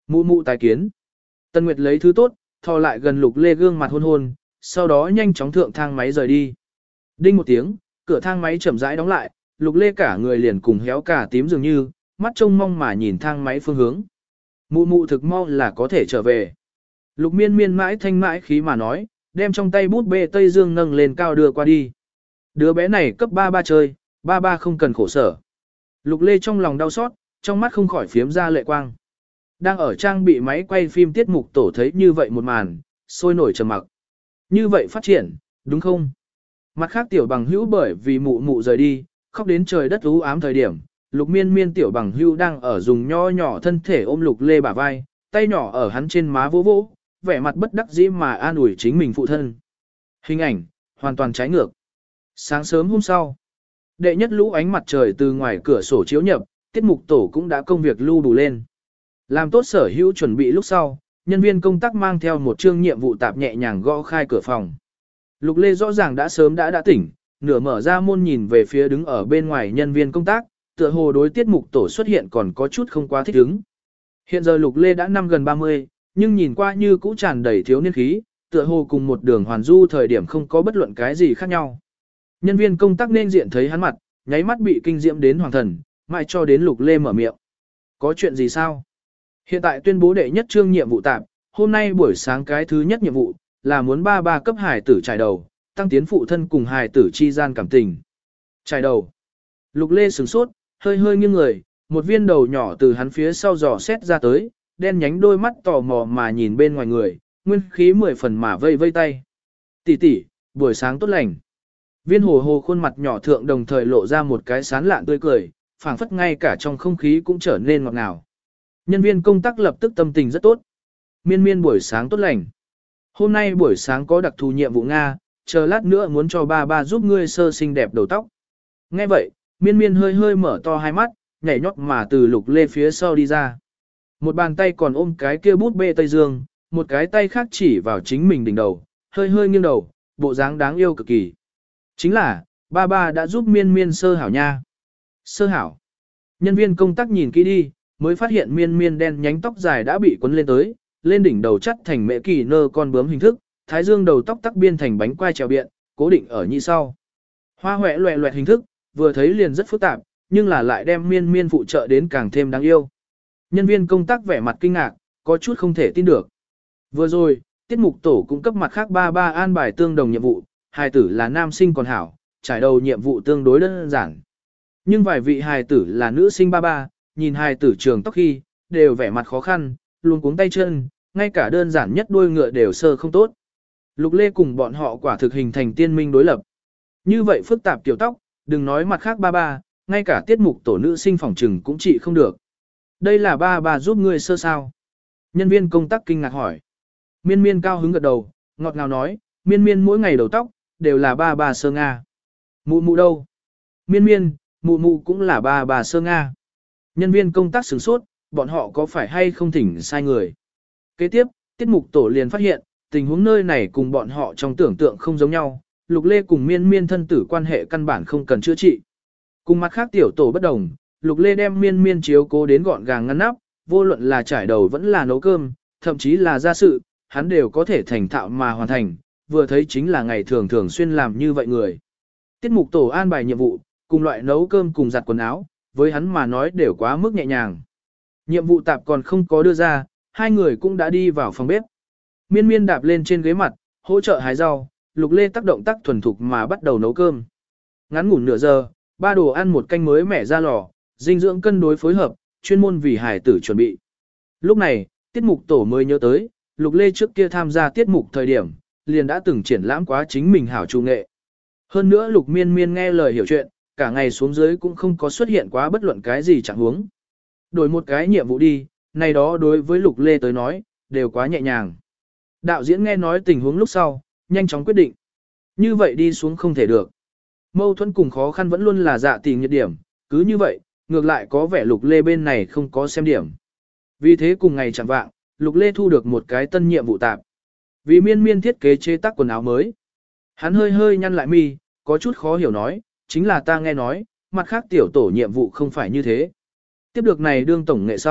Mụ mụ tái kiến. Tân Nguyệt lấy thứ tốt, thò lại gần Lục Lê gương mặt hôn hôn, sau đó nhanh chóng thượng thang máy rời đi. Đinh một tiếng, cửa thang máy chậm rãi đóng lại, Lục Lê cả người liền cùng héo cả tím dường như, mắt trông mong mà nhìn thang máy phương hướng. Mụ mụ thực mau là có thể trở về. Lục Miên Miên mãi thanh mãi khí mà nói, đem trong tay bút bê Tây Dương nâng lên cao đưa qua đi. Đứa bé này cấp ba ba chơi, ba ba không cần khổ sở. Lục Lê trong lòng đau xót, trong mắt không khỏi phiếm ra lệ quang. Đang ở trang bị máy quay phim tiết mục tổ thấy như vậy một màn, sôi nổi trầm mặc. Như vậy phát triển, đúng không? Mặt khác tiểu bằng hữu bởi vì mụ mụ rời đi, khóc đến trời đất u ám thời điểm, Lục Miên Miên tiểu bằng hữu đang ở dùng nho nhỏ thân thể ôm Lục Lê bả vai, tay nhỏ ở hắn trên má vỗ vỗ, vẻ mặt bất đắc dĩ mà an ủi chính mình phụ thân. Hình ảnh, hoàn toàn trái ngược. Sáng sớm hôm sau, đệ nhất lũ ánh mặt trời từ ngoài cửa sổ chiếu nhập, tiết mục tổ cũng đã công việc lưu đủ lên. Làm tốt sở hữu chuẩn bị lúc sau, nhân viên công tác mang theo một chương nhiệm vụ tạp nhẹ nhàng gõ khai cửa phòng. Lục Lê rõ ràng đã sớm đã tỉnh, nửa mở ra môn nhìn về phía đứng ở bên ngoài nhân viên công tác, tựa hồ đối tiết mục tổ xuất hiện còn có chút không quá thích ứng. Hiện giờ Lục Lê đã năm gần 30, nhưng nhìn qua như cũ tràn đầy thiếu niên khí, tựa hồ cùng một đường hoàn du thời điểm không có bất luận cái gì khác nhau. Nhân viên công tác nên diện thấy hắn mặt, nháy mắt bị kinh diễm đến hoàng thần, mãi cho đến Lục Lê mở miệng. Có chuyện gì sao? Hiện tại tuyên bố đệ nhất chương nhiệm vụ tạm, hôm nay buổi sáng cái thứ nhất nhiệm vụ, là muốn ba ba cấp hài tử trải đầu, tăng tiến phụ thân cùng hài tử chi gian cảm tình. Trải đầu. Lục Lê sửng sốt, hơi hơi nghiêng người, một viên đầu nhỏ từ hắn phía sau dò xét ra tới, đen nhánh đôi mắt tò mò mà nhìn bên ngoài người, nguyên khí 10 phần mà vây vây tay. Tỷ tỷ, buổi sáng tốt lành. Viên hồ hồ khuôn mặt nhỏ thượng đồng thời lộ ra một cái sán lạn tươi cười, phảng phất ngay cả trong không khí cũng trở nên ngọt ngào. Nhân viên công tác lập tức tâm tình rất tốt. Miên Miên buổi sáng tốt lành. Hôm nay buổi sáng có đặc thù nhiệm vụ Nga, chờ lát nữa muốn cho ba ba giúp ngươi sơ xinh đẹp đầu tóc. Nghe vậy, Miên Miên hơi hơi mở to hai mắt, nhảy nhót mà từ Lục Lê phía sau đi ra. Một bàn tay còn ôm cái kia bút bê Tây Dương, một cái tay khác chỉ vào chính mình đỉnh đầu, hơi hơi nghiêng đầu, bộ dáng đáng yêu cực kỳ. Chính là, ba ba đã giúp Miên Miên sơ hảo nha. Sơ hảo. Nhân viên công tác nhìn kỹ đi, mới phát hiện Miên Miên đen nhánh tóc dài đã bị quấn lên tới, lên đỉnh đầu chắt thành mễ kỳ nơ con bướm hình thức, thái dương đầu tóc tắc biên thành bánh quai trèo biện, cố định ở nhị sau. Hoa hoẹ loẹ loẹt hình thức, vừa thấy liền rất phức tạp, nhưng là lại đem Miên Miên phụ trợ đến càng thêm đáng yêu. Nhân viên công tác vẻ mặt kinh ngạc, có chút không thể tin được. Vừa rồi, tiết mục tổ cũng cấp mặt khác ba ba an bài tương đồng nhiệm vụ, hài tử là nam sinh còn hảo, trải đầu nhiệm vụ tương đối đơn giản. Nhưng vài vị hài tử là nữ sinh ba ba, nhìn hài tử trường tóc khi, đều vẻ mặt khó khăn, luôn cuống tay chân, ngay cả đơn giản nhất đuôi ngựa đều sơ không tốt. Lục Lê cùng bọn họ quả thực hình thành tiên minh đối lập. Như vậy phức tạp kiểu tóc, đừng nói mặt khác ba ba, ngay cả tiết mục tổ nữ sinh phòng trừng cũng trị không được. Đây là ba ba giúp ngươi sơ sao. Nhân viên công tác kinh ngạc hỏi. Miên Miên cao hứng gật đầu, ngọt ngào nói, Miên Miên mỗi ngày đầu tóc, đều là ba ba sơ Nga. Mụ mụ đâu? Miên Miên, mụ mụ cũng là ba ba sơ Nga. Nhân viên công tác sửng sốt, bọn họ có phải hay không thỉnh sai người? Kế tiếp, tiết mục tổ liền phát hiện, tình huống nơi này cùng bọn họ trong tưởng tượng không giống nhau, Lục Lê cùng Miên Miên thân tử quan hệ căn bản không cần chữa trị. Cùng mặt khác tiểu tổ bất đồng, Lục Lê đem Miên Miên chiếu cố đến gọn gàng ngăn nắp, vô luận là trải đầu vẫn là nấu cơm, thậm chí là gia sự, hắn đều có thể thành thạo mà hoàn thành, vừa thấy chính là ngày thường thường xuyên làm như vậy người. Tiết mục tổ an bài nhiệm vụ, cùng loại nấu cơm cùng giặt quần áo, với hắn mà nói đều quá mức nhẹ nhàng. Nhiệm vụ tạp còn không có đưa ra, hai người cũng đã đi vào phòng bếp. Miên Miên đạp lên trên ghế mặt, hỗ trợ hái rau, Lục Lê tác động tác thuần thục mà bắt đầu nấu cơm. Ngắn ngủn nửa giờ, ba đồ ăn một canh mới mẻ ra lò, dinh dưỡng cân đối phối hợp, chuyên môn vì hải tử chuẩn bị. Lúc này, tiết mục tổ mới nhớ tới, Lục Lê trước kia tham gia tiết mục thời điểm, liền đã từng triển lãm quá chính mình hảo chủ nghệ. Hơn nữa Lục Miên Miên nghe lời hiểu chuyện, cả ngày xuống dưới cũng không có xuất hiện quá bất luận cái gì chẳng huống. Đổi một cái nhiệm vụ đi, này đó đối với Lục Lê tới nói, đều quá nhẹ nhàng. Đạo diễn nghe nói tình huống lúc sau, nhanh chóng quyết định. Như vậy đi xuống không thể được. Mâu thuẫn cùng khó khăn vẫn luôn là dạ tình nhiệt điểm, cứ như vậy, ngược lại có vẻ Lục Lê bên này không có xem điểm. Vì thế cùng ngày chẳng vạng, Lục Lê thu được một cái tân nhiệm vụ tạp. Vì Miên Miên thiết kế chế tác quần áo mới. Hắn hơi hơi nhăn lại mi, có chút khó hiểu nói, chính là ta nghe nói, mặt khác tiểu tổ nhiệm vụ không phải như thế. Tiếp được này đương tổng nghệ sau,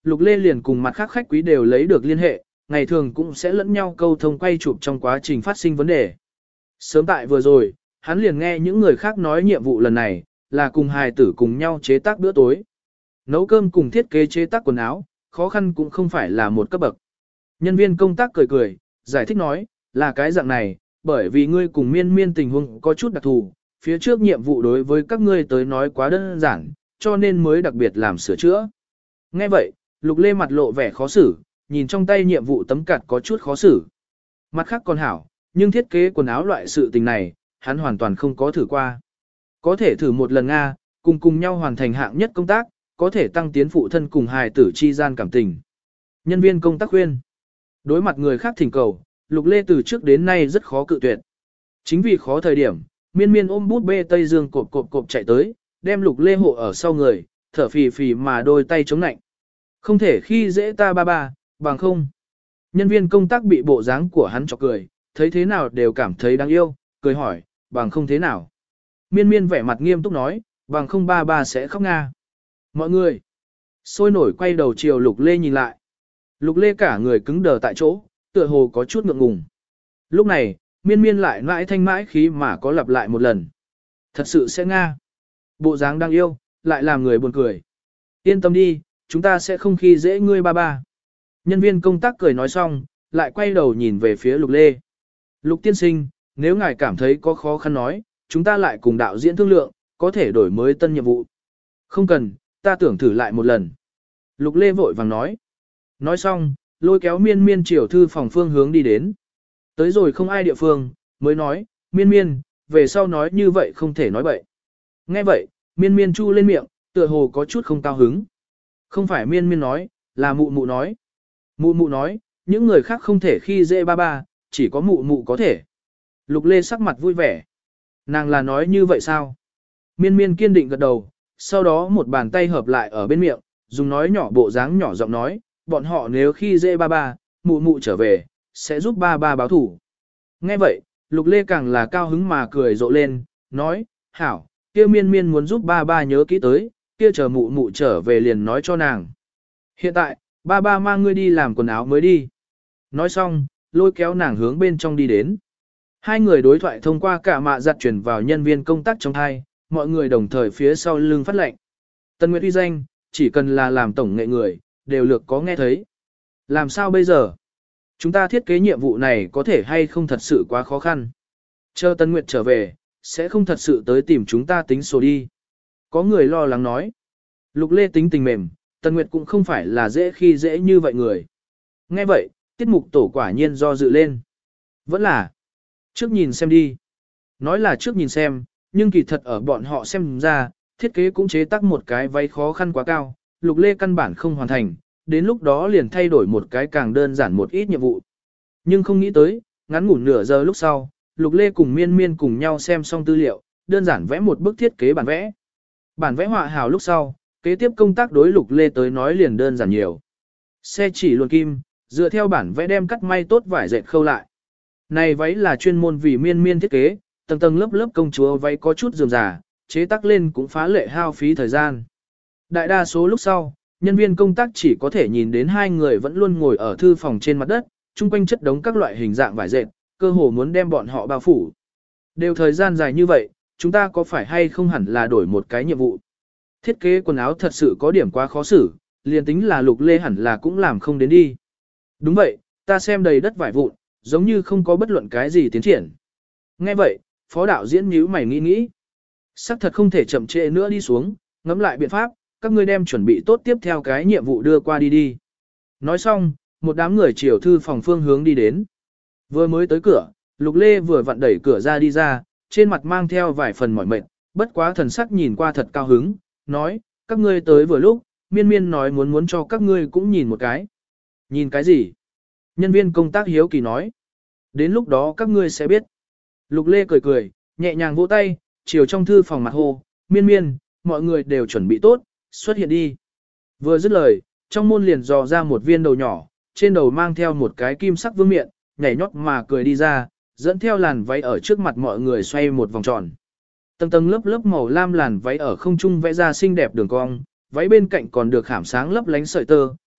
Lục Lê liền cùng mặt khác khách quý đều lấy được liên hệ, ngày thường cũng sẽ lẫn nhau câu thông quay chụp trong quá trình phát sinh vấn đề. Sớm tại vừa rồi, hắn liền nghe những người khác nói nhiệm vụ lần này, là cùng hài tử cùng nhau chế tác bữa tối. Nấu cơm cùng thiết kế chế tác quần áo, khó khăn cũng không phải là một cấp bậc. Nhân viên công tác cười cười, giải thích nói, là cái dạng này, bởi vì ngươi cùng miên miên tình huống có chút đặc thù, phía trước nhiệm vụ đối với các ngươi tới nói quá đơn giản, cho nên mới đặc biệt làm sửa chữa. Nghe vậy, Lục Lê mặt lộ vẻ khó xử, nhìn trong tay nhiệm vụ tấm card có chút khó xử. Mặt khác còn hảo, nhưng thiết kế quần áo loại sự tình này, hắn hoàn toàn không có thử qua. Có thể thử một lần Nga, cùng nhau hoàn thành hạng nhất công tác, có thể tăng tiến phụ thân cùng hài tử chi gian cảm tình. Nhân viên công tác khuyên. Đối mặt người khác thỉnh cầu, Lục Lê từ trước đến nay rất khó cự tuyệt. Chính vì khó thời điểm, miên miên ôm bút bê Tây Dương cộp chạy tới, đem Lục Lê hộ ở sau người, thở phì phì mà đôi tay chống nạnh. Không thể khi dễ ta ba, bằng không. Nhân viên công tác bị bộ dáng của hắn chọc cười, thấy thế nào đều cảm thấy đáng yêu, cười hỏi, bằng không thế nào. Miên miên vẻ mặt nghiêm túc nói, bằng không ba sẽ khóc Nga. Mọi người sôi nổi quay đầu chiều Lục Lê nhìn lại. Lục Lê cả người cứng đờ tại chỗ, tựa hồ có chút ngượng ngùng. Lúc này, miên miên lại mãi thanh mãi khí mà có lặp lại một lần. Thật sự sẽ Nga. Bộ dáng đáng yêu, lại làm người buồn cười. Yên tâm đi, chúng ta sẽ không khi dễ ngươi ba. Nhân viên công tác cười nói xong, lại quay đầu nhìn về phía Lục Lê. Lục tiên sinh, nếu ngài cảm thấy có khó khăn nói, chúng ta lại cùng đạo diễn thương lượng, có thể đổi mới tân nhiệm vụ. Không cần, ta tưởng thử lại một lần. Lục Lê vội vàng nói. Nói xong, lôi kéo miên miên chiều thư phòng phương hướng đi đến. Tới rồi không ai địa phương, mới nói, miên miên, về sau nói như vậy không thể nói bậy. Nghe vậy, miên miên chu lên miệng, tựa hồ có chút không cao hứng. Không phải miên miên nói, là mụ mụ nói. Mụ mụ nói, những người khác không thể khi dễ ba, chỉ có mụ mụ có thể. Lục Lê sắc mặt vui vẻ. Nàng là nói như vậy sao? Miên miên kiên định gật đầu, sau đó một bàn tay hợp lại ở bên miệng, dùng nói nhỏ bộ dáng nhỏ giọng nói, bọn họ nếu khi dễ ba, mụ mụ trở về, sẽ giúp ba báo thủ. Nghe vậy, Lục Lê càng là cao hứng mà cười rộ lên, nói, hảo, kia miên miên muốn giúp ba nhớ kỹ tới, kia chờ mụ mụ trở về liền nói cho nàng. Hiện tại, ba mang ngươi đi làm quần áo mới đi. Nói xong, lôi kéo nàng hướng bên trong đi đến. Hai người đối thoại thông qua cả mạ giặt truyền vào nhân viên công tác trong hai, mọi người đồng thời phía sau lưng phát lệnh. Tân Nguyệt uy danh, chỉ cần là làm tổng nghệ người, đều lược có nghe thấy. Làm sao bây giờ? Chúng ta thiết kế nhiệm vụ này có thể hay không thật sự quá khó khăn. Chờ Tân Nguyệt trở về, sẽ không thật sự tới tìm chúng ta tính sổ đi. Có người lo lắng nói. Lục Lê tính tình mềm, Tân Nguyệt cũng không phải là dễ khi dễ như vậy người. Nghe vậy, tiết mục tổ quả nhiên do dự lên. Vẫn là, trước nhìn xem đi. Nói là trước nhìn xem, nhưng kỳ thật ở bọn họ xem ra, thiết kế cũng chế tác một cái váy khó khăn quá cao, Lục Lê căn bản không hoàn thành, đến lúc đó liền thay đổi một cái càng đơn giản một ít nhiệm vụ. Nhưng không nghĩ tới, ngắn ngủn nửa giờ lúc sau, Lục Lê cùng miên miên cùng nhau xem xong tư liệu, đơn giản vẽ một bức thiết kế bản vẽ. Bản vẽ họa hảo lúc sau, kế tiếp công tác đối Lục Lê tới nói liền đơn giản nhiều. Xe chỉ luồn kim, dựa theo bản vẽ đem cắt may tốt vải dệt khâu lại. Này váy là chuyên môn vì miên miên thiết kế, tầng tầng lớp lớp công chúa váy có chút rườm rà, chế tác lên cũng phá lệ hao phí thời gian. Đại đa số lúc sau, nhân viên công tác chỉ có thể nhìn đến hai người vẫn luôn ngồi ở thư phòng trên mặt đất, chung quanh chất đống các loại hình dạng vải dệt, cơ hồ muốn đem bọn họ bao phủ. Đều thời gian dài như vậy, chúng ta có phải hay không hẳn là đổi một cái nhiệm vụ. Thiết kế quần áo thật sự có điểm quá khó xử, liền tính là Lục Lê hẳn là cũng làm không đến đi. Đúng vậy, ta xem đầy đất vải vụn, giống như không có bất luận cái gì tiến triển. Nghe vậy, phó đạo diễn nhíu mày nghĩ. Sắc thật không thể chậm trễ nữa đi xuống, ngẫm lại biện pháp, các ngươi đem chuẩn bị tốt tiếp theo cái nhiệm vụ đưa qua đi. Nói xong, một đám người chiều thư phòng phương hướng đi đến. Vừa mới tới cửa, Lục Lê vừa vặn đẩy cửa ra đi ra, trên mặt mang theo vài phần mỏi mệt, bất quá thần sắc nhìn qua thật cao hứng, nói, các ngươi tới vừa lúc, miên miên nói muốn cho các ngươi cũng nhìn một cái. Nhìn cái gì? Nhân viên công tác hiếu kỳ nói. Đến lúc đó các ngươi sẽ biết. Lục Lê cười, nhẹ nhàng vỗ tay, chiều trong thư phòng mặt hô, miên miên, mọi người đều chuẩn bị tốt, xuất hiện đi. Vừa dứt lời, trong môn liền dò ra một viên đầu nhỏ, trên đầu mang theo một cái kim sắc vương miện, nhảy nhót mà cười đi ra, dẫn theo làn váy ở trước mặt mọi người xoay một vòng tròn. Tầng tầng lớp lớp màu lam làn váy ở không trung vẽ ra xinh đẹp đường cong, váy bên cạnh còn được khảm sáng lấp lánh sợi tơ,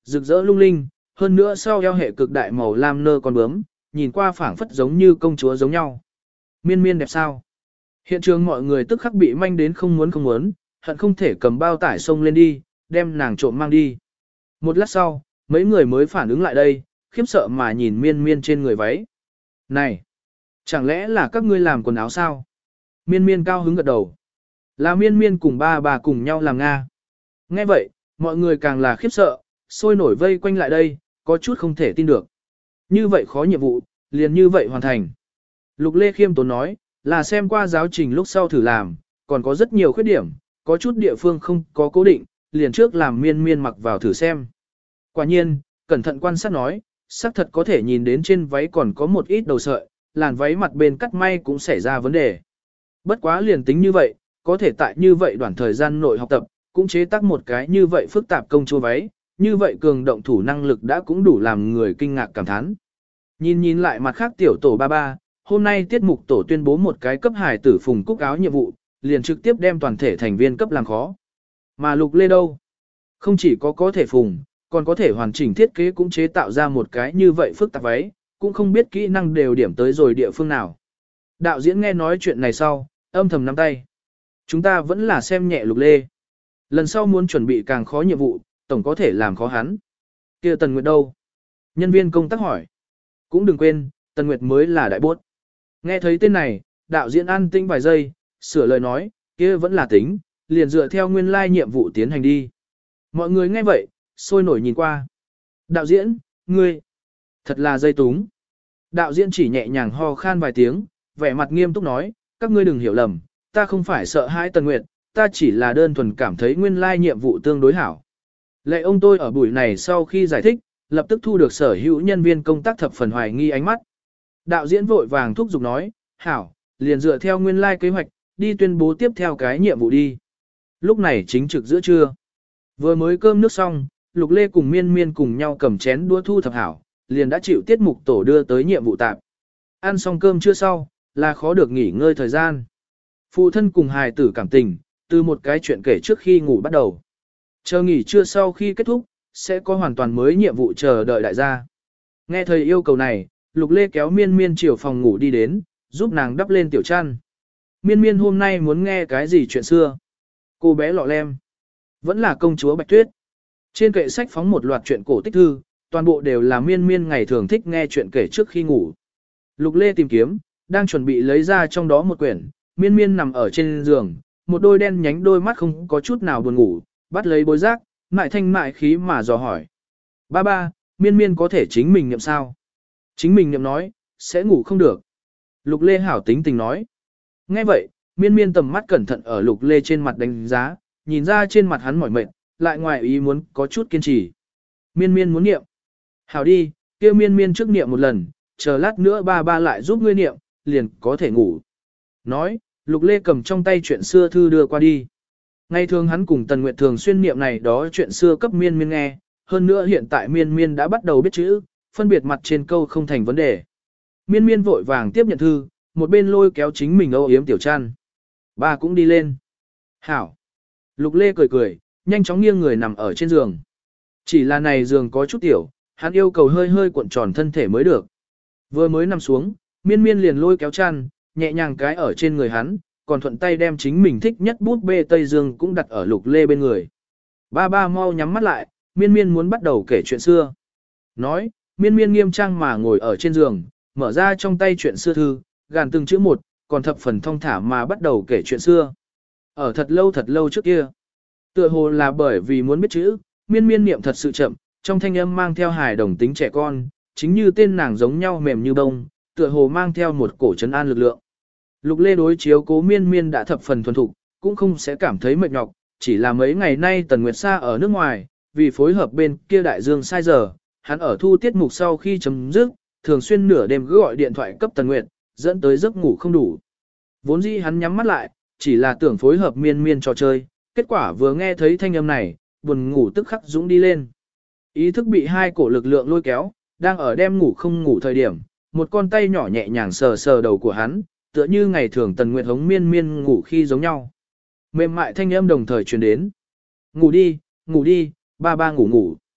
rực rỡ lung linh, hơn nữa sau eo hệ cực đại màu lam nơ con bướm, nhìn qua phảng phất giống như công chúa giống nhau. Miên miên đẹp sao? Hiện trường mọi người tức khắc bị manh đến không muốn, hận không thể cầm bao tải xông lên đi, đem nàng trộm mang đi. Một lát sau, mấy người mới phản ứng lại đây, khiếp sợ mà nhìn miên miên trên người váy. Này! Chẳng lẽ là các ngươi làm quần áo sao? Miên miên cao hứng gật đầu. Là miên miên cùng ba bà cùng nhau làm Nga. Nghe vậy, mọi người càng là khiếp sợ, sôi nổi vây quanh lại đây, có chút không thể tin được. Như vậy khó nhiệm vụ, liền như vậy hoàn thành. Lục Lê khiêm tốn nói, là xem qua giáo trình lúc sau thử làm, còn có rất nhiều khuyết điểm, có chút địa phương không có cố định, liền trước làm miên miên mặc vào thử xem. Quả nhiên, cẩn thận quan sát nói, xác thật có thể nhìn đến trên váy còn có một ít đầu sợi, làn váy mặt bên cắt may cũng xảy ra vấn đề. Bất quá liền tính như vậy, có thể tại như vậy đoạn thời gian nội học tập, cũng chế tác một cái như vậy phức tạp công chúa váy, như vậy cường động thủ năng lực đã cũng đủ làm người kinh ngạc cảm thán. Nhìn lại mặt khác tiểu tổ ba ba, hôm nay tiết mục tổ tuyên bố một cái cấp hải tử phùng cúc áo nhiệm vụ, liền trực tiếp đem toàn thể thành viên cấp làm khó. Mà Lục Lê đâu? Không chỉ có thể phùng, còn có thể hoàn chỉnh thiết kế cũng chế tạo ra một cái như vậy phức tạp váy, cũng không biết kỹ năng đều điểm tới rồi địa phương nào. Đạo diễn nghe nói chuyện này sau, âm thầm nắm tay. Chúng ta vẫn là xem nhẹ Lục Lê. Lần sau muốn chuẩn bị càng khó nhiệm vụ, tổng có thể làm khó hắn. Kia Tần Nguyệt đâu? Nhân viên công tác hỏi. Cũng đừng quên, Tần Nguyệt mới là đại bốt. Nghe thấy tên này, đạo diễn an tĩnh vài giây, sửa lời nói, kia vẫn là tính, liền dựa theo nguyên lai nhiệm vụ tiến hành đi. Mọi người nghe vậy, sôi nổi nhìn qua. Đạo diễn, ngươi, thật là dây túng. Đạo diễn chỉ nhẹ nhàng ho khan vài tiếng, vẻ mặt nghiêm túc nói, các ngươi đừng hiểu lầm, ta không phải sợ hãi Tần Nguyệt, ta chỉ là đơn thuần cảm thấy nguyên lai nhiệm vụ tương đối hảo. Lệ ông tôi ở buổi này sau khi giải thích, lập tức thu được sở hữu nhân viên công tác thập phần hoài nghi ánh mắt. Đạo diễn vội vàng thúc giục nói, hảo, liền dựa theo nguyên lai kế hoạch, đi tuyên bố tiếp theo cái nhiệm vụ đi. Lúc này chính trực giữa trưa. Vừa mới cơm nước xong, Lục Lê cùng Miên Miên cùng nhau cầm chén đũa thu thập hảo, liền đã chịu tiết mục tổ đưa tới nhiệm vụ tạp. Ăn xong cơm chưa sau, là khó được nghỉ ngơi thời gian. Phụ thân cùng hài tử cảm tình, từ một cái chuyện kể trước khi ngủ bắt đầu. Chờ nghỉ trưa sau khi kết thúc, sẽ có hoàn toàn mới nhiệm vụ chờ đợi đại gia. Nghe thầy yêu cầu này, Lục Lê kéo Miên Miên chiều phòng ngủ đi đến, giúp nàng đắp lên tiểu chăn. Miên Miên hôm nay muốn nghe cái gì chuyện xưa? Cô bé lọ lem. Vẫn là công chúa Bạch Tuyết. Trên kệ sách phóng một loạt chuyện cổ tích thư, toàn bộ đều là Miên Miên ngày thường thích nghe chuyện kể trước khi ngủ. Lục Lê tìm kiếm, đang chuẩn bị lấy ra trong đó một quyển, Miên Miên nằm ở trên giường, một đôi đen nhánh đôi mắt không có chút nào buồn ngủ, bắt lấy bối giác, mại thanh mại khí mà dò hỏi. Ba ba, Miên Miên có thể chính mình nhậm sao? Chính mình nhậm nói, sẽ ngủ không được. Lục Lê hảo tính tình nói. Nghe vậy, Miên Miên tầm mắt cẩn thận ở Lục Lê trên mặt đánh giá, nhìn ra trên mặt hắn mỏi mệt, lại ngoài ý muốn có chút kiên trì. Miên Miên muốn niệm. Hảo đi, kêu Miên Miên trước niệm một lần, chờ lát nữa ba ba lại giúp ngươi niệm, liền có thể ngủ. Nói, Lục Lê cầm trong tay chuyện xưa thư đưa qua đi. Ngày thường hắn cùng Tần Nguyệt thường xuyên niệm này đó chuyện xưa cấp Miên Miên nghe, hơn nữa hiện tại Miên Miên đã bắt đầu biết chữ, phân biệt mặt trên câu không thành vấn đề. Miên Miên vội vàng tiếp nhận thư, một bên lôi kéo chính mình âu yếm tiểu chăn. Ba cũng đi lên. Hảo. Lục Lê cười cười, nhanh chóng nghiêng người nằm ở trên giường. Chỉ là này giường có chút tiểu, hắn yêu cầu hơi hơi cuộn tròn thân thể mới được. Vừa mới nằm xuống, Miên Miên liền lôi kéo chăn, nhẹ nhàng cái ở trên người hắn, còn thuận tay đem chính mình thích nhất bút bê Tây Dương cũng đặt ở Lục Lê bên người. Ba ba mau nhắm mắt lại, Miên Miên muốn bắt đầu kể chuyện xưa. Nói, Miên Miên nghiêm trang mà ngồi ở trên giường, mở ra trong tay chuyện xưa thư, gàn từng chữ một, còn thập phần thong thả mà bắt đầu kể chuyện xưa. Ở thật lâu trước kia, tựa hồ là bởi vì muốn biết chữ, Miên Miên niệm thật sự chậm, trong thanh âm mang theo hài đồng tính trẻ con, chính như tên nàng giống nhau mềm như bông, tựa hồ mang theo một cổ trấn an lực lượng. Lục Lê đối chiếu cố Miên Miên đã thập phần thuần thục, cũng không sẽ cảm thấy mệt nhọc, chỉ là mấy ngày nay Tần Nguyệt Sa ở nước ngoài, vì phối hợp bên kia đại dương sai giờ, hắn ở thu tiết mục sau khi chấm dứt, thường xuyên nửa đêm cứ gọi điện thoại cấp Tần Nguyệt, dẫn tới giấc ngủ không đủ. Vốn dĩ hắn nhắm mắt lại, chỉ là tưởng phối hợp Miên Miên trò chơi, kết quả vừa nghe thấy thanh âm này, buồn ngủ tức khắc dũng đi lên. Ý thức bị hai cổ lực lượng lôi kéo, đang ở đêm ngủ không ngủ thời điểm, một con tay nhỏ nhẹ nhàng sờ sờ đầu của hắn, tựa như ngày thường Tần Nguyệt hống Miên Miên ngủ khi giống nhau. Mềm mại thanh âm đồng thời truyền đến. Ngủ đi, ba ba ngủ ngủ.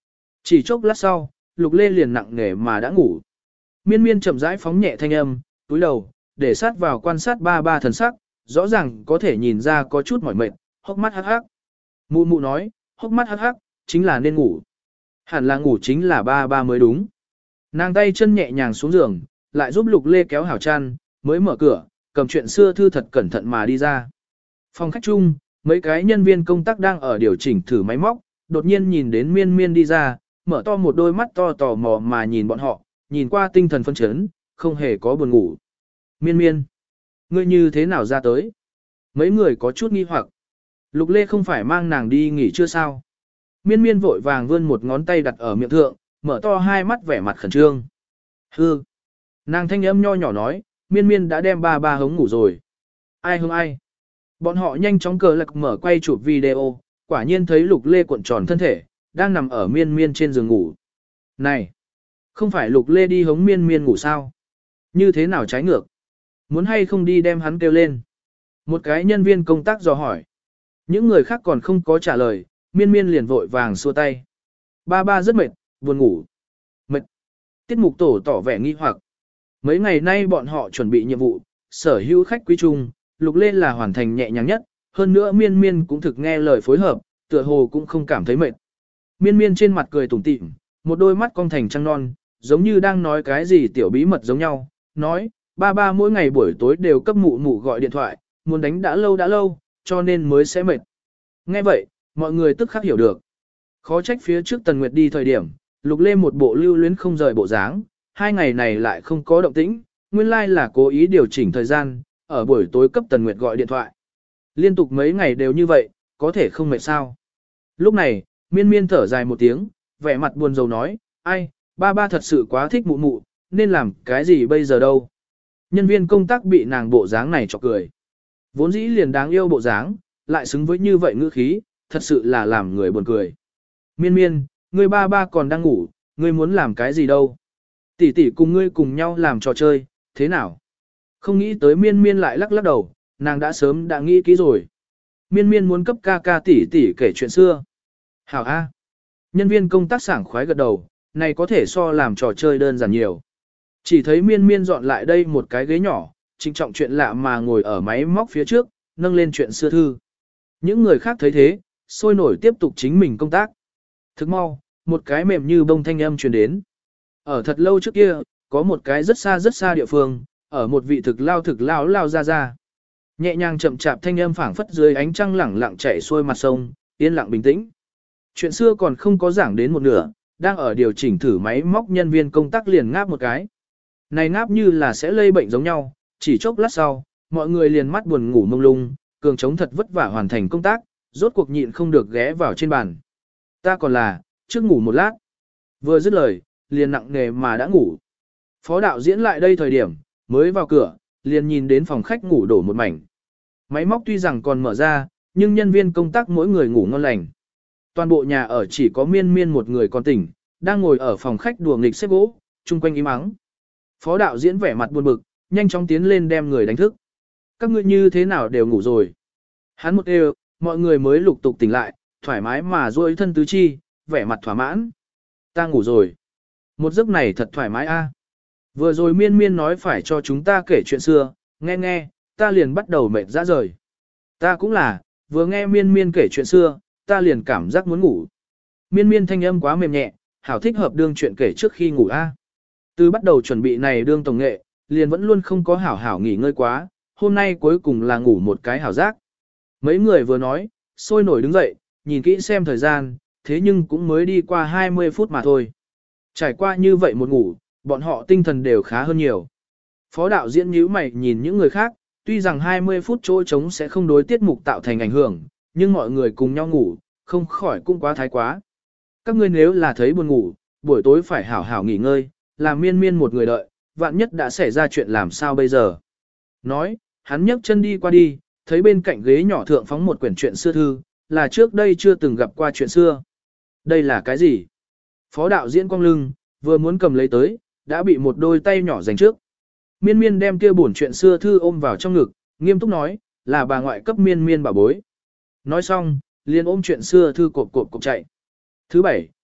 Chỉ chốc lát sau, Lục Lê liền nặng nề mà đã ngủ. Miên miên chậm rãi phóng nhẹ thanh âm, túi đầu, để sát vào quan sát ba ba thần sắc, rõ ràng có thể nhìn ra có chút mỏi mệt, hốc mắt hắc hắc. Mụ mụ nói, hốc mắt hắc hắc, chính là nên ngủ. Hẳn là ngủ chính là ba ba mới đúng. Nàng tay chân nhẹ nhàng xuống giường, lại giúp Lục Lê kéo hảo chăn, mới mở cửa, cầm chuyện xưa thư thật cẩn thận mà đi ra. Phòng khách chung, mấy cái nhân viên công tác đang ở điều chỉnh thử máy móc, đột nhiên nhìn đến miên miên đi ra, mở to một đôi mắt to tò mò mà nhìn bọn họ, nhìn qua tinh thần phân chấn, không hề có buồn ngủ. Miên miên, ngươi như thế nào ra tới? Mấy người có chút nghi hoặc. Lục Lê không phải mang nàng đi nghỉ chưa sao? Miên miên vội vàng vươn một ngón tay đặt ở miệng thượng, mở to hai mắt vẻ mặt khẩn trương. Hư. Nàng thanh âm nho nhỏ nói, miên miên đã đem ba ba hống ngủ rồi. Ai hông ai? Bọn họ nhanh chóng cờ lạc mở quay chụp video, quả nhiên thấy Lục Lê cuộn tròn thân thể, đang nằm ở miên miên trên giường ngủ. Này! Không phải Lục Lê đi hống miên miên ngủ sao? Như thế nào trái ngược? Muốn hay không đi đem hắn kêu lên? Một cái nhân viên công tác dò hỏi. Những người khác còn không có trả lời, miên miên liền vội vàng xua tay. Ba ba rất mệt, buồn ngủ. Mệt. Tiết mục tổ tỏ vẻ nghi hoặc. Mấy ngày nay bọn họ chuẩn bị nhiệm vụ, sở hữu khách quý chung, Lục Lê là hoàn thành nhẹ nhàng nhất, hơn nữa miên miên cũng thực nghe lời phối hợp, tựa hồ cũng không cảm thấy mệt. Miên miên trên mặt cười tủm tỉm, một đôi mắt cong thành trăng non, giống như đang nói cái gì tiểu bí mật giống nhau, nói, ba ba mỗi ngày buổi tối đều cấp mụ mụ gọi điện thoại, muốn đánh đã lâu, cho nên mới sẽ mệt. Nghe vậy, mọi người tức khắc hiểu được. Khó trách phía trước Tần Nguyệt đi thời điểm, Lục Lê một bộ lưu luyến không rời bộ dáng, hai ngày này lại không có động tĩnh, nguyên lai là cố ý điều chỉnh thời gian, ở buổi tối cấp Tần Nguyệt gọi điện thoại. Liên tục mấy ngày đều như vậy, có thể không mệt sao. Lúc này, miên miên thở dài một tiếng, vẻ mặt buồn rầu nói, ai, ba ba thật sự quá thích mụ mụ, nên làm cái gì bây giờ đâu. Nhân viên công tác bị nàng bộ dáng này chọc cười. Vốn dĩ liền đáng yêu bộ dáng, lại xứng với như vậy ngữ khí, thật sự là làm người buồn cười. Miên miên, ngươi ba ba còn đang ngủ, ngươi muốn làm cái gì đâu. Tỷ tỷ cùng ngươi cùng nhau làm trò chơi, thế nào? Không nghĩ tới miên miên lại lắc lắc đầu, nàng đã sớm đã nghĩ kỹ rồi. Miên miên muốn cấp ca ca tỷ tỷ kể chuyện xưa. Hảo A. Nhân viên công tác sảng khoái gật đầu, này có thể so làm trò chơi đơn giản nhiều. Chỉ thấy miên miên dọn lại đây một cái ghế nhỏ, trinh trọng chuyện lạ mà ngồi ở máy móc phía trước, nâng lên chuyện xưa thư. Những người khác thấy thế, sôi nổi tiếp tục chính mình công tác. Thức mau, một cái mềm như bông thanh âm truyền đến. Ở thật lâu trước kia, có một cái rất xa địa phương, ở một vị thực lao ra. Nhẹ nhàng chậm chạp thanh âm phảng phất dưới ánh trăng lẳng lặng chảy xuôi mặt sông, yên lặng bình tĩnh. Chuyện xưa còn không có giảng đến một nửa, đang ở điều chỉnh thử máy móc nhân viên công tác liền ngáp một cái. Này ngáp như là sẽ lây bệnh giống nhau, chỉ chốc lát sau, mọi người liền mắt buồn ngủ mông lung, cường chống thật vất vả hoàn thành công tác, rốt cuộc nhịn không được ghé vào trên bàn. Ta còn là, trước ngủ một lát. Vừa dứt lời, liền nặng nề mà đã ngủ. Phó đạo diễn lại đây thời điểm, mới vào cửa, liền nhìn đến phòng khách ngủ đổ một mảnh. Máy móc tuy rằng còn mở ra, nhưng nhân viên công tác mỗi người ngủ ngon lành. Toàn bộ nhà ở chỉ có miên miên một người còn tỉnh, đang ngồi ở phòng khách đùa nghịch xếp gỗ, chung quanh im ắng. Phó đạo diễn vẻ mặt buồn bực, nhanh chóng tiến lên đem người đánh thức. Các ngươi như thế nào đều ngủ rồi. Hắn một đều, mọi người mới lục tục tỉnh lại, thoải mái mà duỗi thân tứ chi, vẻ mặt thỏa mãn. Ta ngủ rồi. Một giấc này thật thoải mái a. Vừa rồi miên miên nói phải cho chúng ta kể chuyện xưa, nghe, ta liền bắt đầu mệt ra rời. Ta cũng là, vừa nghe miên miên kể chuyện xưa, ta liền cảm giác muốn ngủ. Miên miên thanh âm quá mềm nhẹ, hảo thích hợp đương chuyện kể trước khi ngủ a. Từ bắt đầu chuẩn bị này đương tổng nghệ, liền vẫn luôn không có hảo nghỉ ngơi quá, hôm nay cuối cùng là ngủ một cái hảo giác. Mấy người vừa nói, sôi nổi đứng dậy, nhìn kỹ xem thời gian, thế nhưng cũng mới đi qua 20 phút mà thôi. Trải qua như vậy một ngủ, bọn họ tinh thần đều khá hơn nhiều. Phó đạo diễn nhíu mày nhìn những người khác, tuy rằng 20 phút chỗ trống sẽ không đối tiết mục tạo thành ảnh hưởng, nhưng mọi người cùng nhau ngủ, không khỏi cũng quá thái quá. Các ngươi nếu là thấy buồn ngủ, buổi tối phải hảo nghỉ ngơi, làm miên miên một người đợi, vạn nhất đã xảy ra chuyện làm sao bây giờ. Nói, hắn nhấc chân đi qua đi, thấy bên cạnh ghế nhỏ thượng phóng một quyển chuyện xưa thư, là trước đây chưa từng gặp qua chuyện xưa. Đây là cái gì? Phó đạo diễn cong lưng, vừa muốn cầm lấy tới, đã bị một đôi tay nhỏ giành trước. Miên miên đem kia bổn chuyện xưa thư ôm vào trong ngực, nghiêm túc nói, là bà ngoại cấp miên miên bảo bối. Nói xong, liền ôm chuyện xưa thư cộp chạy. Thứ bảy,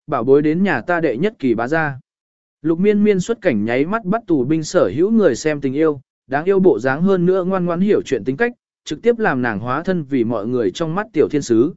bảo bối đến nhà ta đệ nhất kỳ bá gia. Lục miên miên xuất cảnh nháy mắt bắt tù binh sở hữu người xem tình yêu, đáng yêu bộ dáng hơn nữa ngoan ngoãn hiểu chuyện tính cách, trực tiếp làm nàng hóa thân vì mọi người trong mắt tiểu thiên sứ.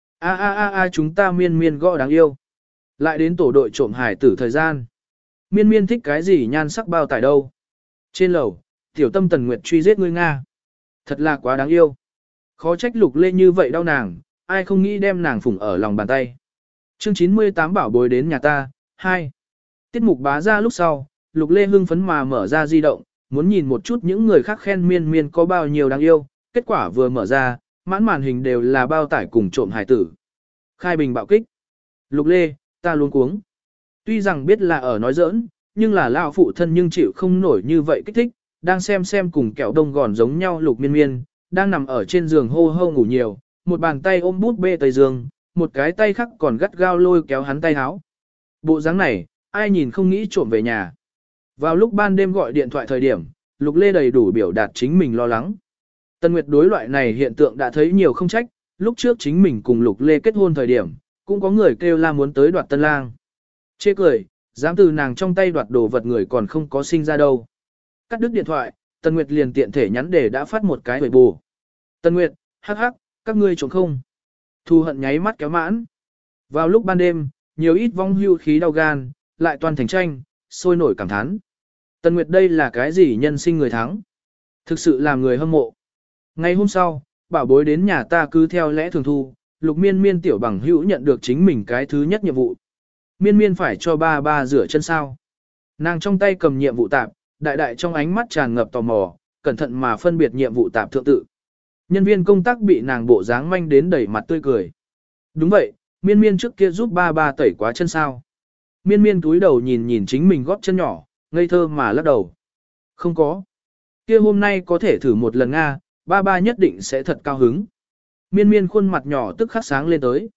A chúng ta miên miên gõ đáng yêu. Lại đến tổ đội trộm hải tử thời gian. Miên miên thích cái gì nhan sắc bao tải đâu. Trên lầu, tiểu tâm Tần Nguyệt truy giết ngươi Nga. Thật là quá đáng yêu. Khó trách Lục Lê như vậy đau nàng, ai không nghĩ đem nàng phủng ở lòng bàn tay. Chương 98 bảo bối đến nhà ta, 2. Tiết mục bá ra lúc sau, Lục Lê hưng phấn mà mở ra di động, muốn nhìn một chút những người khác khen miên miên có bao nhiêu đáng yêu, kết quả vừa mở ra, mãn màn hình đều là bao tải cùng trộm hải tử. Khai bình bạo kích. Lục Lê, ta luống cuống. Tuy rằng biết là ở nói giỡn, nhưng là lão phụ thân nhưng chịu không nổi như vậy kích thích, đang xem cùng kẹo đông gòn giống nhau Lục miên miên, đang nằm ở trên giường hô hô ngủ nhiều, một bàn tay ôm bút bê tây giường, một cái tay khác còn gắt gao lôi kéo hắn tay háo. Bộ dáng này, ai nhìn không nghĩ trộm về nhà. Vào lúc ban đêm gọi điện thoại thời điểm, Lục Lê đầy đủ biểu đạt chính mình lo lắng. Tần Nguyệt đối loại này hiện tượng đã thấy nhiều không trách, lúc trước chính mình cùng Lục Lê kết hôn thời điểm, cũng có người kêu la muốn tới đoạt tân lang. Chê cười, dám từ nàng trong tay đoạt đồ vật người còn không có sinh ra đâu. Cắt đứt điện thoại, Tần Nguyệt liền tiện thể nhắn để đã phát một cái hồi bù. Tần Nguyệt, hắc hắc, các ngươi trốn không. Thu hận nháy mắt kéo mãn. Vào lúc ban đêm, nhiều ít vong hưu khí đau gan, lại toàn thành tranh, sôi nổi cảm thán. Tần Nguyệt đây là cái gì nhân sinh người thắng? Thực sự làm người hâm mộ. Ngày hôm sau, bảo bối đến nhà ta cứ theo lẽ thường thu, Lục miên miên tiểu bằng hữu nhận được chính mình cái thứ nhất nhiệm vụ. Miên miên phải cho ba rửa chân sao. Nàng trong tay cầm nhiệm vụ tạp, đại đại trong ánh mắt tràn ngập tò mò, cẩn thận mà phân biệt nhiệm vụ tạp thượng tự. Nhân viên công tác bị nàng bộ dáng manh đến đẩy mặt tươi cười. Đúng vậy, miên miên trước kia giúp ba tẩy quá chân sao. Miên miên túi đầu nhìn chính mình góp chân nhỏ, ngây thơ mà lắc đầu. Không có. Kia hôm nay có thể thử một lần Nga, ba nhất định sẽ thật cao hứng. Miên miên khuôn mặt nhỏ tức khắc sáng lên tới.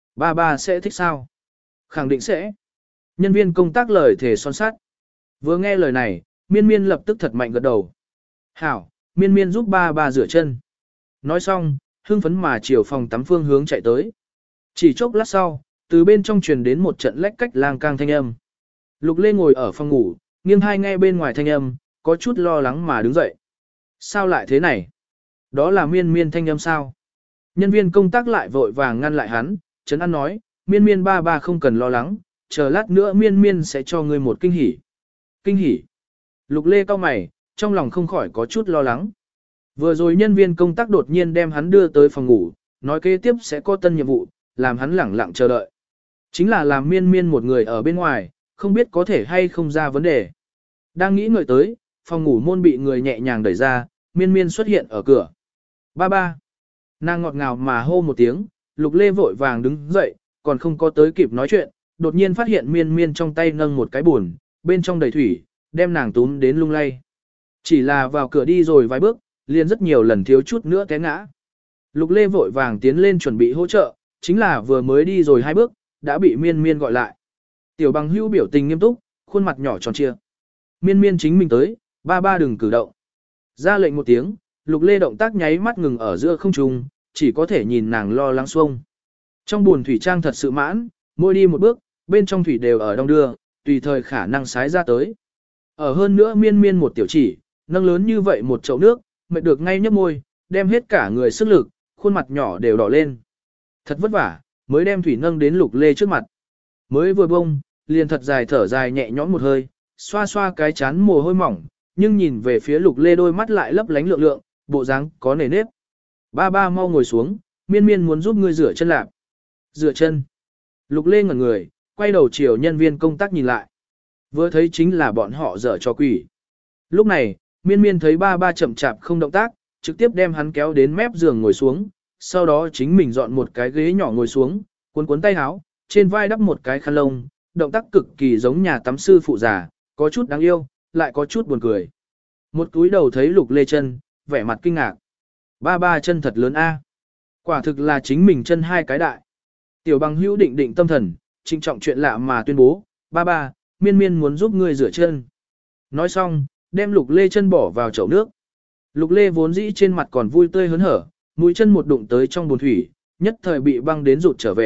Ba sẽ thích sao? Khẳng định sẽ. Nhân viên công tác lời thề son sát. Vừa nghe lời này, miên miên lập tức thật mạnh gật đầu. Hảo, miên miên giúp ba rửa chân. Nói xong, hưng phấn mà chiều phòng tắm phương hướng chạy tới. Chỉ chốc lát sau, từ bên trong truyền đến một trận lách cách lang cang thanh âm. Lục Lê ngồi ở phòng ngủ, nghiêng hai nghe bên ngoài thanh âm, có chút lo lắng mà đứng dậy. Sao lại thế này? Đó là miên miên thanh âm sao? Nhân viên công tác lại vội vàng ngăn lại hắn, trấn an nói, miên miên ba không cần lo lắng, chờ lát nữa miên miên sẽ cho ngươi một kinh hỉ. Kinh hỉ? Lục Lê cau mày, trong lòng không khỏi có chút lo lắng. Vừa rồi nhân viên công tác đột nhiên đem hắn đưa tới phòng ngủ, nói kế tiếp sẽ có tân nhiệm vụ, làm hắn lẳng lặng chờ đợi. Chính là làm miên miên một người ở bên ngoài, không biết có thể hay không ra vấn đề. Đang nghĩ ngợi tới, phòng ngủ môn bị người nhẹ nhàng đẩy ra, miên miên xuất hiện ở cửa. Ba. Nàng ngọt ngào mà hô một tiếng, Lục Lê vội vàng đứng dậy, còn không có tới kịp nói chuyện, đột nhiên phát hiện miên miên trong tay nâng một cái buồn, bên trong đầy thủy, đem nàng túm đến lung lay. Chỉ là vào cửa đi rồi vài bước, liền rất nhiều lần thiếu chút nữa té ngã. Lục Lê vội vàng tiến lên chuẩn bị hỗ trợ, chính là vừa mới đi rồi 2 bước, đã bị miên miên gọi lại. Tiểu bằng hữu biểu tình nghiêm túc, khuôn mặt nhỏ tròn trịa. Miên miên chính mình tới, ba đừng cử động. Ra lệnh một tiếng, Lục Lê động tác nháy mắt ngừng ở giữa không trung, chỉ có thể nhìn nàng lo lắng xuông. Trong buồn thủy trang thật sự mãn, mỗi đi một bước, bên trong thủy đều ở đông đưa, tùy thời khả năng sái ra tới. Ở hơn nữa miên miên một tiểu chỉ, nâng lớn như vậy một chậu nước, mệt được ngay nhấp môi, đem hết cả người sức lực, khuôn mặt nhỏ đều đỏ lên. Thật vất vả, mới đem thủy nâng đến Lục Lê trước mặt. Mới vừa bông, liền thật dài thở dài nhẹ nhõm một hơi, xoa xoa cái chán mồ hôi mỏng, nhưng nhìn về phía Lục Lê đôi mắt lại lấp lánh lượng lượng, bộ dáng có nề nếp. Ba mau ngồi xuống, miên miên muốn giúp ngươi rửa chân lạp. Rửa chân. Lục Lê ngẩn người, quay đầu chiều nhân viên công tác nhìn lại. Vừa thấy chính là bọn họ dở cho quỷ. Lúc này, miên miên thấy ba chậm chạp không động tác, trực tiếp đem hắn kéo đến mép giường ngồi xuống, sau đó chính mình dọn một cái ghế nhỏ ngồi xuống, cuốn tay áo, trên vai đắp một cái khăn lông, động tác cực kỳ giống nhà tắm sư phụ già, có chút đáng yêu, lại có chút buồn cười. Một túi đầu thấy Lục Lê chân, vẻ mặt kinh ngạc. Ba chân thật lớn a. Quả thực là chính mình chân 2 cái đại. Tiểu bằng hữu định tâm thần, trinh trọng chuyện lạ mà tuyên bố, ba, miên miên muốn giúp ngươi rửa chân. Nói xong, đem Lục Lê chân bỏ vào chậu nước. Lục Lê vốn dĩ trên mặt còn vui tươi hớn hở, mũi chân một đụng tới trong bồn thủy, nhất thời bị băng đến rụt trở về,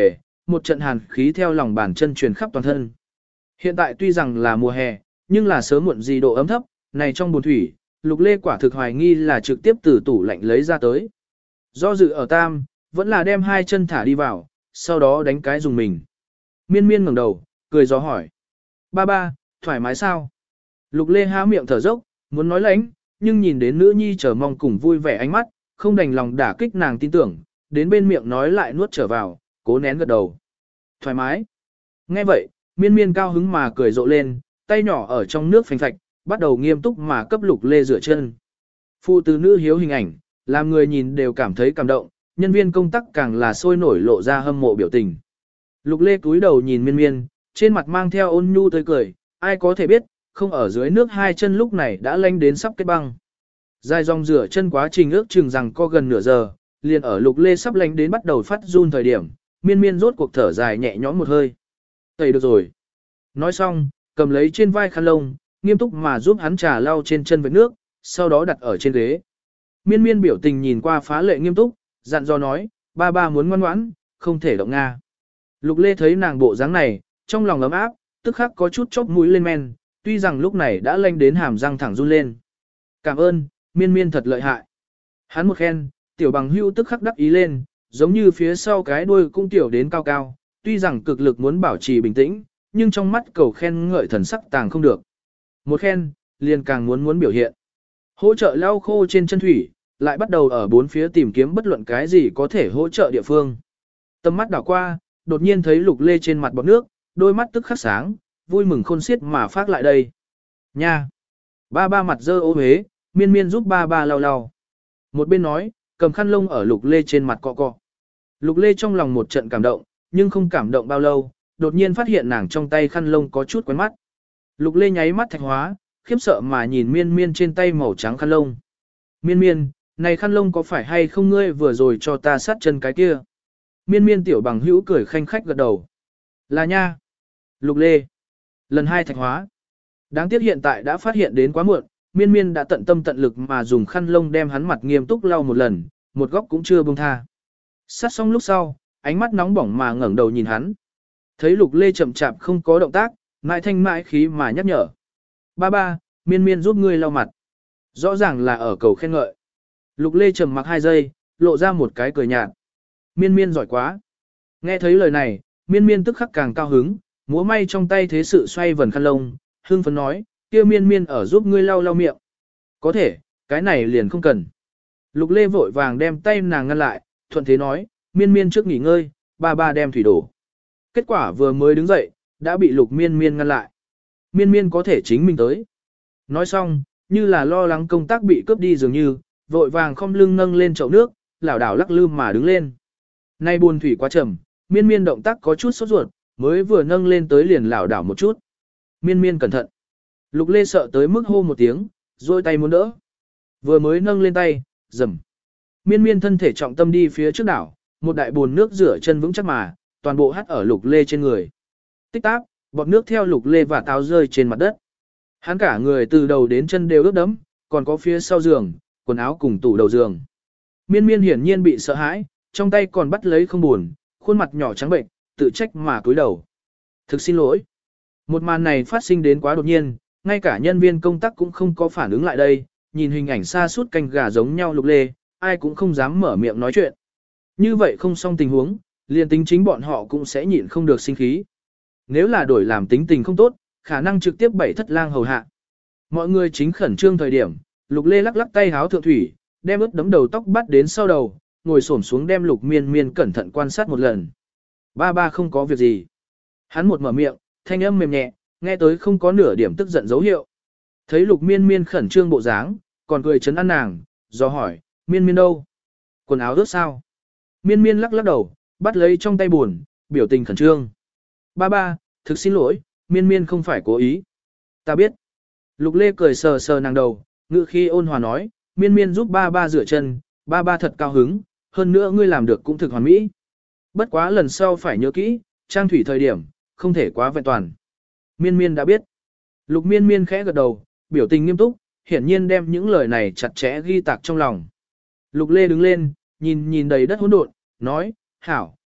một trận hàn khí theo lòng bàn chân truyền khắp toàn thân. Hiện tại tuy rằng là mùa hè, nhưng là sớm muộn gì độ ấm thấp, này trong bồn thủy, Lục Lê quả thực hoài nghi là trực tiếp từ tủ lạnh lấy ra tới. Do dự ở tam, vẫn là đem hai chân thả đi vào, sau đó đánh cái dùng mình. Miên miên ngẩng đầu, cười gió hỏi. Ba ba, thoải mái sao? Lục Lê há miệng thở dốc, muốn nói lánh, nhưng nhìn đến nữ nhi chờ mong cùng vui vẻ ánh mắt, không đành lòng đả kích nàng tin tưởng, đến bên miệng nói lại nuốt trở vào, cố nén gật đầu. Thoải mái. Nghe vậy, miên miên cao hứng mà cười rộ lên, tay nhỏ ở trong nước phành phạch, bắt đầu nghiêm túc mà cấp Lục Lê rửa chân. Phụ tử nữ hiếu hình ảnh, làm người nhìn đều cảm thấy cảm động, nhân viên công tác càng là sôi nổi lộ ra hâm mộ biểu tình. Lục Lê cúi đầu nhìn miên miên, trên mặt mang theo ôn nhu tươi cười, ai có thể biết, không ở dưới nước hai chân lúc này đã lanh đến sắp kết băng. Dài dòng rửa chân quá trình ước chừng rằng có gần nửa giờ, liền ở Lục Lê sắp lanh đến bắt đầu phát run thời điểm, miên miên rốt cuộc thở dài nhẹ nhõm một hơi. Tẩy được rồi. Nói xong, cầm lấy trên vai khăn lông, nghiêm túc mà giúp hắn trà lau trên chân với nước, sau đó đặt ở trên ghế. Miên miên biểu tình nhìn qua phá lệ nghiêm túc, dặn dò nói, ba ba muốn ngoan ngoãn, không thể động Nga. Lục Lê thấy nàng bộ dáng này, trong lòng ấm áp, tức khắc có chút chóp mũi lên men, tuy rằng lúc này đã lanh đến hàm răng thẳng run lên. Cảm ơn, miên miên thật lợi hại. Hắn một khen, tiểu bằng hưu tức khắc đắc ý lên, giống như phía sau cái đuôi cũng tiểu đến cao cao, tuy rằng cực lực muốn bảo trì bình tĩnh, nhưng trong mắt cầu khen ngợi thần sắc tàng không được. Một khen, liền càng muốn biểu hiện. Hỗ trợ lau khô trên chân thủy, lại bắt đầu ở bốn phía tìm kiếm bất luận cái gì có thể hỗ trợ địa phương. Tầm mắt đảo qua, đột nhiên thấy Lục Lê trên mặt bọt nước, đôi mắt tức khắc sáng, vui mừng khôn xiết mà phát lại đây. Nha! Ba ba mặt dơ ô huế, miên miên giúp ba ba lau lau. Một bên nói, cầm khăn lông ở Lục Lê trên mặt cọ cọ. Lục Lê trong lòng một trận cảm động, nhưng không cảm động bao lâu, đột nhiên phát hiện nàng trong tay khăn lông có chút quen mắt. Lục Lê nháy mắt thạch hóa, khiếp sợ mà nhìn miên miên trên tay màu trắng khăn lông. Miên miên, này khăn lông có phải hay không ngươi vừa rồi cho ta sát chân cái kia? Miên miên tiểu bằng hữu cười khanh khách gật đầu. Là nha. Lục Lê. Lần hai thạch hóa. Đáng tiếc hiện tại đã phát hiện đến quá muộn, miên miên đã tận tâm tận lực mà dùng khăn lông đem hắn mặt nghiêm túc lau một lần, một góc cũng chưa buông tha. Sát xong lúc sau, ánh mắt nóng bỏng mà ngẩng đầu nhìn hắn. Thấy Lục Lê chậm chạp không có động tác, mãi thanh mãi khí mà nhắc nhở. Ba ba, miên miên giúp ngươi lau mặt. Rõ ràng là ở cầu khen ngợi. Lục Lê trầm mặc 2 giây, lộ ra một cái cười nhạt. Miên miên giỏi quá. Nghe thấy lời này, miên miên tức khắc càng cao hứng, múa may trong tay thế sự xoay vần khăn lông, hương phấn nói, kia miên miên ở giúp ngươi lau lau miệng. Có thể, cái này liền không cần. Lục Lê vội vàng đem tay nàng ngăn lại, thuận thế nói, miên miên trước nghỉ ngơi, ba ba đem thủy đổ. Kết quả vừa mới đứng dậy, đã bị Lục miên miên ngăn lại. Miên miên có thể chính mình tới. Nói xong, như là lo lắng công tác bị cướp đi dường như, vội vàng khom lưng nâng lên chậu nước, lảo đảo lắc lư mà đứng lên. Nay buồn thủy quá trầm, miên miên động tác có chút sốt ruột, mới vừa nâng lên tới liền lảo đảo một chút. Miên miên cẩn thận. Lục Lê sợ tới mức hô một tiếng, rồi tay muốn đỡ. Vừa mới nâng lên tay, rầm. Miên miên thân thể trọng tâm đi phía trước đảo, một đại bồn nước rửa chân vững chắc mà, toàn bộ hắt ở Lục Lê trên người. Tích táp, bọt nước theo Lục Lê và táo rơi trên mặt đất. Hắn cả người từ đầu đến chân đều ướt đẫm, còn có phía sau giường, quần áo cùng tủ đầu giường. Miên miên hiển nhiên bị sợ hãi, trong tay còn bắt lấy không buồn, khuôn mặt nhỏ trắng bệnh, tự trách mà cúi đầu. Thực xin lỗi. Một màn này phát sinh đến quá đột nhiên, ngay cả nhân viên công tác cũng không có phản ứng lại đây, nhìn hình ảnh xa suốt canh gà giống nhau Lục Lê, ai cũng không dám mở miệng nói chuyện. Như vậy không xong tình huống, liền tính chính bọn họ cũng sẽ nhịn không được sinh khí. Nếu là đổi làm tính tình không tốt, khả năng trực tiếp bảy thất lang hầu hạ. Mọi người chính khẩn trương thời điểm, Lục Lê lắc lắc tay háo thượng thủy, đem ướt đấm đầu tóc bắt đến sau đầu, ngồi xổm xuống đem Lục miên miên cẩn thận quan sát một lần. Ba ba không có việc gì. Hắn một mở miệng, thanh âm mềm nhẹ, nghe tới không có nửa điểm tức giận dấu hiệu. Thấy Lục miên miên khẩn trương bộ dáng, còn cười chấn an nàng, do hỏi, miên miên đâu? Quần áo ướt sao? Miên miên lắc lắc đầu, bắt lấy trong tay buồn, biểu tình khẩn trương. Ba ba, thực xin lỗi, miên miên không phải cố ý. Ta biết. Lục Lê cười sờ sờ nàng đầu, ngữ khi ôn hòa nói, miên miên giúp ba ba rửa chân, ba ba thật cao hứng, hơn nữa ngươi làm được cũng thực hoàn mỹ. Bất quá lần sau phải nhớ kỹ, trang thủy thời điểm, không thể quá vẹn toàn. Miên miên đã biết. Lục miên miên khẽ gật đầu, biểu tình nghiêm túc, hiển nhiên đem những lời này chặt chẽ ghi tạc trong lòng. Lục Lê đứng lên, nhìn đầy đất hỗn độn, nói, hảo,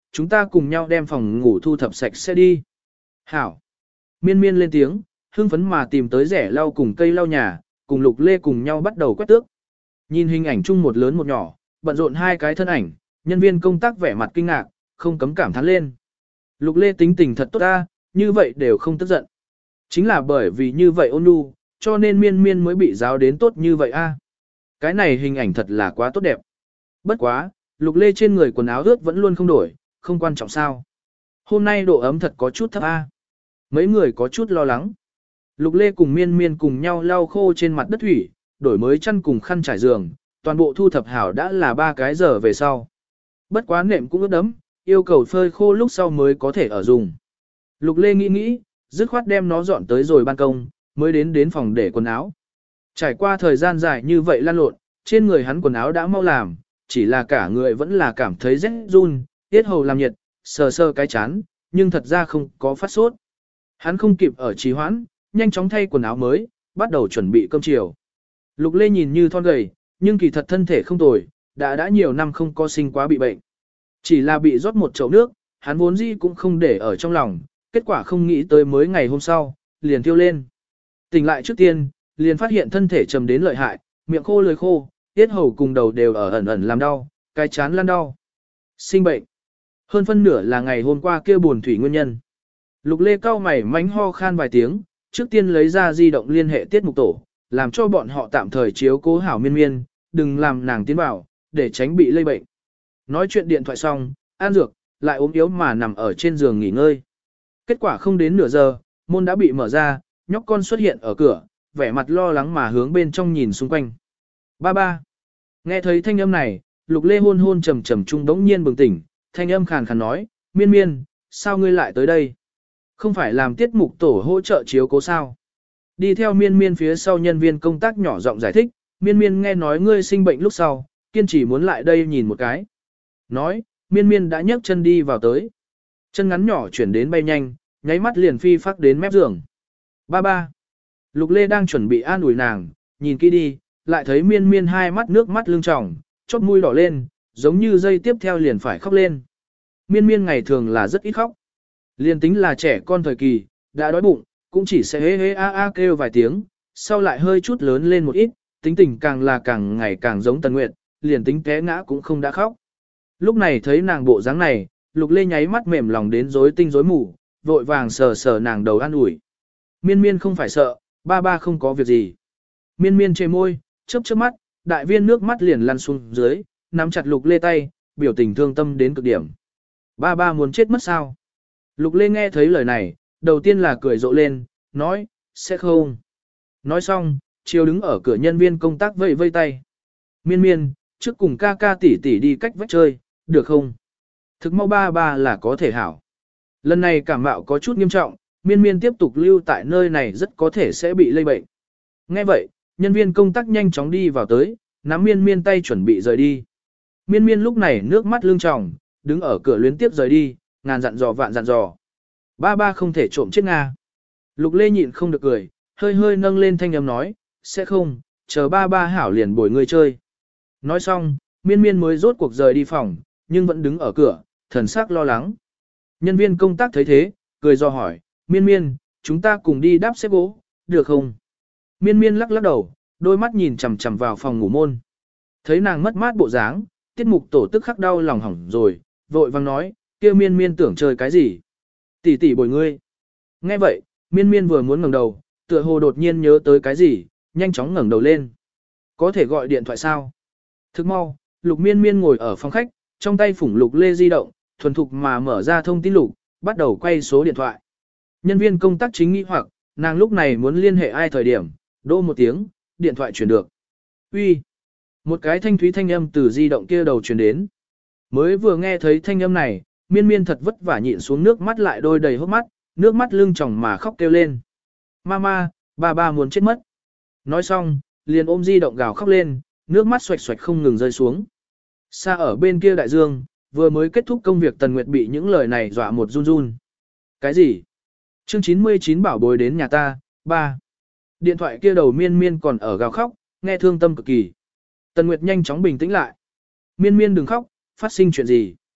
chúng ta cùng nhau đem phòng ngủ thu thập sạch sẽ đi. Hảo. Miên miên lên tiếng, hưng phấn mà tìm tới rẻ lau cùng cây lau nhà, cùng Lục Lê cùng nhau bắt đầu quét tước. Nhìn hình ảnh chung một lớn một nhỏ, bận rộn hai cái thân ảnh, nhân viên công tác vẻ mặt kinh ngạc, không cấm cảm thán lên. Lục Lê tính tình thật tốt ta, như vậy đều không tức giận. Chính là bởi vì như vậy ôn nhu, cho nên miên miên mới bị giáo đến tốt như vậy a. Cái này hình ảnh thật là quá tốt đẹp. Bất quá, Lục Lê trên người quần áo ướt vẫn luôn không đổi, không quan trọng sao. Hôm nay độ ấm thật có chút thấp a. Mấy người có chút lo lắng. Lục Lê cùng miên miên cùng nhau lau khô trên mặt đất thủy, đổi mới chăn cùng khăn trải giường, toàn bộ thu thập hảo đã là 3 cái giờ về sau. Bất quá nệm cũng ướt đẫm, yêu cầu phơi khô lúc sau mới có thể ở dùng. Lục Lê nghĩ, dứt khoát đem nó dọn tới rồi ban công, mới đến phòng để quần áo. Trải qua thời gian dài như vậy lan lộn, trên người hắn quần áo đã mau làm, chỉ là cả người vẫn là cảm thấy rét run, tiết hầu làm nhiệt, sờ sờ cái chán, nhưng thật ra không có phát sốt. Hắn không kịp ở trì hoãn, nhanh chóng thay quần áo mới, bắt đầu chuẩn bị cơm chiều. Lục Lê nhìn như thon gầy, nhưng kỳ thật thân thể không tồi, đã nhiều năm không có sinh quá bị bệnh. Chỉ là bị rót một chậu nước, hắn vốn dĩ cũng không để ở trong lòng, kết quả không nghĩ tới mới ngày hôm sau, liền thiêu lên. Tỉnh lại trước tiên, liền phát hiện thân thể trầm đến lợi hại, miệng khô lưỡi khô, tiết hầu cùng đầu đều ở ẩn ẩn làm đau, cái chán lăn đau. Sinh bệnh. Hơn phân nửa là ngày hôm qua kia buồn thủy nguyên nhân. Lục Lê cau mày mánh ho khan vài tiếng, trước tiên lấy ra di động liên hệ tiết mục tổ, làm cho bọn họ tạm thời chiếu cố hảo miên miên, đừng làm nàng tiến vào, để tránh bị lây bệnh. Nói chuyện điện thoại xong, ăn dược, lại ốm yếu mà nằm ở trên giường nghỉ ngơi. Kết quả không đến nửa giờ, môn đã bị mở ra, nhóc con xuất hiện ở cửa, vẻ mặt lo lắng mà hướng bên trong nhìn xung quanh. Ba ba. Nghe thấy thanh âm này, Lục Lê hôn hôn trầm trầm trung đống nhiên bừng tỉnh, thanh âm khàn khàn nói, miên miên, sao ngươi lại tới đây? Không phải làm tiết mục tổ hỗ trợ chiếu cố sao? Đi theo miên miên phía sau nhân viên công tác nhỏ giọng giải thích, miên miên nghe nói ngươi sinh bệnh lúc sau, kiên trì muốn lại đây nhìn một cái. Nói, miên miên đã nhấc chân đi vào tới. Chân ngắn nhỏ chuyển đến bay nhanh, nháy mắt liền phi phát đến mép giường. Ba ba. Lục Lê đang chuẩn bị an ủi nàng, nhìn kỹ đi, lại thấy miên miên hai mắt nước mắt lưng tròng, chóp mũi đỏ lên, giống như dây tiếp theo liền phải khóc lên. Miên miên ngày thường là rất ít khóc. Liền tính là trẻ con thời kỳ, đã đói bụng, cũng chỉ sẽ hê hê a a kêu vài tiếng, sau lại hơi chút lớn lên một ít, tính tình càng là càng ngày càng giống Tần Nguyệt, liền tính té ngã cũng không đã khóc. Lúc này thấy nàng bộ dáng này, Lục Lê nháy mắt mềm lòng đến rối tinh rối mù, vội vàng sờ sờ nàng đầu an ủi. Miên miên không phải sợ, ba ba không có việc gì. Miên miên chê môi, chớp chớp mắt, đại viên nước mắt liền lăn xuống dưới, nắm chặt Lục Lê tay, biểu tình thương tâm đến cực điểm. Ba ba muốn chết mất sao? Lục Lê nghe thấy lời này, đầu tiên là cười rộ lên, nói, sẽ không. Nói xong, chiều đứng ở cửa nhân viên công tác vẫy vây tay. Miên miên, trước cùng ca ca tỷ tỷ đi cách vách chơi, được không? Thực mau ba ba là có thể hảo. Lần này cảm mạo có chút nghiêm trọng, miên miên tiếp tục lưu tại nơi này rất có thể sẽ bị lây bệnh. Nghe vậy, nhân viên công tác nhanh chóng đi vào tới, nắm miên miên tay chuẩn bị rời đi. Miên miên lúc này nước mắt lưng tròng, đứng ở cửa luyến tiếp rời đi, ngàn dặn dò vạn dặn dò. Ba ba không thể trộm chết Nga. Lục Lê nhịn không được cười, hơi hơi nâng lên thanh âm nói, sẽ không, chờ ba ba hảo liền bồi ngươi chơi. Nói xong, miên miên mới rốt cuộc rời đi phòng, nhưng vẫn đứng ở cửa, thần sắc lo lắng. Nhân viên công tác thấy thế, cười do hỏi, miên miên, chúng ta cùng đi đáp xếp gỗ, được không? Miên miên lắc lắc đầu, đôi mắt nhìn chằm chằm vào phòng ngủ môn. Thấy nàng mất mát bộ dáng, tiết mục tổ tức khắc đau lòng hỏng rồi, vội vang nói, kia miên miên tưởng chơi cái gì? Tỷ tỷ bồi ngươi. Nghe vậy, miên miên vừa muốn ngẩng đầu, tựa hồ đột nhiên nhớ tới cái gì, nhanh chóng ngẩng đầu lên. Có thể gọi điện thoại sao? Thức mau, Lục Miên Miên ngồi ở phòng khách, trong tay phủng Lục Lê di động, thuần thục mà mở ra thông tin lục, bắt đầu quay số điện thoại. Nhân viên công tác chính nghĩ hoặc, nàng lúc này muốn liên hệ ai thời điểm, đô một tiếng, điện thoại truyền được. Uy. Một cái thanh thúy thanh âm từ di động kia đầu truyền đến. Mới vừa nghe thấy thanh âm này, Miên Miên thật vất vả nhịn xuống nước mắt lại đôi đầy hốc mắt, nước mắt lưng tròng mà khóc kêu lên. Mama, ba ba muốn chết mất. Nói xong, liền ôm di động gào khóc lên, nước mắt xoạch xoạch không ngừng rơi xuống. Xa ở bên kia đại dương, vừa mới kết thúc công việc Tần Nguyệt bị những lời này dọa một run run. Cái gì? Chương 99 bảo bối đến nhà ta, ba. Điện thoại kia đầu Miên Miên còn ở gào khóc, nghe thương tâm cực kỳ. Tần Nguyệt nhanh chóng bình tĩnh lại. Miên Miên đừng khóc, phát sinh chuyện gì?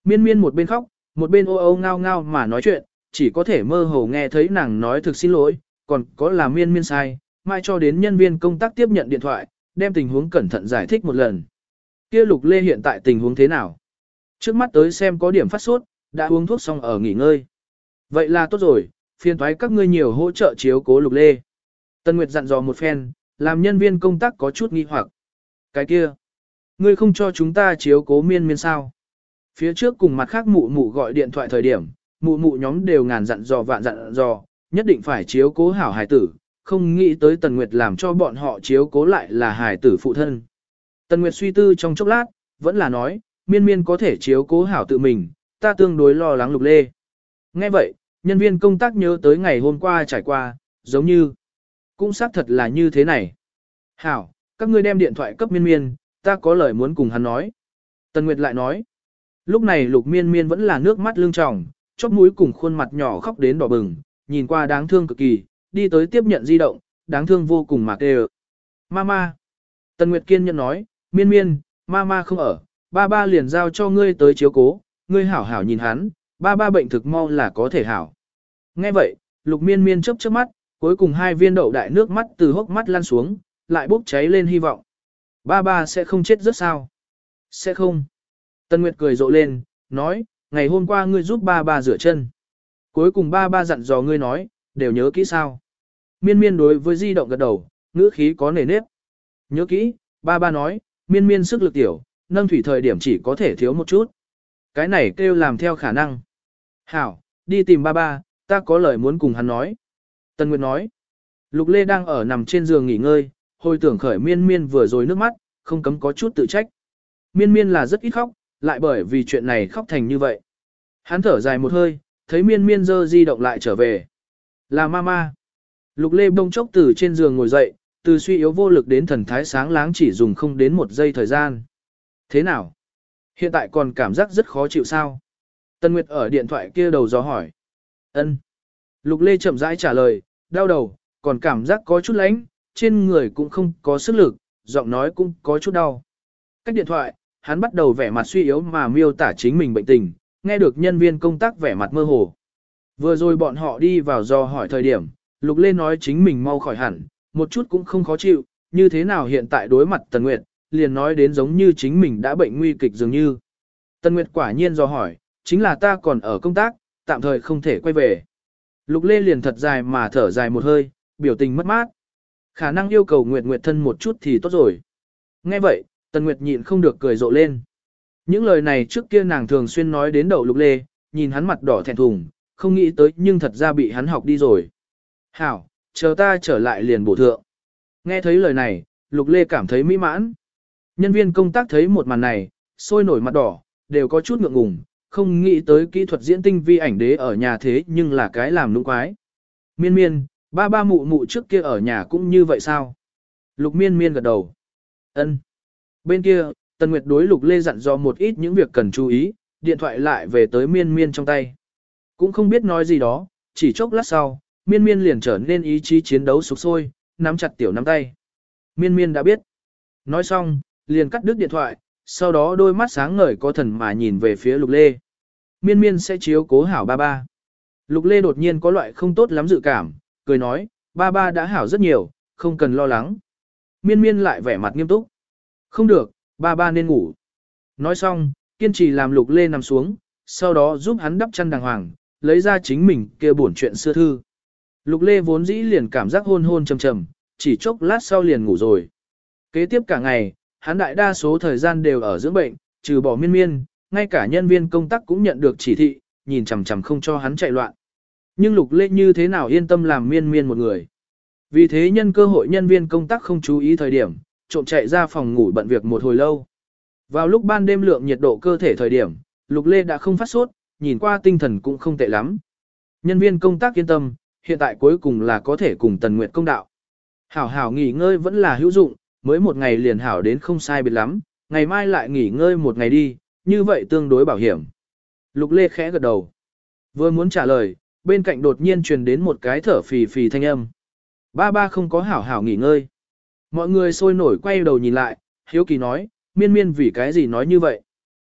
Miên miên một bên khóc, một bên ô ô ngao ngao mà nói chuyện, chỉ có thể mơ hồ nghe thấy nàng nói thực xin lỗi, còn có là miên miên sai, mai cho đến nhân viên công tác tiếp nhận điện thoại, đem tình huống cẩn thận giải thích một lần. Kia Lục Lê hiện tại tình huống thế nào? Trước mắt tới xem có điểm phát sốt, đã uống thuốc xong ở nghỉ ngơi. Vậy là tốt rồi, phiền toái các ngươi nhiều hỗ trợ chiếu cố Lục Lê. Tân Nguyệt dặn dò một phen, làm nhân viên công tác có chút nghi hoặc. Cái kia, ngươi không cho chúng ta chiếu cố miên miên sao? Phía trước cùng mặt khác mụ mụ gọi điện thoại thời điểm, mụ mụ nhóm đều ngàn dặn dò vạn dặn dò, nhất định phải chiếu cố hảo hài tử, không nghĩ tới Tần Nguyệt làm cho bọn họ chiếu cố lại là hài tử phụ thân. Tần Nguyệt suy tư trong chốc lát, vẫn là nói, miên miên có thể chiếu cố hảo tự mình, ta tương đối lo lắng Lục Lê. Nghe vậy, nhân viên công tác nhớ tới ngày hôm qua trải qua, giống như, cũng xác thật là như thế này. Hảo, các ngươi đem điện thoại cấp miên miên, ta có lời muốn cùng hắn nói. Tần Nguyệt lại nói, lúc này Lục Miên Miên vẫn là nước mắt lưng tròng, chóp mũi cùng khuôn mặt nhỏ khóc đến đỏ bừng, nhìn qua đáng thương cực kỳ, đi tới tiếp nhận di động, đáng thương vô cùng mà kêu. Mama. Tần Nguyệt kiên nhẫn nói, Miên Miên, Mama không ở, ba ba liền giao cho ngươi tới chiếu cố, ngươi hảo hảo nhìn hắn, ba ba bệnh thực mau là có thể hảo. Nghe vậy, Lục Miên Miên chớp chớp mắt, cuối cùng hai viên đậu đại nước mắt từ hốc mắt lăn xuống, lại bốc cháy lên hy vọng. Ba ba sẽ không chết rất sao? Sẽ không. Tân Nguyệt cười rộ lên, nói, ngày hôm qua ngươi giúp ba ba rửa chân. Cuối cùng ba ba dặn dò ngươi nói, đều nhớ kỹ sao. Miên miên đối với di động gật đầu, ngữ khí có nề nếp. Nhớ kỹ, ba ba nói, miên miên sức lực tiểu, nâng thủy thời điểm chỉ có thể thiếu một chút. Cái này kêu làm theo khả năng. Hảo, đi tìm ba ba, ta có lời muốn cùng hắn nói. Tân Nguyệt nói, Lục Lê đang ở nằm trên giường nghỉ ngơi, hồi tưởng khởi miên miên vừa rồi nước mắt, không cấm có chút tự trách. Miên miên là rất ít khóc, lại bởi vì chuyện này khóc thành như vậy. Hắn thở dài một hơi, thấy miên miên dơ di động lại trở về. Là mama. Lục Lê bông chốc từ trên giường ngồi dậy, từ suy yếu vô lực đến thần thái sáng láng chỉ dùng không đến một giây thời gian. Thế nào? Hiện tại còn cảm giác rất khó chịu sao? Tân Nguyệt ở điện thoại kia đầu gió hỏi. Ân. Lục Lê chậm rãi trả lời, đau đầu, còn cảm giác có chút lánh, trên người cũng không có sức lực, giọng nói cũng có chút đau. Cách điện thoại, hắn bắt đầu vẻ mặt suy yếu mà miêu tả chính mình bệnh tình, nghe được nhân viên công tác vẻ mặt mơ hồ. Vừa rồi bọn họ đi vào do hỏi thời điểm, Lục Lê nói chính mình mau khỏi hẳn, một chút cũng không khó chịu, như thế nào hiện tại đối mặt Tần Nguyệt, liền nói đến giống như chính mình đã bệnh nguy kịch dường như. Tần Nguyệt quả nhiên do hỏi, chính là ta còn ở công tác, tạm thời không thể quay về. Lục Lê liền thật dài mà thở dài một hơi, biểu tình mất mát. Khả năng yêu cầu Nguyệt Nguyệt thân một chút thì tốt rồi. Nghe vậy, Tần Nguyệt nhịn không được cười rộ lên. Những lời này trước kia nàng thường xuyên nói đến đầu Lục Lê, nhìn hắn mặt đỏ thẹn thùng, không nghĩ tới nhưng thật ra bị hắn học đi rồi. Hảo, chờ ta trở lại liền bổ thượng. Nghe thấy lời này, Lục Lê cảm thấy mỹ mãn. Nhân viên công tác thấy một màn này, sôi nổi mặt đỏ, đều có chút ngượng ngùng, không nghĩ tới kỹ thuật diễn tinh vi ảnh đế ở nhà thế nhưng là cái làm nũng quái. Miên miên, ba ba mụ mụ trước kia ở nhà cũng như vậy sao? Lục miên miên gật đầu. Ân. Bên kia, Tần Nguyệt đối Lục Lê dặn dò một ít những việc cần chú ý, điện thoại lại về tới miên miên trong tay. Cũng không biết nói gì đó, chỉ chốc lát sau, miên miên liền trở nên ý chí chiến đấu sục sôi, nắm chặt tiểu nắm tay. Miên miên đã biết. Nói xong, liền cắt đứt điện thoại, sau đó đôi mắt sáng ngời có thần mà nhìn về phía Lục Lê. Miên miên sẽ chiếu cố hảo ba ba. Lục Lê đột nhiên có loại không tốt lắm dự cảm, cười nói, ba ba đã hảo rất nhiều, không cần lo lắng. Miên miên lại vẻ mặt nghiêm túc. Không được, ba ba nên ngủ. Nói xong, kiên trì làm Lục Lê nằm xuống, sau đó giúp hắn đắp chăn đàng hoàng, lấy ra chính mình kia bổn chuyện xưa thư. Lục Lê vốn dĩ liền cảm giác hôn hôn trầm trầm, chỉ chốc lát sau liền ngủ rồi. Kế tiếp cả ngày, hắn đại đa số thời gian đều ở dưỡng bệnh, trừ bỏ miên miên, ngay cả nhân viên công tác cũng nhận được chỉ thị, nhìn chằm chằm không cho hắn chạy loạn. Nhưng Lục Lê như thế nào yên tâm làm miên miên một người. Vì thế nhân cơ hội nhân viên công tác không chú ý thời điểm, trộm chạy ra phòng ngủ bận việc một hồi lâu. Vào lúc ban đêm lượng nhiệt độ cơ thể thời điểm, Lục Lê đã không phát sốt, nhìn qua tinh thần cũng không tệ lắm. Nhân viên công tác yên tâm, hiện tại cuối cùng là có thể cùng Tần Nguyệt công đạo. Hảo hảo nghỉ ngơi vẫn là hữu dụng, mới một ngày liền hảo đến không sai biệt lắm, ngày mai lại nghỉ ngơi một ngày đi, như vậy tương đối bảo hiểm. Lục Lê khẽ gật đầu. Vừa muốn trả lời, bên cạnh đột nhiên truyền đến một cái thở phì phì thanh âm. Ba ba không có hảo hảo nghỉ ngơi. Mọi người sôi nổi quay đầu nhìn lại, hiếu kỳ nói, miên miên vì cái gì nói như vậy.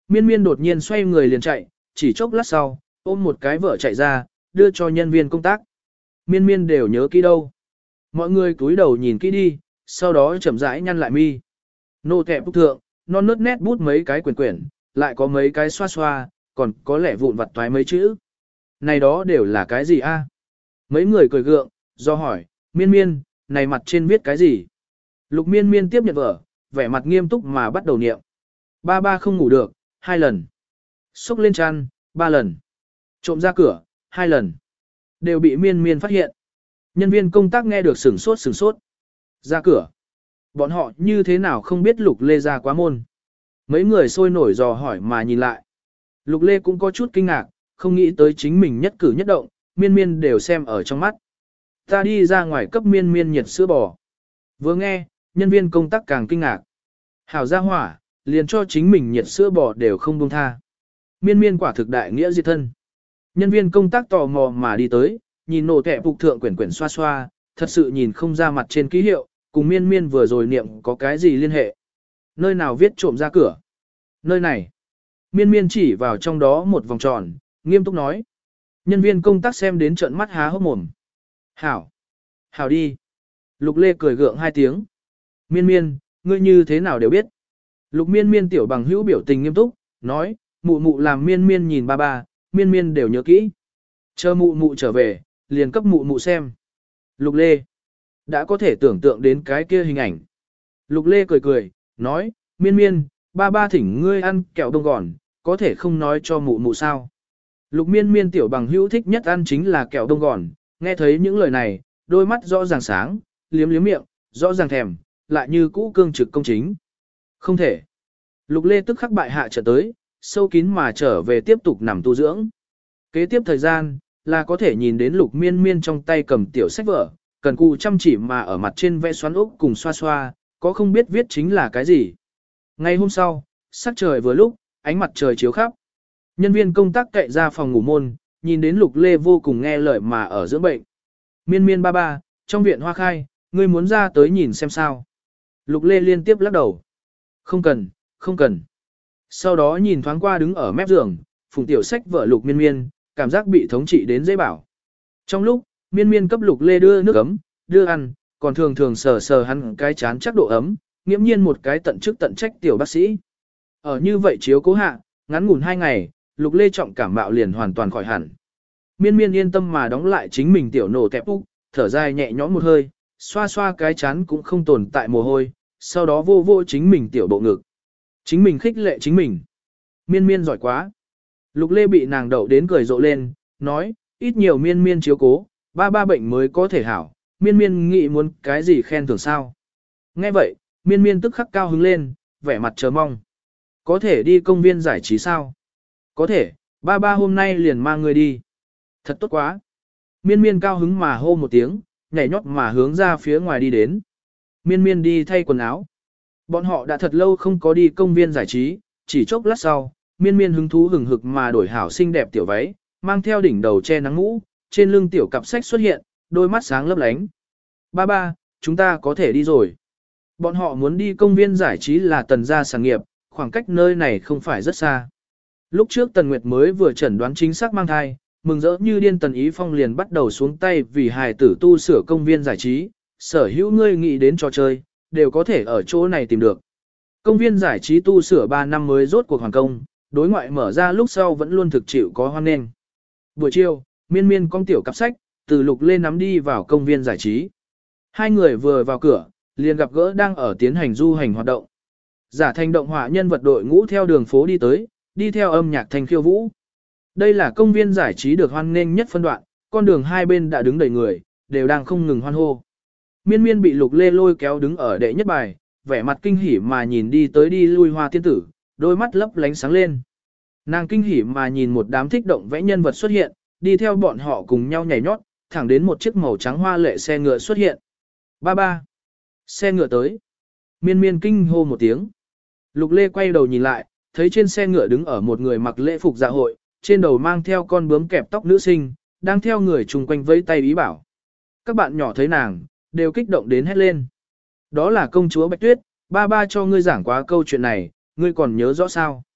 Miên miên đột nhiên xoay người liền chạy, chỉ chốc lát sau, ôm một cái vợ chạy ra, đưa cho nhân viên công tác. Miên miên đều nhớ kỹ đâu. Mọi người cúi đầu nhìn kỹ đi, sau đó chậm rãi nhăn lại mi. Nô kẹp bút thượng, non nớt nét bút mấy cái quyển quyển, lại có mấy cái xoa xoa, còn có lẽ vụn vặt toái mấy chữ. Này đó đều là cái gì a? Mấy người cười gượng, do hỏi, miên miên, này mặt trên viết cái gì? Lục miên miên tiếp nhận vở, vẻ mặt nghiêm túc mà bắt đầu niệm. Ba ba không ngủ được, 2 lần. Xúc lên chăn, 3 lần. Trộm ra cửa, 2 lần. Đều bị miên miên phát hiện. Nhân viên công tác nghe được sửng sốt. Ra cửa. Bọn họ như thế nào không biết Lục Lê ra quá môn. Mấy người sôi nổi dò hỏi mà nhìn lại. Lục Lê cũng có chút kinh ngạc, không nghĩ tới chính mình nhất cử nhất động, miên miên đều xem ở trong mắt. Ta đi ra ngoài cấp miên miên nhiệt sữa bò. Vừa nghe, nhân viên công tác càng kinh ngạc. Hảo ra hỏa, liền cho chính mình nhiệt sữa bò đều không buông tha. Miên miên quả thực đại nghĩa diệt thân. Nhân viên công tác tò mò mà đi tới, nhìn nổ kẹp phục thượng quyển xoa xoa, thật sự nhìn không ra mặt trên ký hiệu, cùng miên miên vừa rồi niệm có cái gì liên hệ. Nơi nào viết trộm ra cửa? Nơi này. Miên miên chỉ vào trong đó một vòng tròn, nghiêm túc nói. Nhân viên công tác xem đến trợn mắt há hốc mồm. Hảo. Hảo đi. Lục Lê cười gượng 2 tiếng. Miên miên, ngươi như thế nào đều biết. Lục miên miên tiểu bằng hữu biểu tình nghiêm túc, nói, mụ mụ làm miên miên nhìn ba ba, miên miên đều nhớ kỹ. Chờ mụ mụ trở về, liền cấp mụ mụ xem. Lục Lê. Đã có thể tưởng tượng đến cái kia hình ảnh. Lục Lê cười, nói, miên miên, ba ba thỉnh ngươi ăn kẹo đông gòn, có thể không nói cho mụ mụ sao. Lục miên miên tiểu bằng hữu thích nhất ăn chính là kẹo đông gòn, nghe thấy những lời này, đôi mắt rõ ràng sáng, liếm miệng, rõ ràng thèm, lại như cũ cương trực công chính. Không thể. Lục Lê tức khắc bại hạ trở tới, sâu kín mà trở về tiếp tục nằm tu dưỡng. Kế tiếp thời gian, là có thể nhìn đến Lục miên miên trong tay cầm tiểu sách vở, cần cù chăm chỉ mà ở mặt trên vẽ xoắn ốc cùng xoa xoa, có không biết viết chính là cái gì. Ngày hôm sau, sắc trời vừa lúc, ánh mặt trời chiếu khắp. Nhân viên công tác cậy ra phòng ngủ môn, nhìn đến Lục Lê vô cùng nghe lời mà ở dưỡng bệnh. Miên miên ba ba, trong viện hoa khai, ngươi muốn ra tới nhìn xem sao. Lục Lê liên tiếp lắc đầu. Không cần. Sau đó nhìn thoáng qua đứng ở mép giường, phùng tiểu sách vợ Lục miên miên, cảm giác bị thống trị đến dễ bảo. Trong lúc, miên miên cấp Lục Lê đưa nước ấm, đưa ăn, còn thường sờ hắn cái chán chắc độ ấm, nghiễm nhiên một cái tận chức tận trách tiểu bác sĩ. Ở như vậy chiếu cố hạ, ngắn ngủn 2 ngày, Lục Lê trọng cảm mạo liền hoàn toàn khỏi hẳn. Miên miên yên tâm mà đóng lại chính mình tiểu nổ tẹp úc, thở dài nhẹ nhõm một hơi, xoa xoa cái chán cũng không tồn tại mồ hôi, sau đó vô chính mình tiểu bộ ngực. Chính mình khích lệ chính mình. Miên miên giỏi quá. Lục Lê bị nàng đậu đến cười rộ lên, nói, ít nhiều miên miên chiếu cố, ba bệnh mới có thể hảo, miên miên nghĩ muốn cái gì khen thưởng sao. Nghe vậy, miên miên tức khắc cao hứng lên, vẻ mặt chờ mong. Có thể đi công viên giải trí sao? Có thể, ba hôm nay liền mang người đi. Thật tốt quá. Miên miên cao hứng mà hô một tiếng, nhảy nhót mà hướng ra phía ngoài đi đến. Miên miên đi thay quần áo. Bọn họ đã thật lâu không có đi công viên giải trí, chỉ chốc lát sau, miên miên hứng thú hừng hực mà đổi hảo xinh đẹp tiểu váy, mang theo đỉnh đầu che nắng mũ, trên lưng tiểu cặp sách xuất hiện, đôi mắt sáng lấp lánh. Ba, chúng ta có thể đi rồi. Bọn họ muốn đi công viên giải trí là Tần gia sản nghiệp, khoảng cách nơi này không phải rất xa. Lúc trước Tần Nguyệt mới vừa chẩn đoán chính xác mang thai, mừng rỡ như điên Tần Ý Phong liền bắt đầu xuống tay vì hài tử tu sửa công viên giải trí, sở hữu ngươi nghĩ đến trò chơi, đều có thể ở chỗ này tìm được. Công viên giải trí tu sửa 3 năm mới rốt cuộc hoàn công, đối ngoại mở ra lúc sau vẫn luôn thực chịu có hoan nghênh. Buổi chiều, miên miên con tiểu cặp sách, từ Lục Lê nắm đi vào công viên giải trí. Hai người vừa vào cửa, liền gặp gỡ đang ở tiến hành du hành hoạt động. Giả thành động họa nhân vật đội ngũ theo đường phố đi tới, đi theo âm nhạc thanh khiêu vũ. Đây là công viên giải trí được hoan nghênh nhất phân đoạn, con đường hai bên đã đứng đầy người, đều đang không ngừng hoan hô. Miên miên bị Lục Lê lôi kéo đứng ở đệ nhất bài, vẻ mặt kinh hỉ mà nhìn đi tới đi lui hoa tiên tử, đôi mắt lấp lánh sáng lên. Nàng kinh hỉ mà nhìn một đám thích động vẽ nhân vật xuất hiện, đi theo bọn họ cùng nhau nhảy nhót, thẳng đến một chiếc màu trắng hoa lệ xe ngựa xuất hiện. Ba. Xe ngựa tới. Miên miên kinh hô một tiếng. Lục Lê quay đầu nhìn lại, thấy trên xe ngựa đứng ở một người mặc lễ phục dạ hội, trên đầu mang theo con bướm kẹp tóc nữ sinh, đang theo người chung quanh vẫy tay ý bảo. Các bạn nhỏ thấy nàng, đều kích động đến hét lên. Đó là công chúa Bạch Tuyết, ba cho ngươi giảng quá câu chuyện này, ngươi còn nhớ rõ sao?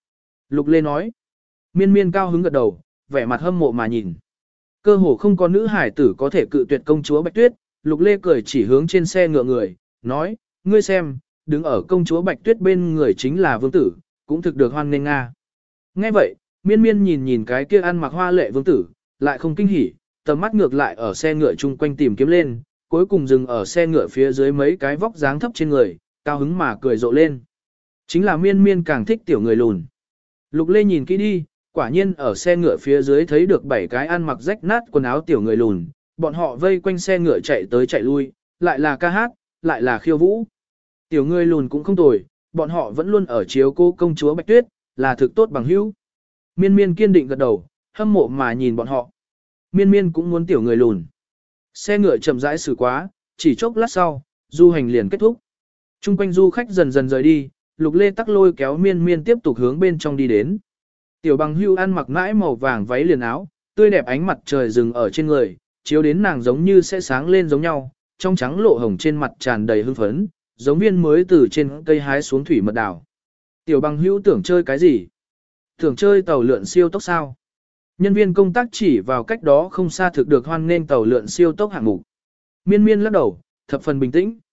Lục Lê nói. Miên miên cao hứng gật đầu, vẻ mặt hâm mộ mà nhìn. Cơ hồ không có nữ hải tử có thể cự tuyệt công chúa Bạch Tuyết, Lục Lê cười chỉ hướng trên xe ngựa người, nói, ngươi xem, đứng ở công chúa Bạch Tuyết bên người chính là vương tử, cũng thực được hoan nghênh nga. Nghe vậy, miên miên nhìn nhìn cái kia ăn mặc hoa lệ vương tử, lại không kinh hỉ, tầm mắt ngược lại ở xe ngựa chung quanh tìm kiếm lên, cuối cùng dừng ở xe ngựa phía dưới mấy cái vóc dáng thấp trên người, cao hứng mà cười rộ lên. Chính là miên miên càng thích tiểu người lùn. Lục Lê nhìn kỹ đi, quả nhiên ở xe ngựa phía dưới thấy được 7 cái ăn mặc rách nát quần áo tiểu người lùn, bọn họ vây quanh xe ngựa chạy tới chạy lui, lại là ca hát, lại là khiêu vũ. Tiểu người lùn cũng không tồi, bọn họ vẫn luôn ở chiếu cô công chúa Bạch Tuyết, là thực tốt bằng hữu. Miên miên kiên định gật đầu, hâm mộ mà nhìn bọn họ. Miên miên cũng muốn tiểu người lùn. Xe ngựa chậm rãi xử quá, chỉ chốc lát sau, du hành liền kết thúc. Trung quanh du khách dần dần rời đi, Lục Lê tắc lôi kéo miên miên tiếp tục hướng bên trong đi đến. Tiểu bằng hưu ăn mặc mãi màu vàng váy liền áo, tươi đẹp ánh mặt trời rừng ở trên người, chiếu đến nàng giống như sẽ sáng lên giống nhau, trong trắng lộ hồng trên mặt tràn đầy hưng phấn, giống viên mới từ trên cây hái xuống thủy mật đào. Tiểu bằng hưu tưởng chơi cái gì? Tưởng chơi tàu lượn siêu tốc sao? Nhân viên công tác chỉ vào cách đó không xa thực được hoan nghênh tàu lượn siêu tốc hạng mục. Miên miên lắc đầu, thập phần bình tĩnh.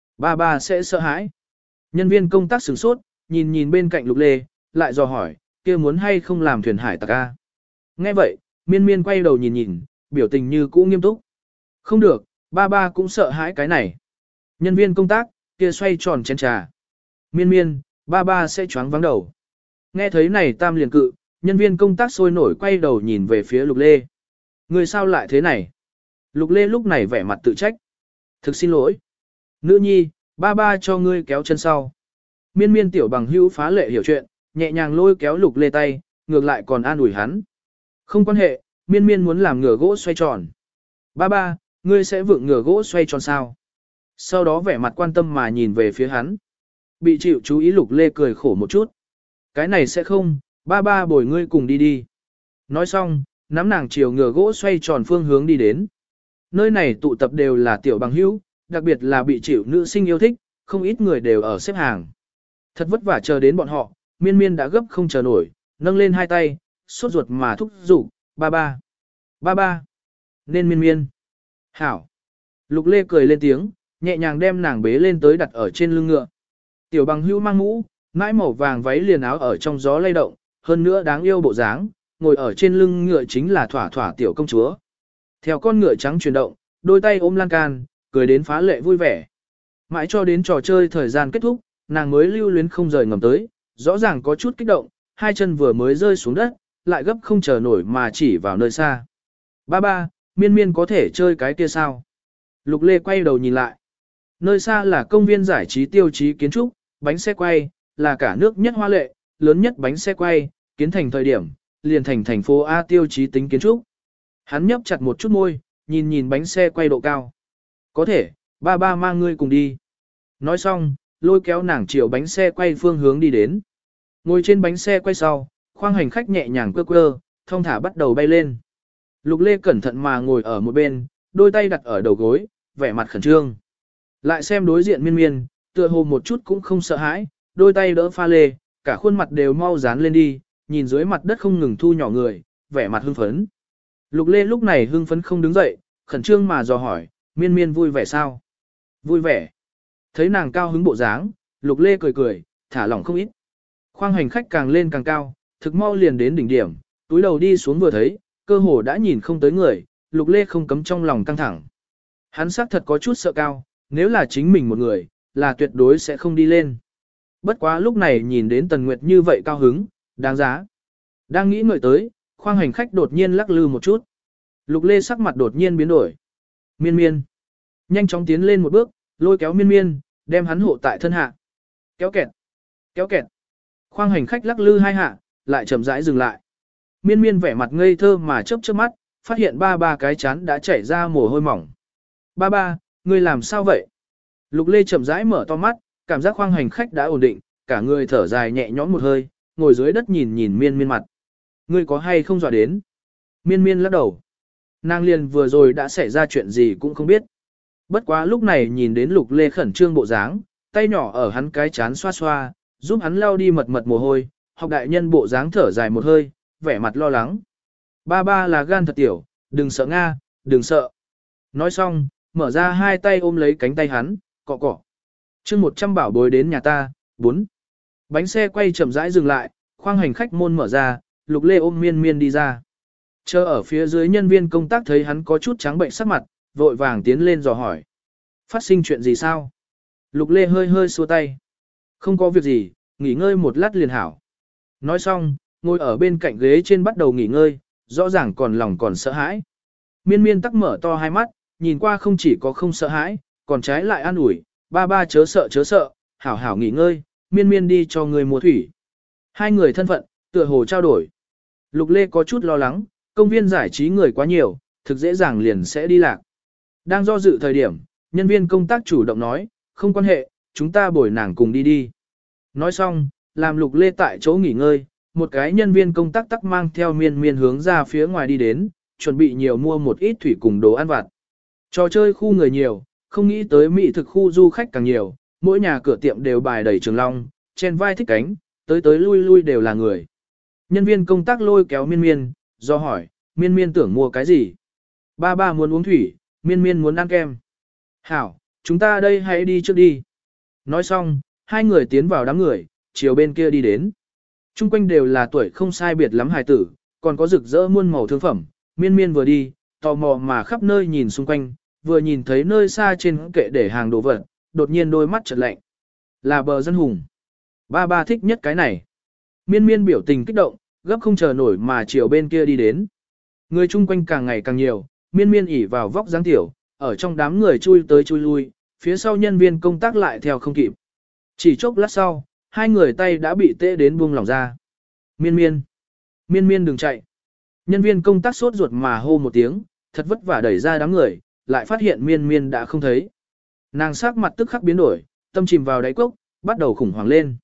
Ba sẽ sợ hãi. Nhân viên công tác sửng sốt, nhìn nhìn bên cạnh Lục Lê, lại dò hỏi, kia muốn hay không làm thuyền hải tặc a? Nghe vậy, miên miên quay đầu nhìn nhìn, biểu tình như cũ nghiêm túc. Không được, ba cũng sợ hãi cái này. Nhân viên công tác, kia xoay tròn chén trà. Miên miên, ba sẽ choáng vắng đầu. Nghe thấy này tam liền cự, nhân viên công tác sôi nổi quay đầu nhìn về phía Lục Lê. Người sao lại thế này? Lục Lê lúc này vẻ mặt tự trách. Thực xin lỗi. Nữ nhi, ba cho ngươi kéo chân sau. Miên miên tiểu bằng hữu phá lệ hiểu chuyện, nhẹ nhàng lôi kéo Lục Lê tay, ngược lại còn an ủi hắn. Không quan hệ, miên miên muốn làm ngửa gỗ xoay tròn. Ba, ngươi sẽ vượng ngửa gỗ xoay tròn sao? Sau đó vẻ mặt quan tâm mà nhìn về phía hắn. Bị chịu chú ý Lục Lê cười khổ một chút. Cái này sẽ không, ba bồi ngươi cùng đi đi. Nói xong, nắm nàng chiều ngửa gỗ xoay tròn phương hướng đi đến. Nơi này tụ tập đều là tiểu bằng hữu, đặc biệt là bị chịu nữ sinh yêu thích, không ít người đều ở xếp hàng. Thật vất vả chờ đến bọn họ, miên miên đã gấp không chờ nổi, nâng lên hai tay, sốt ruột mà thúc giục, ba. Nên miên miên. Hảo. Lục Lê cười lên tiếng, nhẹ nhàng đem nàng bế lên tới đặt ở trên lưng ngựa. Tiểu bằng hữu mang mũ, mãi màu vàng váy liền áo ở trong gió lay động, hơn nữa đáng yêu bộ dáng, ngồi ở trên lưng ngựa chính là thỏa thỏa tiểu công chúa. Theo con ngựa trắng chuyển động, đôi tay ôm lan can, cười đến phá lệ vui vẻ. Mãi cho đến trò chơi thời gian kết thúc, nàng mới lưu luyến không rời ngầm tới, rõ ràng có chút kích động, hai chân vừa mới rơi xuống đất, lại gấp không chờ nổi mà chỉ vào nơi xa. Ba, miên miên có thể chơi cái kia sao? Lục Lê quay đầu nhìn lại. Nơi xa là công viên giải trí tiêu chí kiến trúc, bánh xe quay, là cả nước nhất hoa lệ, lớn nhất bánh xe quay, kiến thành thời điểm, liền thành thành phố A tiêu chí tính kiến trúc. Hắn nhấp chặt một chút môi, nhìn nhìn bánh xe quay độ cao. Có thể, ba mang ngươi cùng đi. Nói xong, lôi kéo nàng chiều bánh xe quay phương hướng đi đến. Ngồi trên bánh xe quay sau, khoang hành khách nhẹ nhàng quơ quơ, thong thả bắt đầu bay lên. Lục Lê cẩn thận mà ngồi ở một bên, đôi tay đặt ở đầu gối, vẻ mặt khẩn trương. Lại xem đối diện miên miên, tựa hồ một chút cũng không sợ hãi, đôi tay đỡ pha lê, cả khuôn mặt đều mau dán lên đi, nhìn dưới mặt đất không ngừng thu nhỏ người, vẻ mặt hưng phấn. Lục Lê lúc này hưng phấn không đứng dậy, khẩn trương mà dò hỏi, miên miên vui vẻ sao? Vui vẻ. Thấy nàng cao hứng bộ dáng, Lục Lê cười cười, thả lỏng không ít. Khoang hành khách càng lên càng cao, thực mau liền đến đỉnh điểm, túi đầu đi xuống vừa thấy, cơ hồ đã nhìn không tới người, Lục Lê không cấm trong lòng căng thẳng. Hắn xác thật có chút sợ cao, nếu là chính mình một người, là tuyệt đối sẽ không đi lên. Bất quá lúc này nhìn đến Tần Nguyệt như vậy cao hứng, đáng giá. Đang nghĩ ngợi tới, khoang hành khách đột nhiên lắc lư một chút. Lục Lê sắc mặt đột nhiên biến đổi. Miên miên. Nhanh chóng tiến lên một bước, lôi kéo miên miên, đem hắn hộ tại thân hạ. Kéo kẹt. Kéo kẹt. Khoang hành khách lắc lư hai hạ, lại chậm rãi dừng lại. Miên miên vẻ mặt ngây thơ mà chớp chớp mắt, phát hiện ba cái chán đã chảy ra mồ hôi mỏng. Ba, ngươi làm sao vậy? Lục Lê chậm rãi mở to mắt, cảm giác khoang hành khách đã ổn định, cả người thở dài nhẹ nhõm một hơi, ngồi dưới đất nhìn nhìn miên miên mặt. Ngươi có hay không dọa đến? Miên miên lắc đầu. Nàng liền vừa rồi đã xảy ra chuyện gì cũng không biết. Bất quá lúc này nhìn đến Lục Lê khẩn trương bộ dáng, tay nhỏ ở hắn cái chán xoa xoa, giúp hắn lau đi mật mồ hôi, học đại nhân bộ dáng thở dài một hơi, vẻ mặt lo lắng. Ba ba là gan thật tiểu, đừng sợ Nga, đừng sợ. Nói xong, mở ra hai tay ôm lấy cánh tay hắn, cọ cọ. Chương 100 bảo bối đến nhà ta, 4. Bánh xe quay chậm rãi dừng lại, khoang hành khách môn mở ra, Lục Lê ôm Miên Miên đi ra. Chờ ở phía dưới nhân viên công tác thấy hắn có chút trắng bệnh sắc mặt, vội vàng tiến lên dò hỏi. Phát sinh chuyện gì sao? Lục Lê hơi hơi xua tay. Không có việc gì, nghỉ ngơi một lát liền hảo. Nói xong, ngồi ở bên cạnh ghế trên bắt đầu nghỉ ngơi, rõ ràng còn lòng còn sợ hãi. Miên Miên tắc mở to hai mắt, nhìn qua không chỉ có không sợ hãi, còn trái lại an ủi, ba ba chớ sợ, hảo hảo nghỉ ngơi, Miên Miên đi cho người mua thủy. Hai người thân phận, tựa hồ trao đổi. Lục Lê có chút lo lắng, công viên giải trí người quá nhiều, thực dễ dàng liền sẽ đi lạc. Đang do dự thời điểm, nhân viên công tác chủ động nói, không quan hệ, chúng ta bồi nàng cùng đi đi. Nói xong, làm Lục Lê tại chỗ nghỉ ngơi, một cái nhân viên công tác tắc mang theo Miên Miên hướng ra phía ngoài đi đến, chuẩn bị nhiều mua một ít thủy cùng đồ ăn vặt. Trò chơi khu người nhiều, không nghĩ tới mỹ thực khu du khách càng nhiều, mỗi nhà cửa tiệm đều bài đầy trường long, trên vai thích cánh, tới lui đều là người. Nhân viên công tác lôi kéo Miên Miên, do hỏi, Miên Miên tưởng mua cái gì? Ba ba muốn uống thủy, Miên Miên muốn ăn kem. Hảo, chúng ta đây hãy đi trước đi. Nói xong, hai người tiến vào đám người, chiều bên kia đi đến. Trung quanh đều là tuổi không sai biệt lắm hài tử, còn có rực rỡ muôn màu thương phẩm. Miên Miên vừa đi, tò mò mà khắp nơi nhìn xung quanh, vừa nhìn thấy nơi xa trên kệ để hàng đồ vật, đột nhiên đôi mắt trợn lạnh. Là bờ dân hùng. Ba ba thích nhất cái này. Miên Miên biểu tình kích động, gấp không chờ nổi mà chiều bên kia đi đến. Người chung quanh càng ngày càng nhiều, Miên Miên ỉ vào vóc dáng tiểu, ở trong đám người chui tới chui lui, phía sau nhân viên công tác lại theo không kịp. Chỉ chốc lát sau, hai người tay đã bị tê đến buông lỏng ra. Miên Miên đừng chạy. Nhân viên công tác sốt ruột mà hô một tiếng, thật vất vả đẩy ra đám người, lại phát hiện Miên Miên đã không thấy. Nàng sắc mặt tức khắc biến đổi, tâm chìm vào đáy cốc, bắt đầu khủng hoảng lên.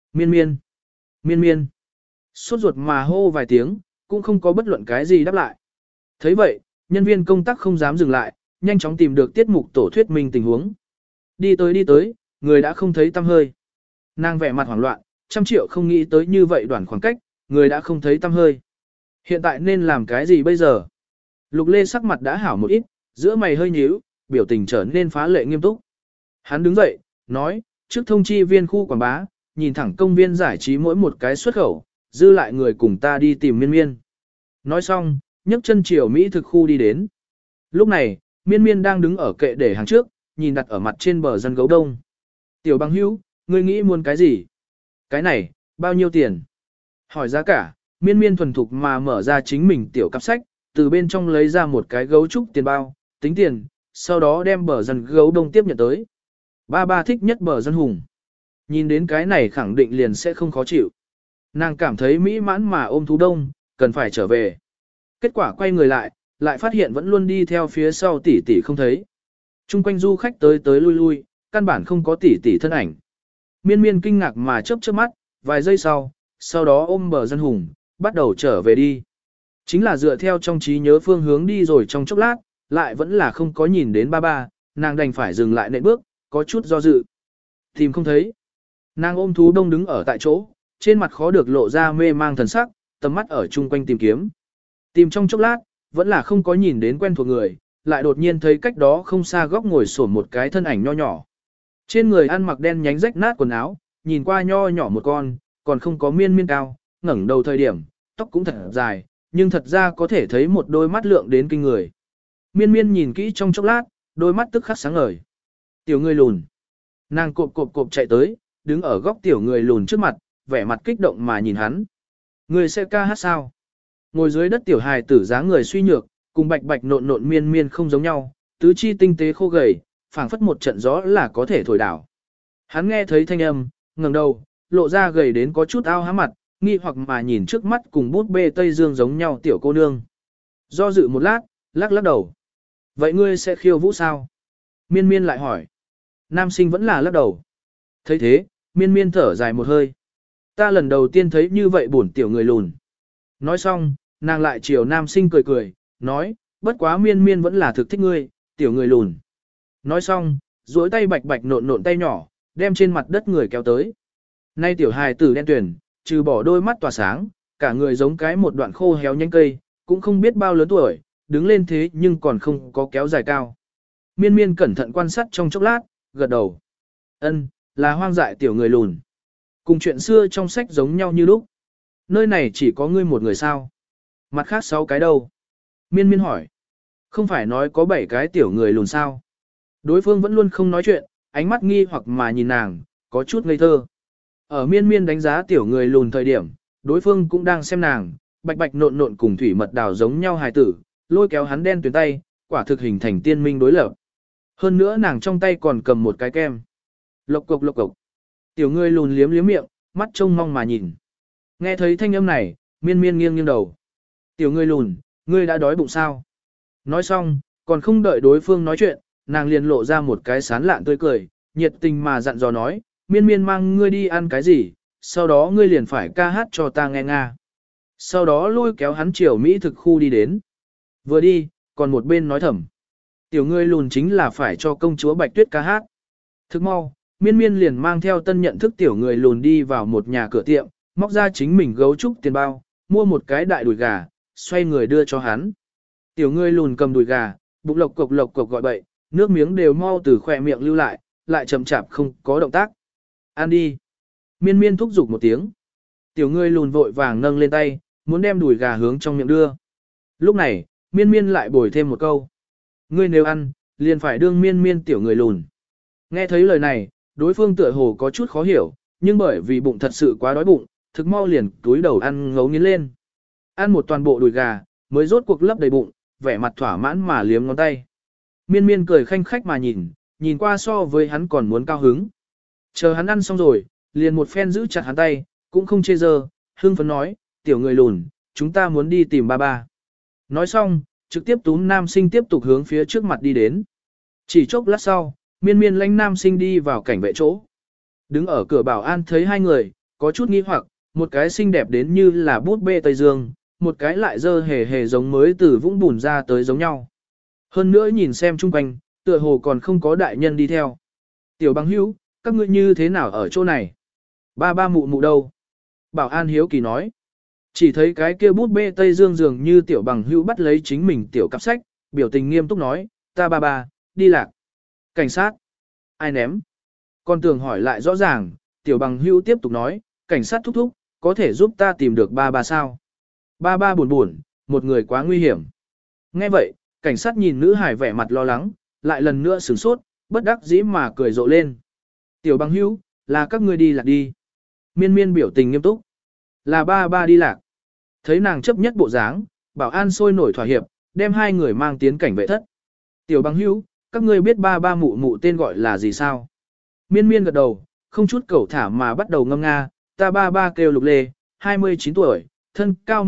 Miên. Sốt ruột mà hô vài tiếng, cũng không có bất luận cái gì đáp lại. Thấy vậy, nhân viên công tác không dám dừng lại, nhanh chóng tìm được tiết mục tổ thuyết minh tình huống. Đi tới, người đã không thấy tăm hơi. Nàng vẻ mặt hoảng loạn, 100 triệu không nghĩ tới như vậy đoạn khoảng cách, người đã không thấy tăm hơi. Hiện tại nên làm cái gì bây giờ? Lục Lê sắc mặt đã hảo một ít, giữa mày hơi nhíu, biểu tình trở nên phá lệ nghiêm túc. Hắn đứng dậy, nói, trước thông chi viên khu quảng bá, nhìn thẳng công viên giải trí mỗi một cái xuất khẩu, dư lại người cùng ta đi tìm Miên Miên. Nói xong, nhấc chân chiều Mỹ thực khu đi đến. Lúc này, Miên Miên đang đứng ở kệ để hàng trước, nhìn đặt ở mặt trên bờ dân gấu đông. Tiểu bằng hữu, ngươi nghĩ muốn cái gì? Cái này, bao nhiêu tiền? Hỏi giá cả, Miên Miên thuần thục mà mở ra chính mình tiểu cặp sách, từ bên trong lấy ra một cái gấu trúc tiền bao, tính tiền, sau đó đem bờ dân gấu đông tiếp nhận tới. Ba ba thích nhất bờ dân hùng. Nhìn đến cái này khẳng định liền sẽ không khó chịu. Nàng cảm thấy mỹ mãn mà ôm thú đông, cần phải trở về. Kết quả quay người lại phát hiện vẫn luôn đi theo phía sau tỷ tỷ không thấy. Trung quanh du khách tới lui, căn bản không có tỷ tỷ thân ảnh. Miên Miên kinh ngạc mà chớp mắt, vài giây sau đó ôm bờ dân hùng, bắt đầu trở về đi. Chính là dựa theo trong trí nhớ phương hướng đi rồi trong chốc lát, lại vẫn là không có nhìn đến ba ba, nàng đành phải dừng lại nệm bước, có chút do dự. Tìm không thấy. Nàng ôm thú đông đứng ở tại chỗ, trên mặt khó được lộ ra mê mang thần sắc, tầm mắt ở chung quanh tìm kiếm. Tìm trong chốc lát, vẫn là không có nhìn đến quen thuộc người, lại đột nhiên thấy cách đó không xa góc ngồi xổm một cái thân ảnh nho nhỏ. Trên người ăn mặc đen nhánh rách nát quần áo, nhìn qua nho nhỏ một con, còn không có Miên Miên cao, ngẩng đầu thời điểm, tóc cũng thật dài, nhưng thật ra có thể thấy một đôi mắt lượng đến kinh người. Miên Miên nhìn kỹ trong chốc lát, đôi mắt tức khắc sáng ngời. Tiểu người lùn. Nàng cộp chạy tới, đứng ở góc tiểu người lùn trước mặt, vẻ mặt kích động mà nhìn hắn. Người sẽ ca hát sao? Ngồi dưới đất tiểu hài tử dáng người suy nhược, cùng bạch bạch nộn Miên Miên không giống nhau, tứ chi tinh tế khô gầy, phảng phất một trận gió là có thể thổi đảo. Hắn nghe thấy thanh âm, ngẩng đầu, lộ ra gầy đến có chút ao há mặt, nghi hoặc mà nhìn trước mắt cùng bút bê Tây Dương giống nhau tiểu cô nương. Do dự một lát, lắc đầu. Vậy ngươi sẽ khiêu vũ sao? Miên Miên lại hỏi. Nam sinh vẫn là lắc đầu. Thấy thế, Miên Miên thở dài một hơi. Ta lần đầu tiên thấy như vậy bổn tiểu người lùn. Nói xong, nàng lại chiều nam sinh cười, nói, bất quá Miên Miên vẫn là thực thích ngươi, tiểu người lùn. Nói xong, duỗi tay bạch bạch nộn tay nhỏ, đem trên mặt đất người kéo tới. Nay tiểu hài tử đen tuyển, trừ bỏ đôi mắt tỏa sáng, cả người giống cái một đoạn khô héo nhánh cây, cũng không biết bao lớn tuổi, đứng lên thế nhưng còn không có kéo dài cao. Miên miên cẩn thận quan sát trong chốc lát, gật đầu. Ân, là hoang dại tiểu người lùn. Cùng chuyện xưa trong sách giống nhau như lúc. Nơi này chỉ có ngươi một người sao? Mặt khác 6 cái đâu? Miên miên hỏi. Không phải nói có 7 cái tiểu người lùn sao? Đối phương vẫn luôn không nói chuyện, ánh mắt nghi hoặc mà nhìn nàng, có chút ngây thơ. Ở miên miên đánh giá tiểu người lùn thời điểm, đối phương cũng đang xem nàng, bạch bạch nộn nộn cùng thủy mật đào giống nhau hài tử, lôi kéo hắn đen tuyến tay, quả thực hình thành tiên minh đối lập. Hơn nữa nàng trong tay còn cầm một cái kem. Lộc cộc lộc cộc. Tiểu người lùn liếm liếm miệng, mắt trông mong mà nhìn. Nghe thấy thanh âm này, miên miên nghiêng nghiêng đầu. Tiểu người lùn, ngươi đã đói bụng sao? Nói xong, còn không đợi đối phương nói chuyện, nàng liền lộ ra một cái sán lạn tươi cười, nhiệt tình mà dặn dò nói, miên miên mang ngươi đi ăn cái gì, sau đó ngươi liền phải ca hát cho ta nghe nga. Sau đó lôi kéo hắn chiều Mỹ thực khu đi đến. Vừa đi, còn một bên nói thầm. Tiểu ngươi lùn chính là phải cho công chúa Bạch Tuyết ca hát. Thức mau, miên miên liền mang theo tân nhận thức tiểu người lùn đi vào một nhà cửa tiệm, móc ra chính mình gấu trúc tiền bao, mua một cái đại đùi gà, xoay người đưa cho hắn. Tiểu ngươi lùn cầm đùi gà, bụng lộc cộc gọi bậy, nước miếng đều mau từ khỏe miệng lưu lại chậm chạp không có động tác. Ăn đi. Miên miên thúc giục một tiếng. Tiểu ngươi lùn vội vàng nâng lên tay, muốn đem đùi gà hướng trong miệng đưa. Lúc này, miên miên lại bồi thêm một câu. Ngươi nếu ăn, liền phải đương miên miên tiểu người lùn. Nghe thấy lời này, đối phương tựa hồ có chút khó hiểu, nhưng bởi vì bụng thật sự quá đói bụng, thực mau liền túi đầu ăn ngấu nghiến lên. Ăn một toàn bộ đùi gà, mới rốt cuộc lấp đầy bụng, vẻ mặt thỏa mãn mà liếm ngón tay. Miên miên cười khanh khách mà nhìn qua so với hắn còn muốn cao hứng. Chờ hắn ăn xong rồi, liền một phen giữ chặt hắn tay, cũng không chê dơ, hưng phấn nói, tiểu người lùn, chúng ta muốn đi tìm ba ba. Nói xong, trực tiếp túm nam sinh tiếp tục hướng phía trước mặt đi đến. Chỉ chốc lát sau, miên miên lãnh nam sinh đi vào cảnh vệ chỗ. Đứng ở cửa bảo an thấy hai người, có chút nghi hoặc, một cái xinh đẹp đến như là bút bê Tây Dương, một cái lại dơ hề hề giống mới từ vũng bùn ra tới giống nhau. Hơn nữa nhìn xem chung quanh, tựa hồ còn không có đại nhân đi theo. Tiểu bằng hữu, các ngươi như thế nào ở chỗ này? Ba ba mụ mụ đâu? Bảo an hiếu kỳ nói. Chỉ thấy cái kia bút bê Tây Dương dường như tiểu bằng hữu bắt lấy chính mình tiểu cặp sách, biểu tình nghiêm túc nói, ta ba ba, đi lạc. Cảnh sát. Ai ném? Con tưởng hỏi lại rõ ràng, tiểu bằng hữu tiếp tục nói, cảnh sát thúc thúc, có thể giúp ta tìm được ba ba sao? Ba ba buồn buồn, một người quá nguy hiểm. Nghe vậy, cảnh sát nhìn nữ hải vẻ mặt lo lắng, lại lần nữa sửng sốt, bất đắc dĩ mà cười rộ lên. Tiểu bằng hữu, là các ngươi đi lạc đi. Miên miên biểu tình nghiêm túc. Là ba ba đi lạc. Thấy nàng chấp nhất bộ dáng, bảo an sôi nổi thỏa hiệp, đem hai người mang tiến cảnh vệ thất. Tiểu bằng hữu, các ngươi biết ba ba mụ mụ tên gọi là gì sao? Miên miên gật đầu, không chút cẩu thả mà bắt đầu ngâm nga, ta ba ba kêu Lục Lê, 29 tuổi, thân cao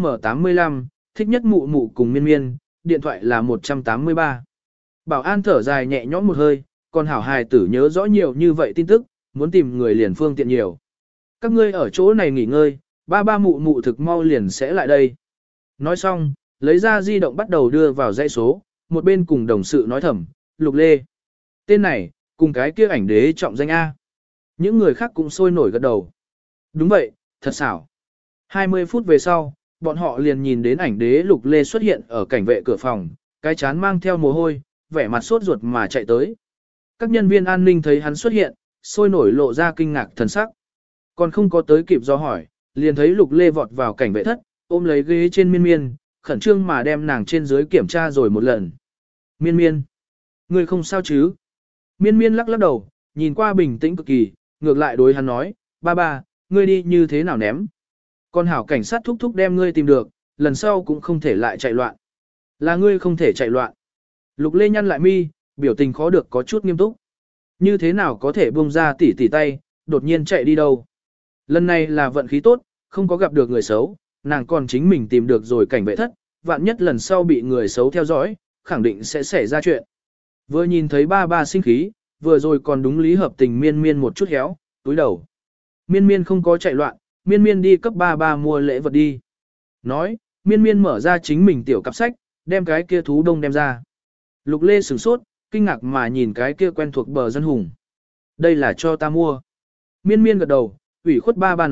1m85, thích nhất mụ mụ cùng miên miên, điện thoại là 183. Bảo an thở dài nhẹ nhõm một hơi, còn hảo hài tử nhớ rõ nhiều như vậy tin tức, muốn tìm người liền phương tiện nhiều. Các ngươi ở chỗ này nghỉ ngơi, ba ba mụ mụ thực mau liền sẽ lại đây. Nói xong, lấy ra di động bắt đầu đưa vào dãy số, một bên cùng đồng sự nói thầm, Lục Lê. Tên này, cùng cái kia ảnh đế trọng danh A. Những người khác cũng sôi nổi gật đầu. Đúng vậy, thật xảo. 20 phút về sau, bọn họ liền nhìn đến ảnh đế Lục Lê xuất hiện ở cảnh vệ cửa phòng, cái chán mang theo mồ hôi, vẻ mặt sốt ruột mà chạy tới. Các nhân viên an ninh thấy hắn xuất hiện, sôi nổi lộ ra kinh ngạc thần sắc. Còn không có tới kịp do hỏi, liền thấy Lục Lê vọt vào cảnh vệ thất, ôm lấy ghế trên miên miên, khẩn trương mà đem nàng trên dưới kiểm tra rồi một lần. Miên miên, ngươi không sao chứ? Miên miên lắc lắc đầu, nhìn qua bình tĩnh cực kỳ, ngược lại đối hắn nói, ba ba, ngươi đi như thế nào ném? Con hảo cảnh sát thúc thúc đem ngươi tìm được, lần sau cũng không thể lại chạy loạn. Là ngươi không thể chạy loạn. Lục Lê nhăn lại mi, biểu tình khó được có chút nghiêm túc. Như thế nào có thể buông ra tỉ tỉ tay, đột nhiên chạy đi đâu? Lần này là vận khí tốt, không có gặp được người xấu, nàng còn chính mình tìm được rồi cảnh vệ thất, vạn nhất lần sau bị người xấu theo dõi, khẳng định sẽ xảy ra chuyện. Vừa nhìn thấy ba ba sinh khí, vừa rồi còn đúng lý hợp tình miên miên một chút héo, túi đầu. Miên miên không có chạy loạn, miên miên đi cấp ba ba mua lễ vật đi. Nói, miên miên mở ra chính mình tiểu cặp sách, đem cái kia thú đông đem ra. Lục Lê sửng sốt, kinh ngạc mà nhìn cái kia quen thuộc bờ dân hùng. Đây là cho ta mua. Miên miên gật đầu, ủy khuất ba ba nói,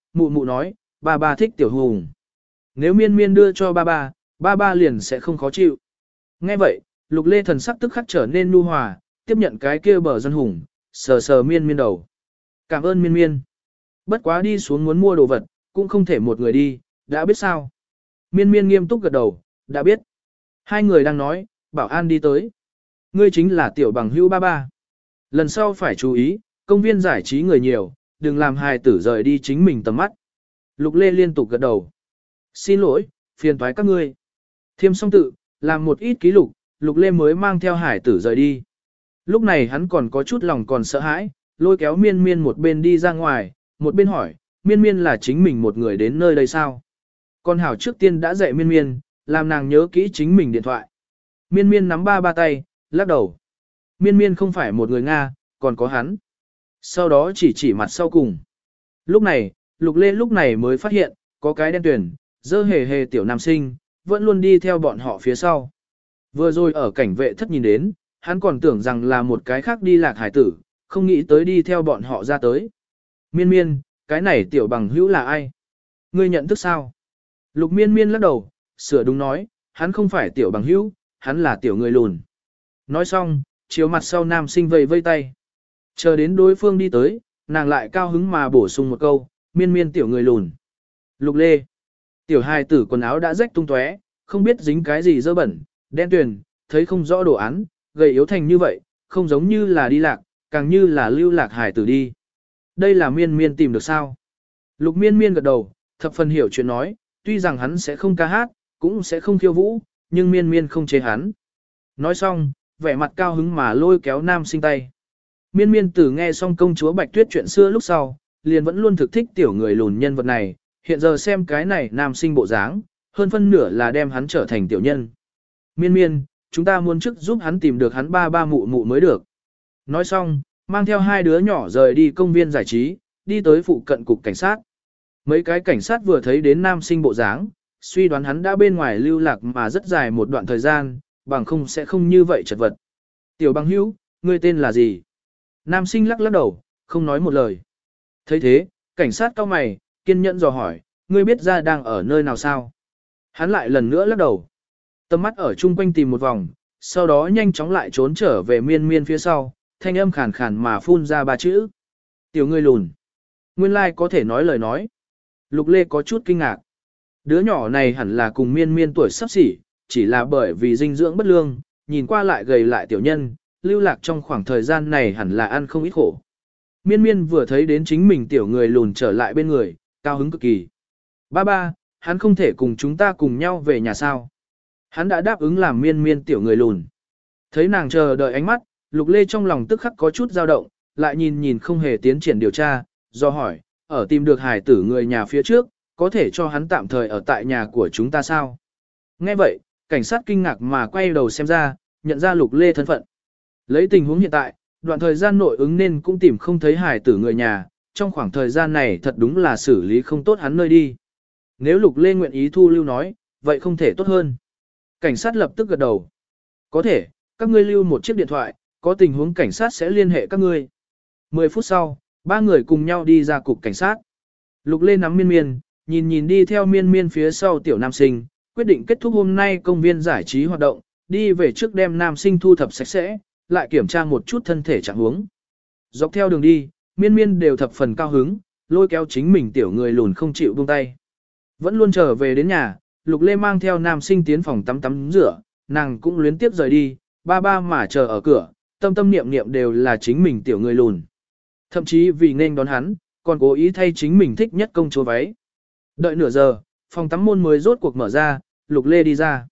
mụ mụ nói, ba ba thích tiểu hùng. Nếu miên miên đưa cho ba ba liền sẽ không khó chịu. Nghe vậy, Lục Lê thần sắc tức khắc trở nên nhu hòa, tiếp nhận cái kia bờ dân hùng, sờ sờ miên miên đầu. Cảm ơn miên miên. Bất quá đi xuống muốn mua đồ vật, cũng không thể một người đi, đã biết sao. Miên miên nghiêm túc gật đầu, đã biết. Hai người đang nói, bảo an đi tới. Ngươi chính là tiểu bằng hữu ba ba. Lần sau phải chú ý, công viên giải trí người nhiều, đừng làm hài tử rời đi chính mình tầm mắt. Lục Lê liên tục gật đầu. Xin lỗi, phiền toái các ngươi. Thiêm xong tự, làm một ít ký lục, Lục Lê mới mang theo hải tử rời đi. Lúc này hắn còn có chút lòng còn sợ hãi, lôi kéo miên miên một bên đi ra ngoài, một bên hỏi, miên miên là chính mình một người đến nơi đây sao? Con hảo trước tiên đã dạy miên miên, làm nàng nhớ kỹ chính mình điện thoại. Miên miên nắm ba tay, lắc đầu. Miên miên không phải một người Nga, còn có hắn. Sau đó chỉ mặt sau cùng. Lúc này, Lục Lê lúc này mới phát hiện, có cái đen tuyển, dơ hề hề tiểu nam sinh, vẫn luôn đi theo bọn họ phía sau. Vừa rồi ở cảnh vệ thất nhìn đến, hắn còn tưởng rằng là một cái khác đi lạc hải tử, không nghĩ tới đi theo bọn họ ra tới. Miên miên, cái này tiểu bằng hữu là ai? Ngươi nhận thức sao? Lục miên miên lắc đầu, sửa đúng nói, hắn không phải tiểu bằng hữu, hắn là tiểu người lùn. Nói xong, chiếu mặt sau nam sinh vây vây tay. Chờ đến đối phương đi tới, nàng lại cao hứng mà bổ sung một câu, miên miên tiểu người lùn. Lục Lê. Tiểu hài tử quần áo đã rách tung tóe, không biết dính cái gì dơ bẩn, đen tuyền, thấy không rõ đồ án, gầy yếu thành như vậy, không giống như là đi lạc, càng như là lưu lạc hài tử đi. Đây là miên miên tìm được sao? Lục miên miên gật đầu, thập phần hiểu chuyện nói, tuy rằng hắn sẽ không ca hát, cũng sẽ không khiêu vũ, nhưng miên miên không chế hắn. Nói xong, vẻ mặt cao hứng mà lôi kéo nam sinh tay. Miên miên từ nghe xong công chúa Bạch Tuyết chuyện xưa lúc sau, liền vẫn luôn thực thích tiểu người lùn nhân vật này, hiện giờ xem cái này nam sinh bộ dáng, hơn phân nửa là đem hắn trở thành tiểu nhân. Miên miên, chúng ta muốn trước giúp hắn tìm được hắn ba mụ mụ mới được. Nói xong, mang theo hai đứa nhỏ rời đi công viên giải trí, đi tới phụ cận cục cảnh sát. Mấy cái cảnh sát vừa thấy đến nam sinh bộ dáng, suy đoán hắn đã bên ngoài lưu lạc mà rất dài một đoạn thời gian, bằng không sẽ không như vậy chật vật. Tiểu bằng hữu, ngươi tên là gì? Nam sinh lắc lắc đầu, không nói một lời. Thấy thế, cảnh sát cau mày, kiên nhẫn dò hỏi, ngươi biết ra đang ở nơi nào sao? Hắn lại lần nữa lắc đầu. Tầm mắt ở chung quanh tìm một vòng, sau đó nhanh chóng lại trốn trở về miên miên phía sau, thanh âm khàn khàn mà phun ra ba chữ. Tiểu ngươi lùn. Nguyên lai có thể nói lời nói. Lục Lê có chút kinh ngạc. Đứa nhỏ này hẳn là cùng miên miên tuổi sắp xỉ, chỉ là bởi vì dinh dưỡng bất lương, nhìn qua lại gầy lại tiểu nhân, lưu lạc trong khoảng thời gian này hẳn là ăn không ít khổ. Miên miên vừa thấy đến chính mình tiểu người lùn trở lại bên người, cao hứng cực kỳ. Ba, hắn không thể cùng chúng ta cùng nhau về nhà sao? Hắn đã đáp ứng làm miên miên tiểu người lùn. Thấy nàng chờ đợi ánh mắt, Lục Lê trong lòng tức khắc có chút dao động, lại nhìn không hề tiến triển điều tra, do hỏi, ở tìm được hải tử người nhà phía trước, có thể cho hắn tạm thời ở tại nhà của chúng ta sao? Nghe vậy, cảnh sát kinh ngạc mà quay đầu xem ra, nhận ra Lục Lê thân phận. Lấy tình huống hiện tại, đoạn thời gian nội ứng nên cũng tìm không thấy hải tử người nhà, trong khoảng thời gian này thật đúng là xử lý không tốt hắn nơi đi. Nếu Lục Lê nguyện ý thu lưu nói, vậy không thể tốt hơn. Cảnh sát lập tức gật đầu. Có thể, các ngươi lưu một chiếc điện thoại, có tình huống cảnh sát sẽ liên hệ các ngươi. 10 phút sau, ba người cùng nhau đi ra cục cảnh sát. Lục Lê nắm miên miên, nhìn đi theo miên miên phía sau tiểu nam sinh, quyết định kết thúc hôm nay công viên giải trí hoạt động, đi về trước đem nam sinh thu thập sạch sẽ, lại kiểm tra một chút thân thể trạng huống. Dọc theo đường đi, miên miên đều thập phần cao hứng, lôi kéo chính mình tiểu người lùn không chịu buông tay. Vẫn luôn trở về đến nhà, Lục Lê mang theo nam sinh tiến phòng tắm rửa, nàng cũng luyến tiếp rời đi, ba mà chờ ở cửa, tâm niệm niệm đều là chính mình tiểu người lùn. Thậm chí vì nên đón hắn, còn cố ý thay chính mình thích nhất công chúa váy. Đợi nửa giờ, phòng tắm môn mới rốt cuộc mở ra, Lục Lê đi ra.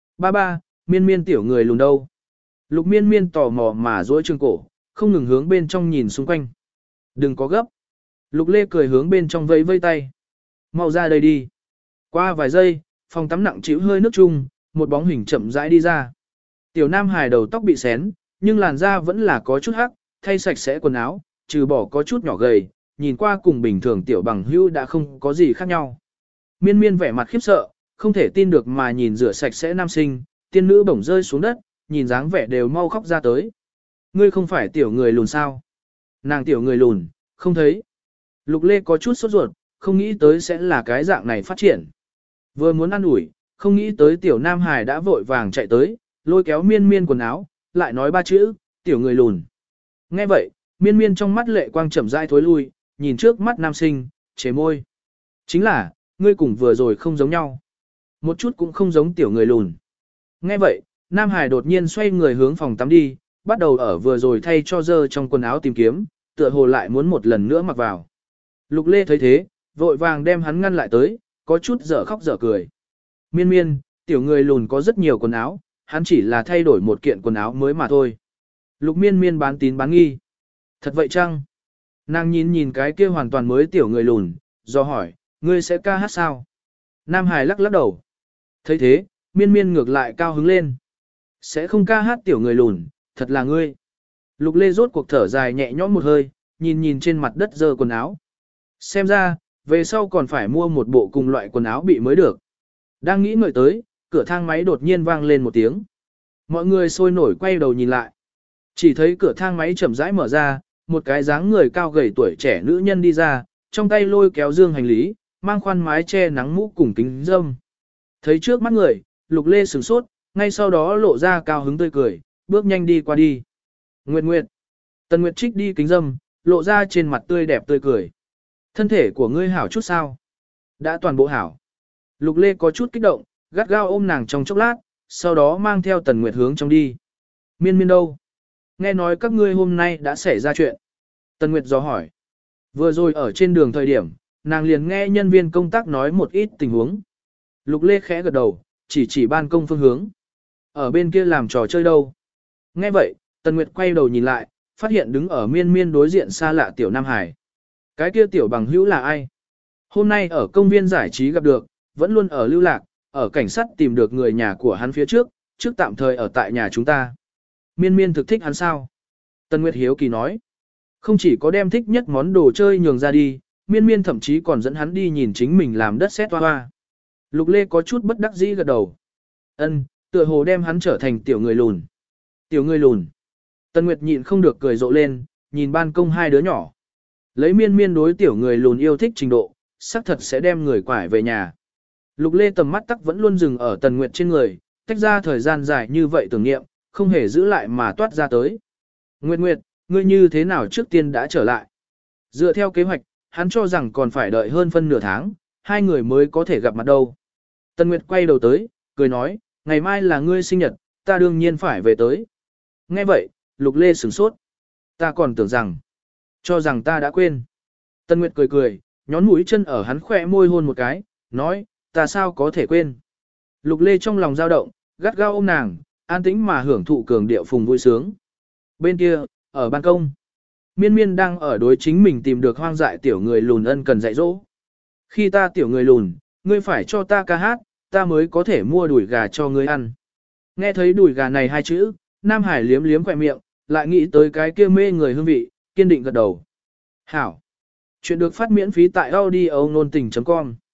Ba, miên miên tiểu người lùn đâu? Lục miên miên tò mò mà duỗi trương cổ, không ngừng hướng bên trong nhìn xung quanh. Đừng có gấp. Lục Lê cười hướng bên trong vẫy vây tay. Mau ra đây đi. Qua vài giây, phòng tắm nặng chịu hơi nước chung, một bóng hình chậm rãi đi ra. Tiểu nam hài đầu tóc bị xén, nhưng làn da vẫn là có chút hắc, thay sạch sẽ quần áo, trừ bỏ có chút nhỏ gầy, nhìn qua cùng bình thường tiểu bằng hữu đã không có gì khác nhau. Miên miên vẻ mặt khiếp sợ, không thể tin được mà nhìn rửa sạch sẽ nam sinh, tiên nữ bỗng rơi xuống đất, nhìn dáng vẻ đều mau khóc ra tới. Ngươi không phải tiểu người lùn sao? Nàng tiểu người lùn, không thấy. Lục Lê có chút sốt ruột, không nghĩ tới sẽ là cái dạng này phát triển. Vừa muốn ăn ủi, không nghĩ tới tiểu Nam Hải đã vội vàng chạy tới, lôi kéo miên miên quần áo, lại nói ba chữ, tiểu người lùn. Nghe vậy, miên miên trong mắt lệ quang chậm rãi thối lui, nhìn trước mắt nam sinh, chế môi. Chính là, ngươi cùng vừa rồi không giống nhau. Một chút cũng không giống tiểu người lùn. Nghe vậy, Nam Hải đột nhiên xoay người hướng phòng tắm đi, bắt đầu ở vừa rồi thay cho dơ trong quần áo tìm kiếm, tựa hồ lại muốn một lần nữa mặc vào. Lục Lê thấy thế, vội vàng đem hắn ngăn lại tới, có chút dở khóc dở cười. Miên miên, tiểu người lùn có rất nhiều quần áo, hắn chỉ là thay đổi một kiện quần áo mới mà thôi. Lục miên miên bán tín bán nghi. Thật vậy chăng? Nàng nhìn cái kia hoàn toàn mới tiểu người lùn, do hỏi, ngươi sẽ ca hát sao? Nam Hải lắc lắc đầu. Thấy thế, miên miên ngược lại cao hứng lên. Sẽ không ca hát tiểu người lùn, thật là ngươi. Lục Lê rốt cuộc thở dài nhẹ nhõm một hơi, nhìn trên mặt đất dơ quần áo. Xem ra, về sau còn phải mua một bộ cùng loại quần áo bị mới được. Đang nghĩ ngợi tới, cửa thang máy đột nhiên vang lên một tiếng. Mọi người sôi nổi quay đầu nhìn lại. Chỉ thấy cửa thang máy chậm rãi mở ra, một cái dáng người cao gầy tuổi trẻ nữ nhân đi ra, trong tay lôi kéo dương hành lý, mang khoan mái che nắng mũ cùng kính râm. Thấy trước mắt người, Lục Lê sửng sốt, ngay sau đó lộ ra cao hứng tươi cười, bước nhanh đi qua đi. Nguyệt Nguyệt. Tần Nguyệt trích đi kính râm, lộ ra trên mặt tươi đẹp tươi cười. Thân thể của ngươi hảo chút sao? Đã toàn bộ hảo. Lục Lê có chút kích động, gắt gao ôm nàng trong chốc lát, sau đó mang theo Tần Nguyệt hướng trong đi. Miên miên đâu? Nghe nói các ngươi hôm nay đã xảy ra chuyện. Tần Nguyệt dò hỏi. Vừa rồi ở trên đường thời điểm, nàng liền nghe nhân viên công tác nói một ít tình huống. Lục Lê khẽ gật đầu, chỉ ban công phương hướng. Ở bên kia làm trò chơi đâu? Nghe vậy, Tần Nguyệt quay đầu nhìn lại, phát hiện đứng ở miên miên đối diện xa lạ tiểu Nam Hải. Cái kia tiểu bằng hữu là ai? Hôm nay ở công viên giải trí gặp được, vẫn luôn ở lưu lạc, ở cảnh sát tìm được người nhà của hắn phía trước tạm thời ở tại nhà chúng ta. Miên miên thực thích hắn sao? Tần Nguyệt hiếu kỳ nói. Không chỉ có đem thích nhất món đồ chơi nhường ra đi, miên miên thậm chí còn dẫn hắn đi nhìn chính mình làm đất sét hoa hoa. Lục Lê có chút bất đắc dĩ gật đầu. Ân, tựa hồ đem hắn trở thành tiểu người lùn. Tiểu người lùn. Tần Nguyệt nhịn không được cười rộ lên, nhìn ban công hai đứa nhỏ. Lấy miên miên đối tiểu người lùn yêu thích trình độ, xác thật sẽ đem người quải về nhà. Lục Lê tầm mắt tắc vẫn luôn dừng ở Tần Nguyệt trên người, tách ra thời gian dài như vậy tưởng niệm, không hề giữ lại mà toát ra tới. Nguyệt Nguyệt, ngươi như thế nào trước tiên đã trở lại? Dựa theo kế hoạch, hắn cho rằng còn phải đợi hơn phân nửa tháng, hai người mới có thể gặp mặt đâu. Tần Nguyệt quay đầu tới, cười nói, ngày mai là ngươi sinh nhật, ta đương nhiên phải về tới. Nghe vậy, Lục Lê sửng sốt. Ta còn tưởng rằng, cho rằng ta đã quên. Tần Nguyệt cười, nhón mũi chân ở hắn khỏe môi hôn một cái, nói, ta sao có thể quên. Lục Lê trong lòng dao động, gắt gao ôm nàng, an tĩnh mà hưởng thụ cường điệu phùng vui sướng. Bên kia, ở ban công, miên miên đang ở đối chính mình tìm được hoang dại tiểu người lùn ân cần dạy dỗ. Khi ta tiểu người lùn, ngươi phải cho ta ca hát, ta mới có thể mua đùi gà cho ngươi ăn. Nghe thấy đùi gà này hai chữ, Nam Hải liếm liếm khỏe miệng, lại nghĩ tới cái kia mê người hương vị, kiên định gật đầu. Hảo. Chuyện được phát miễn phí tại audio nôn tình.com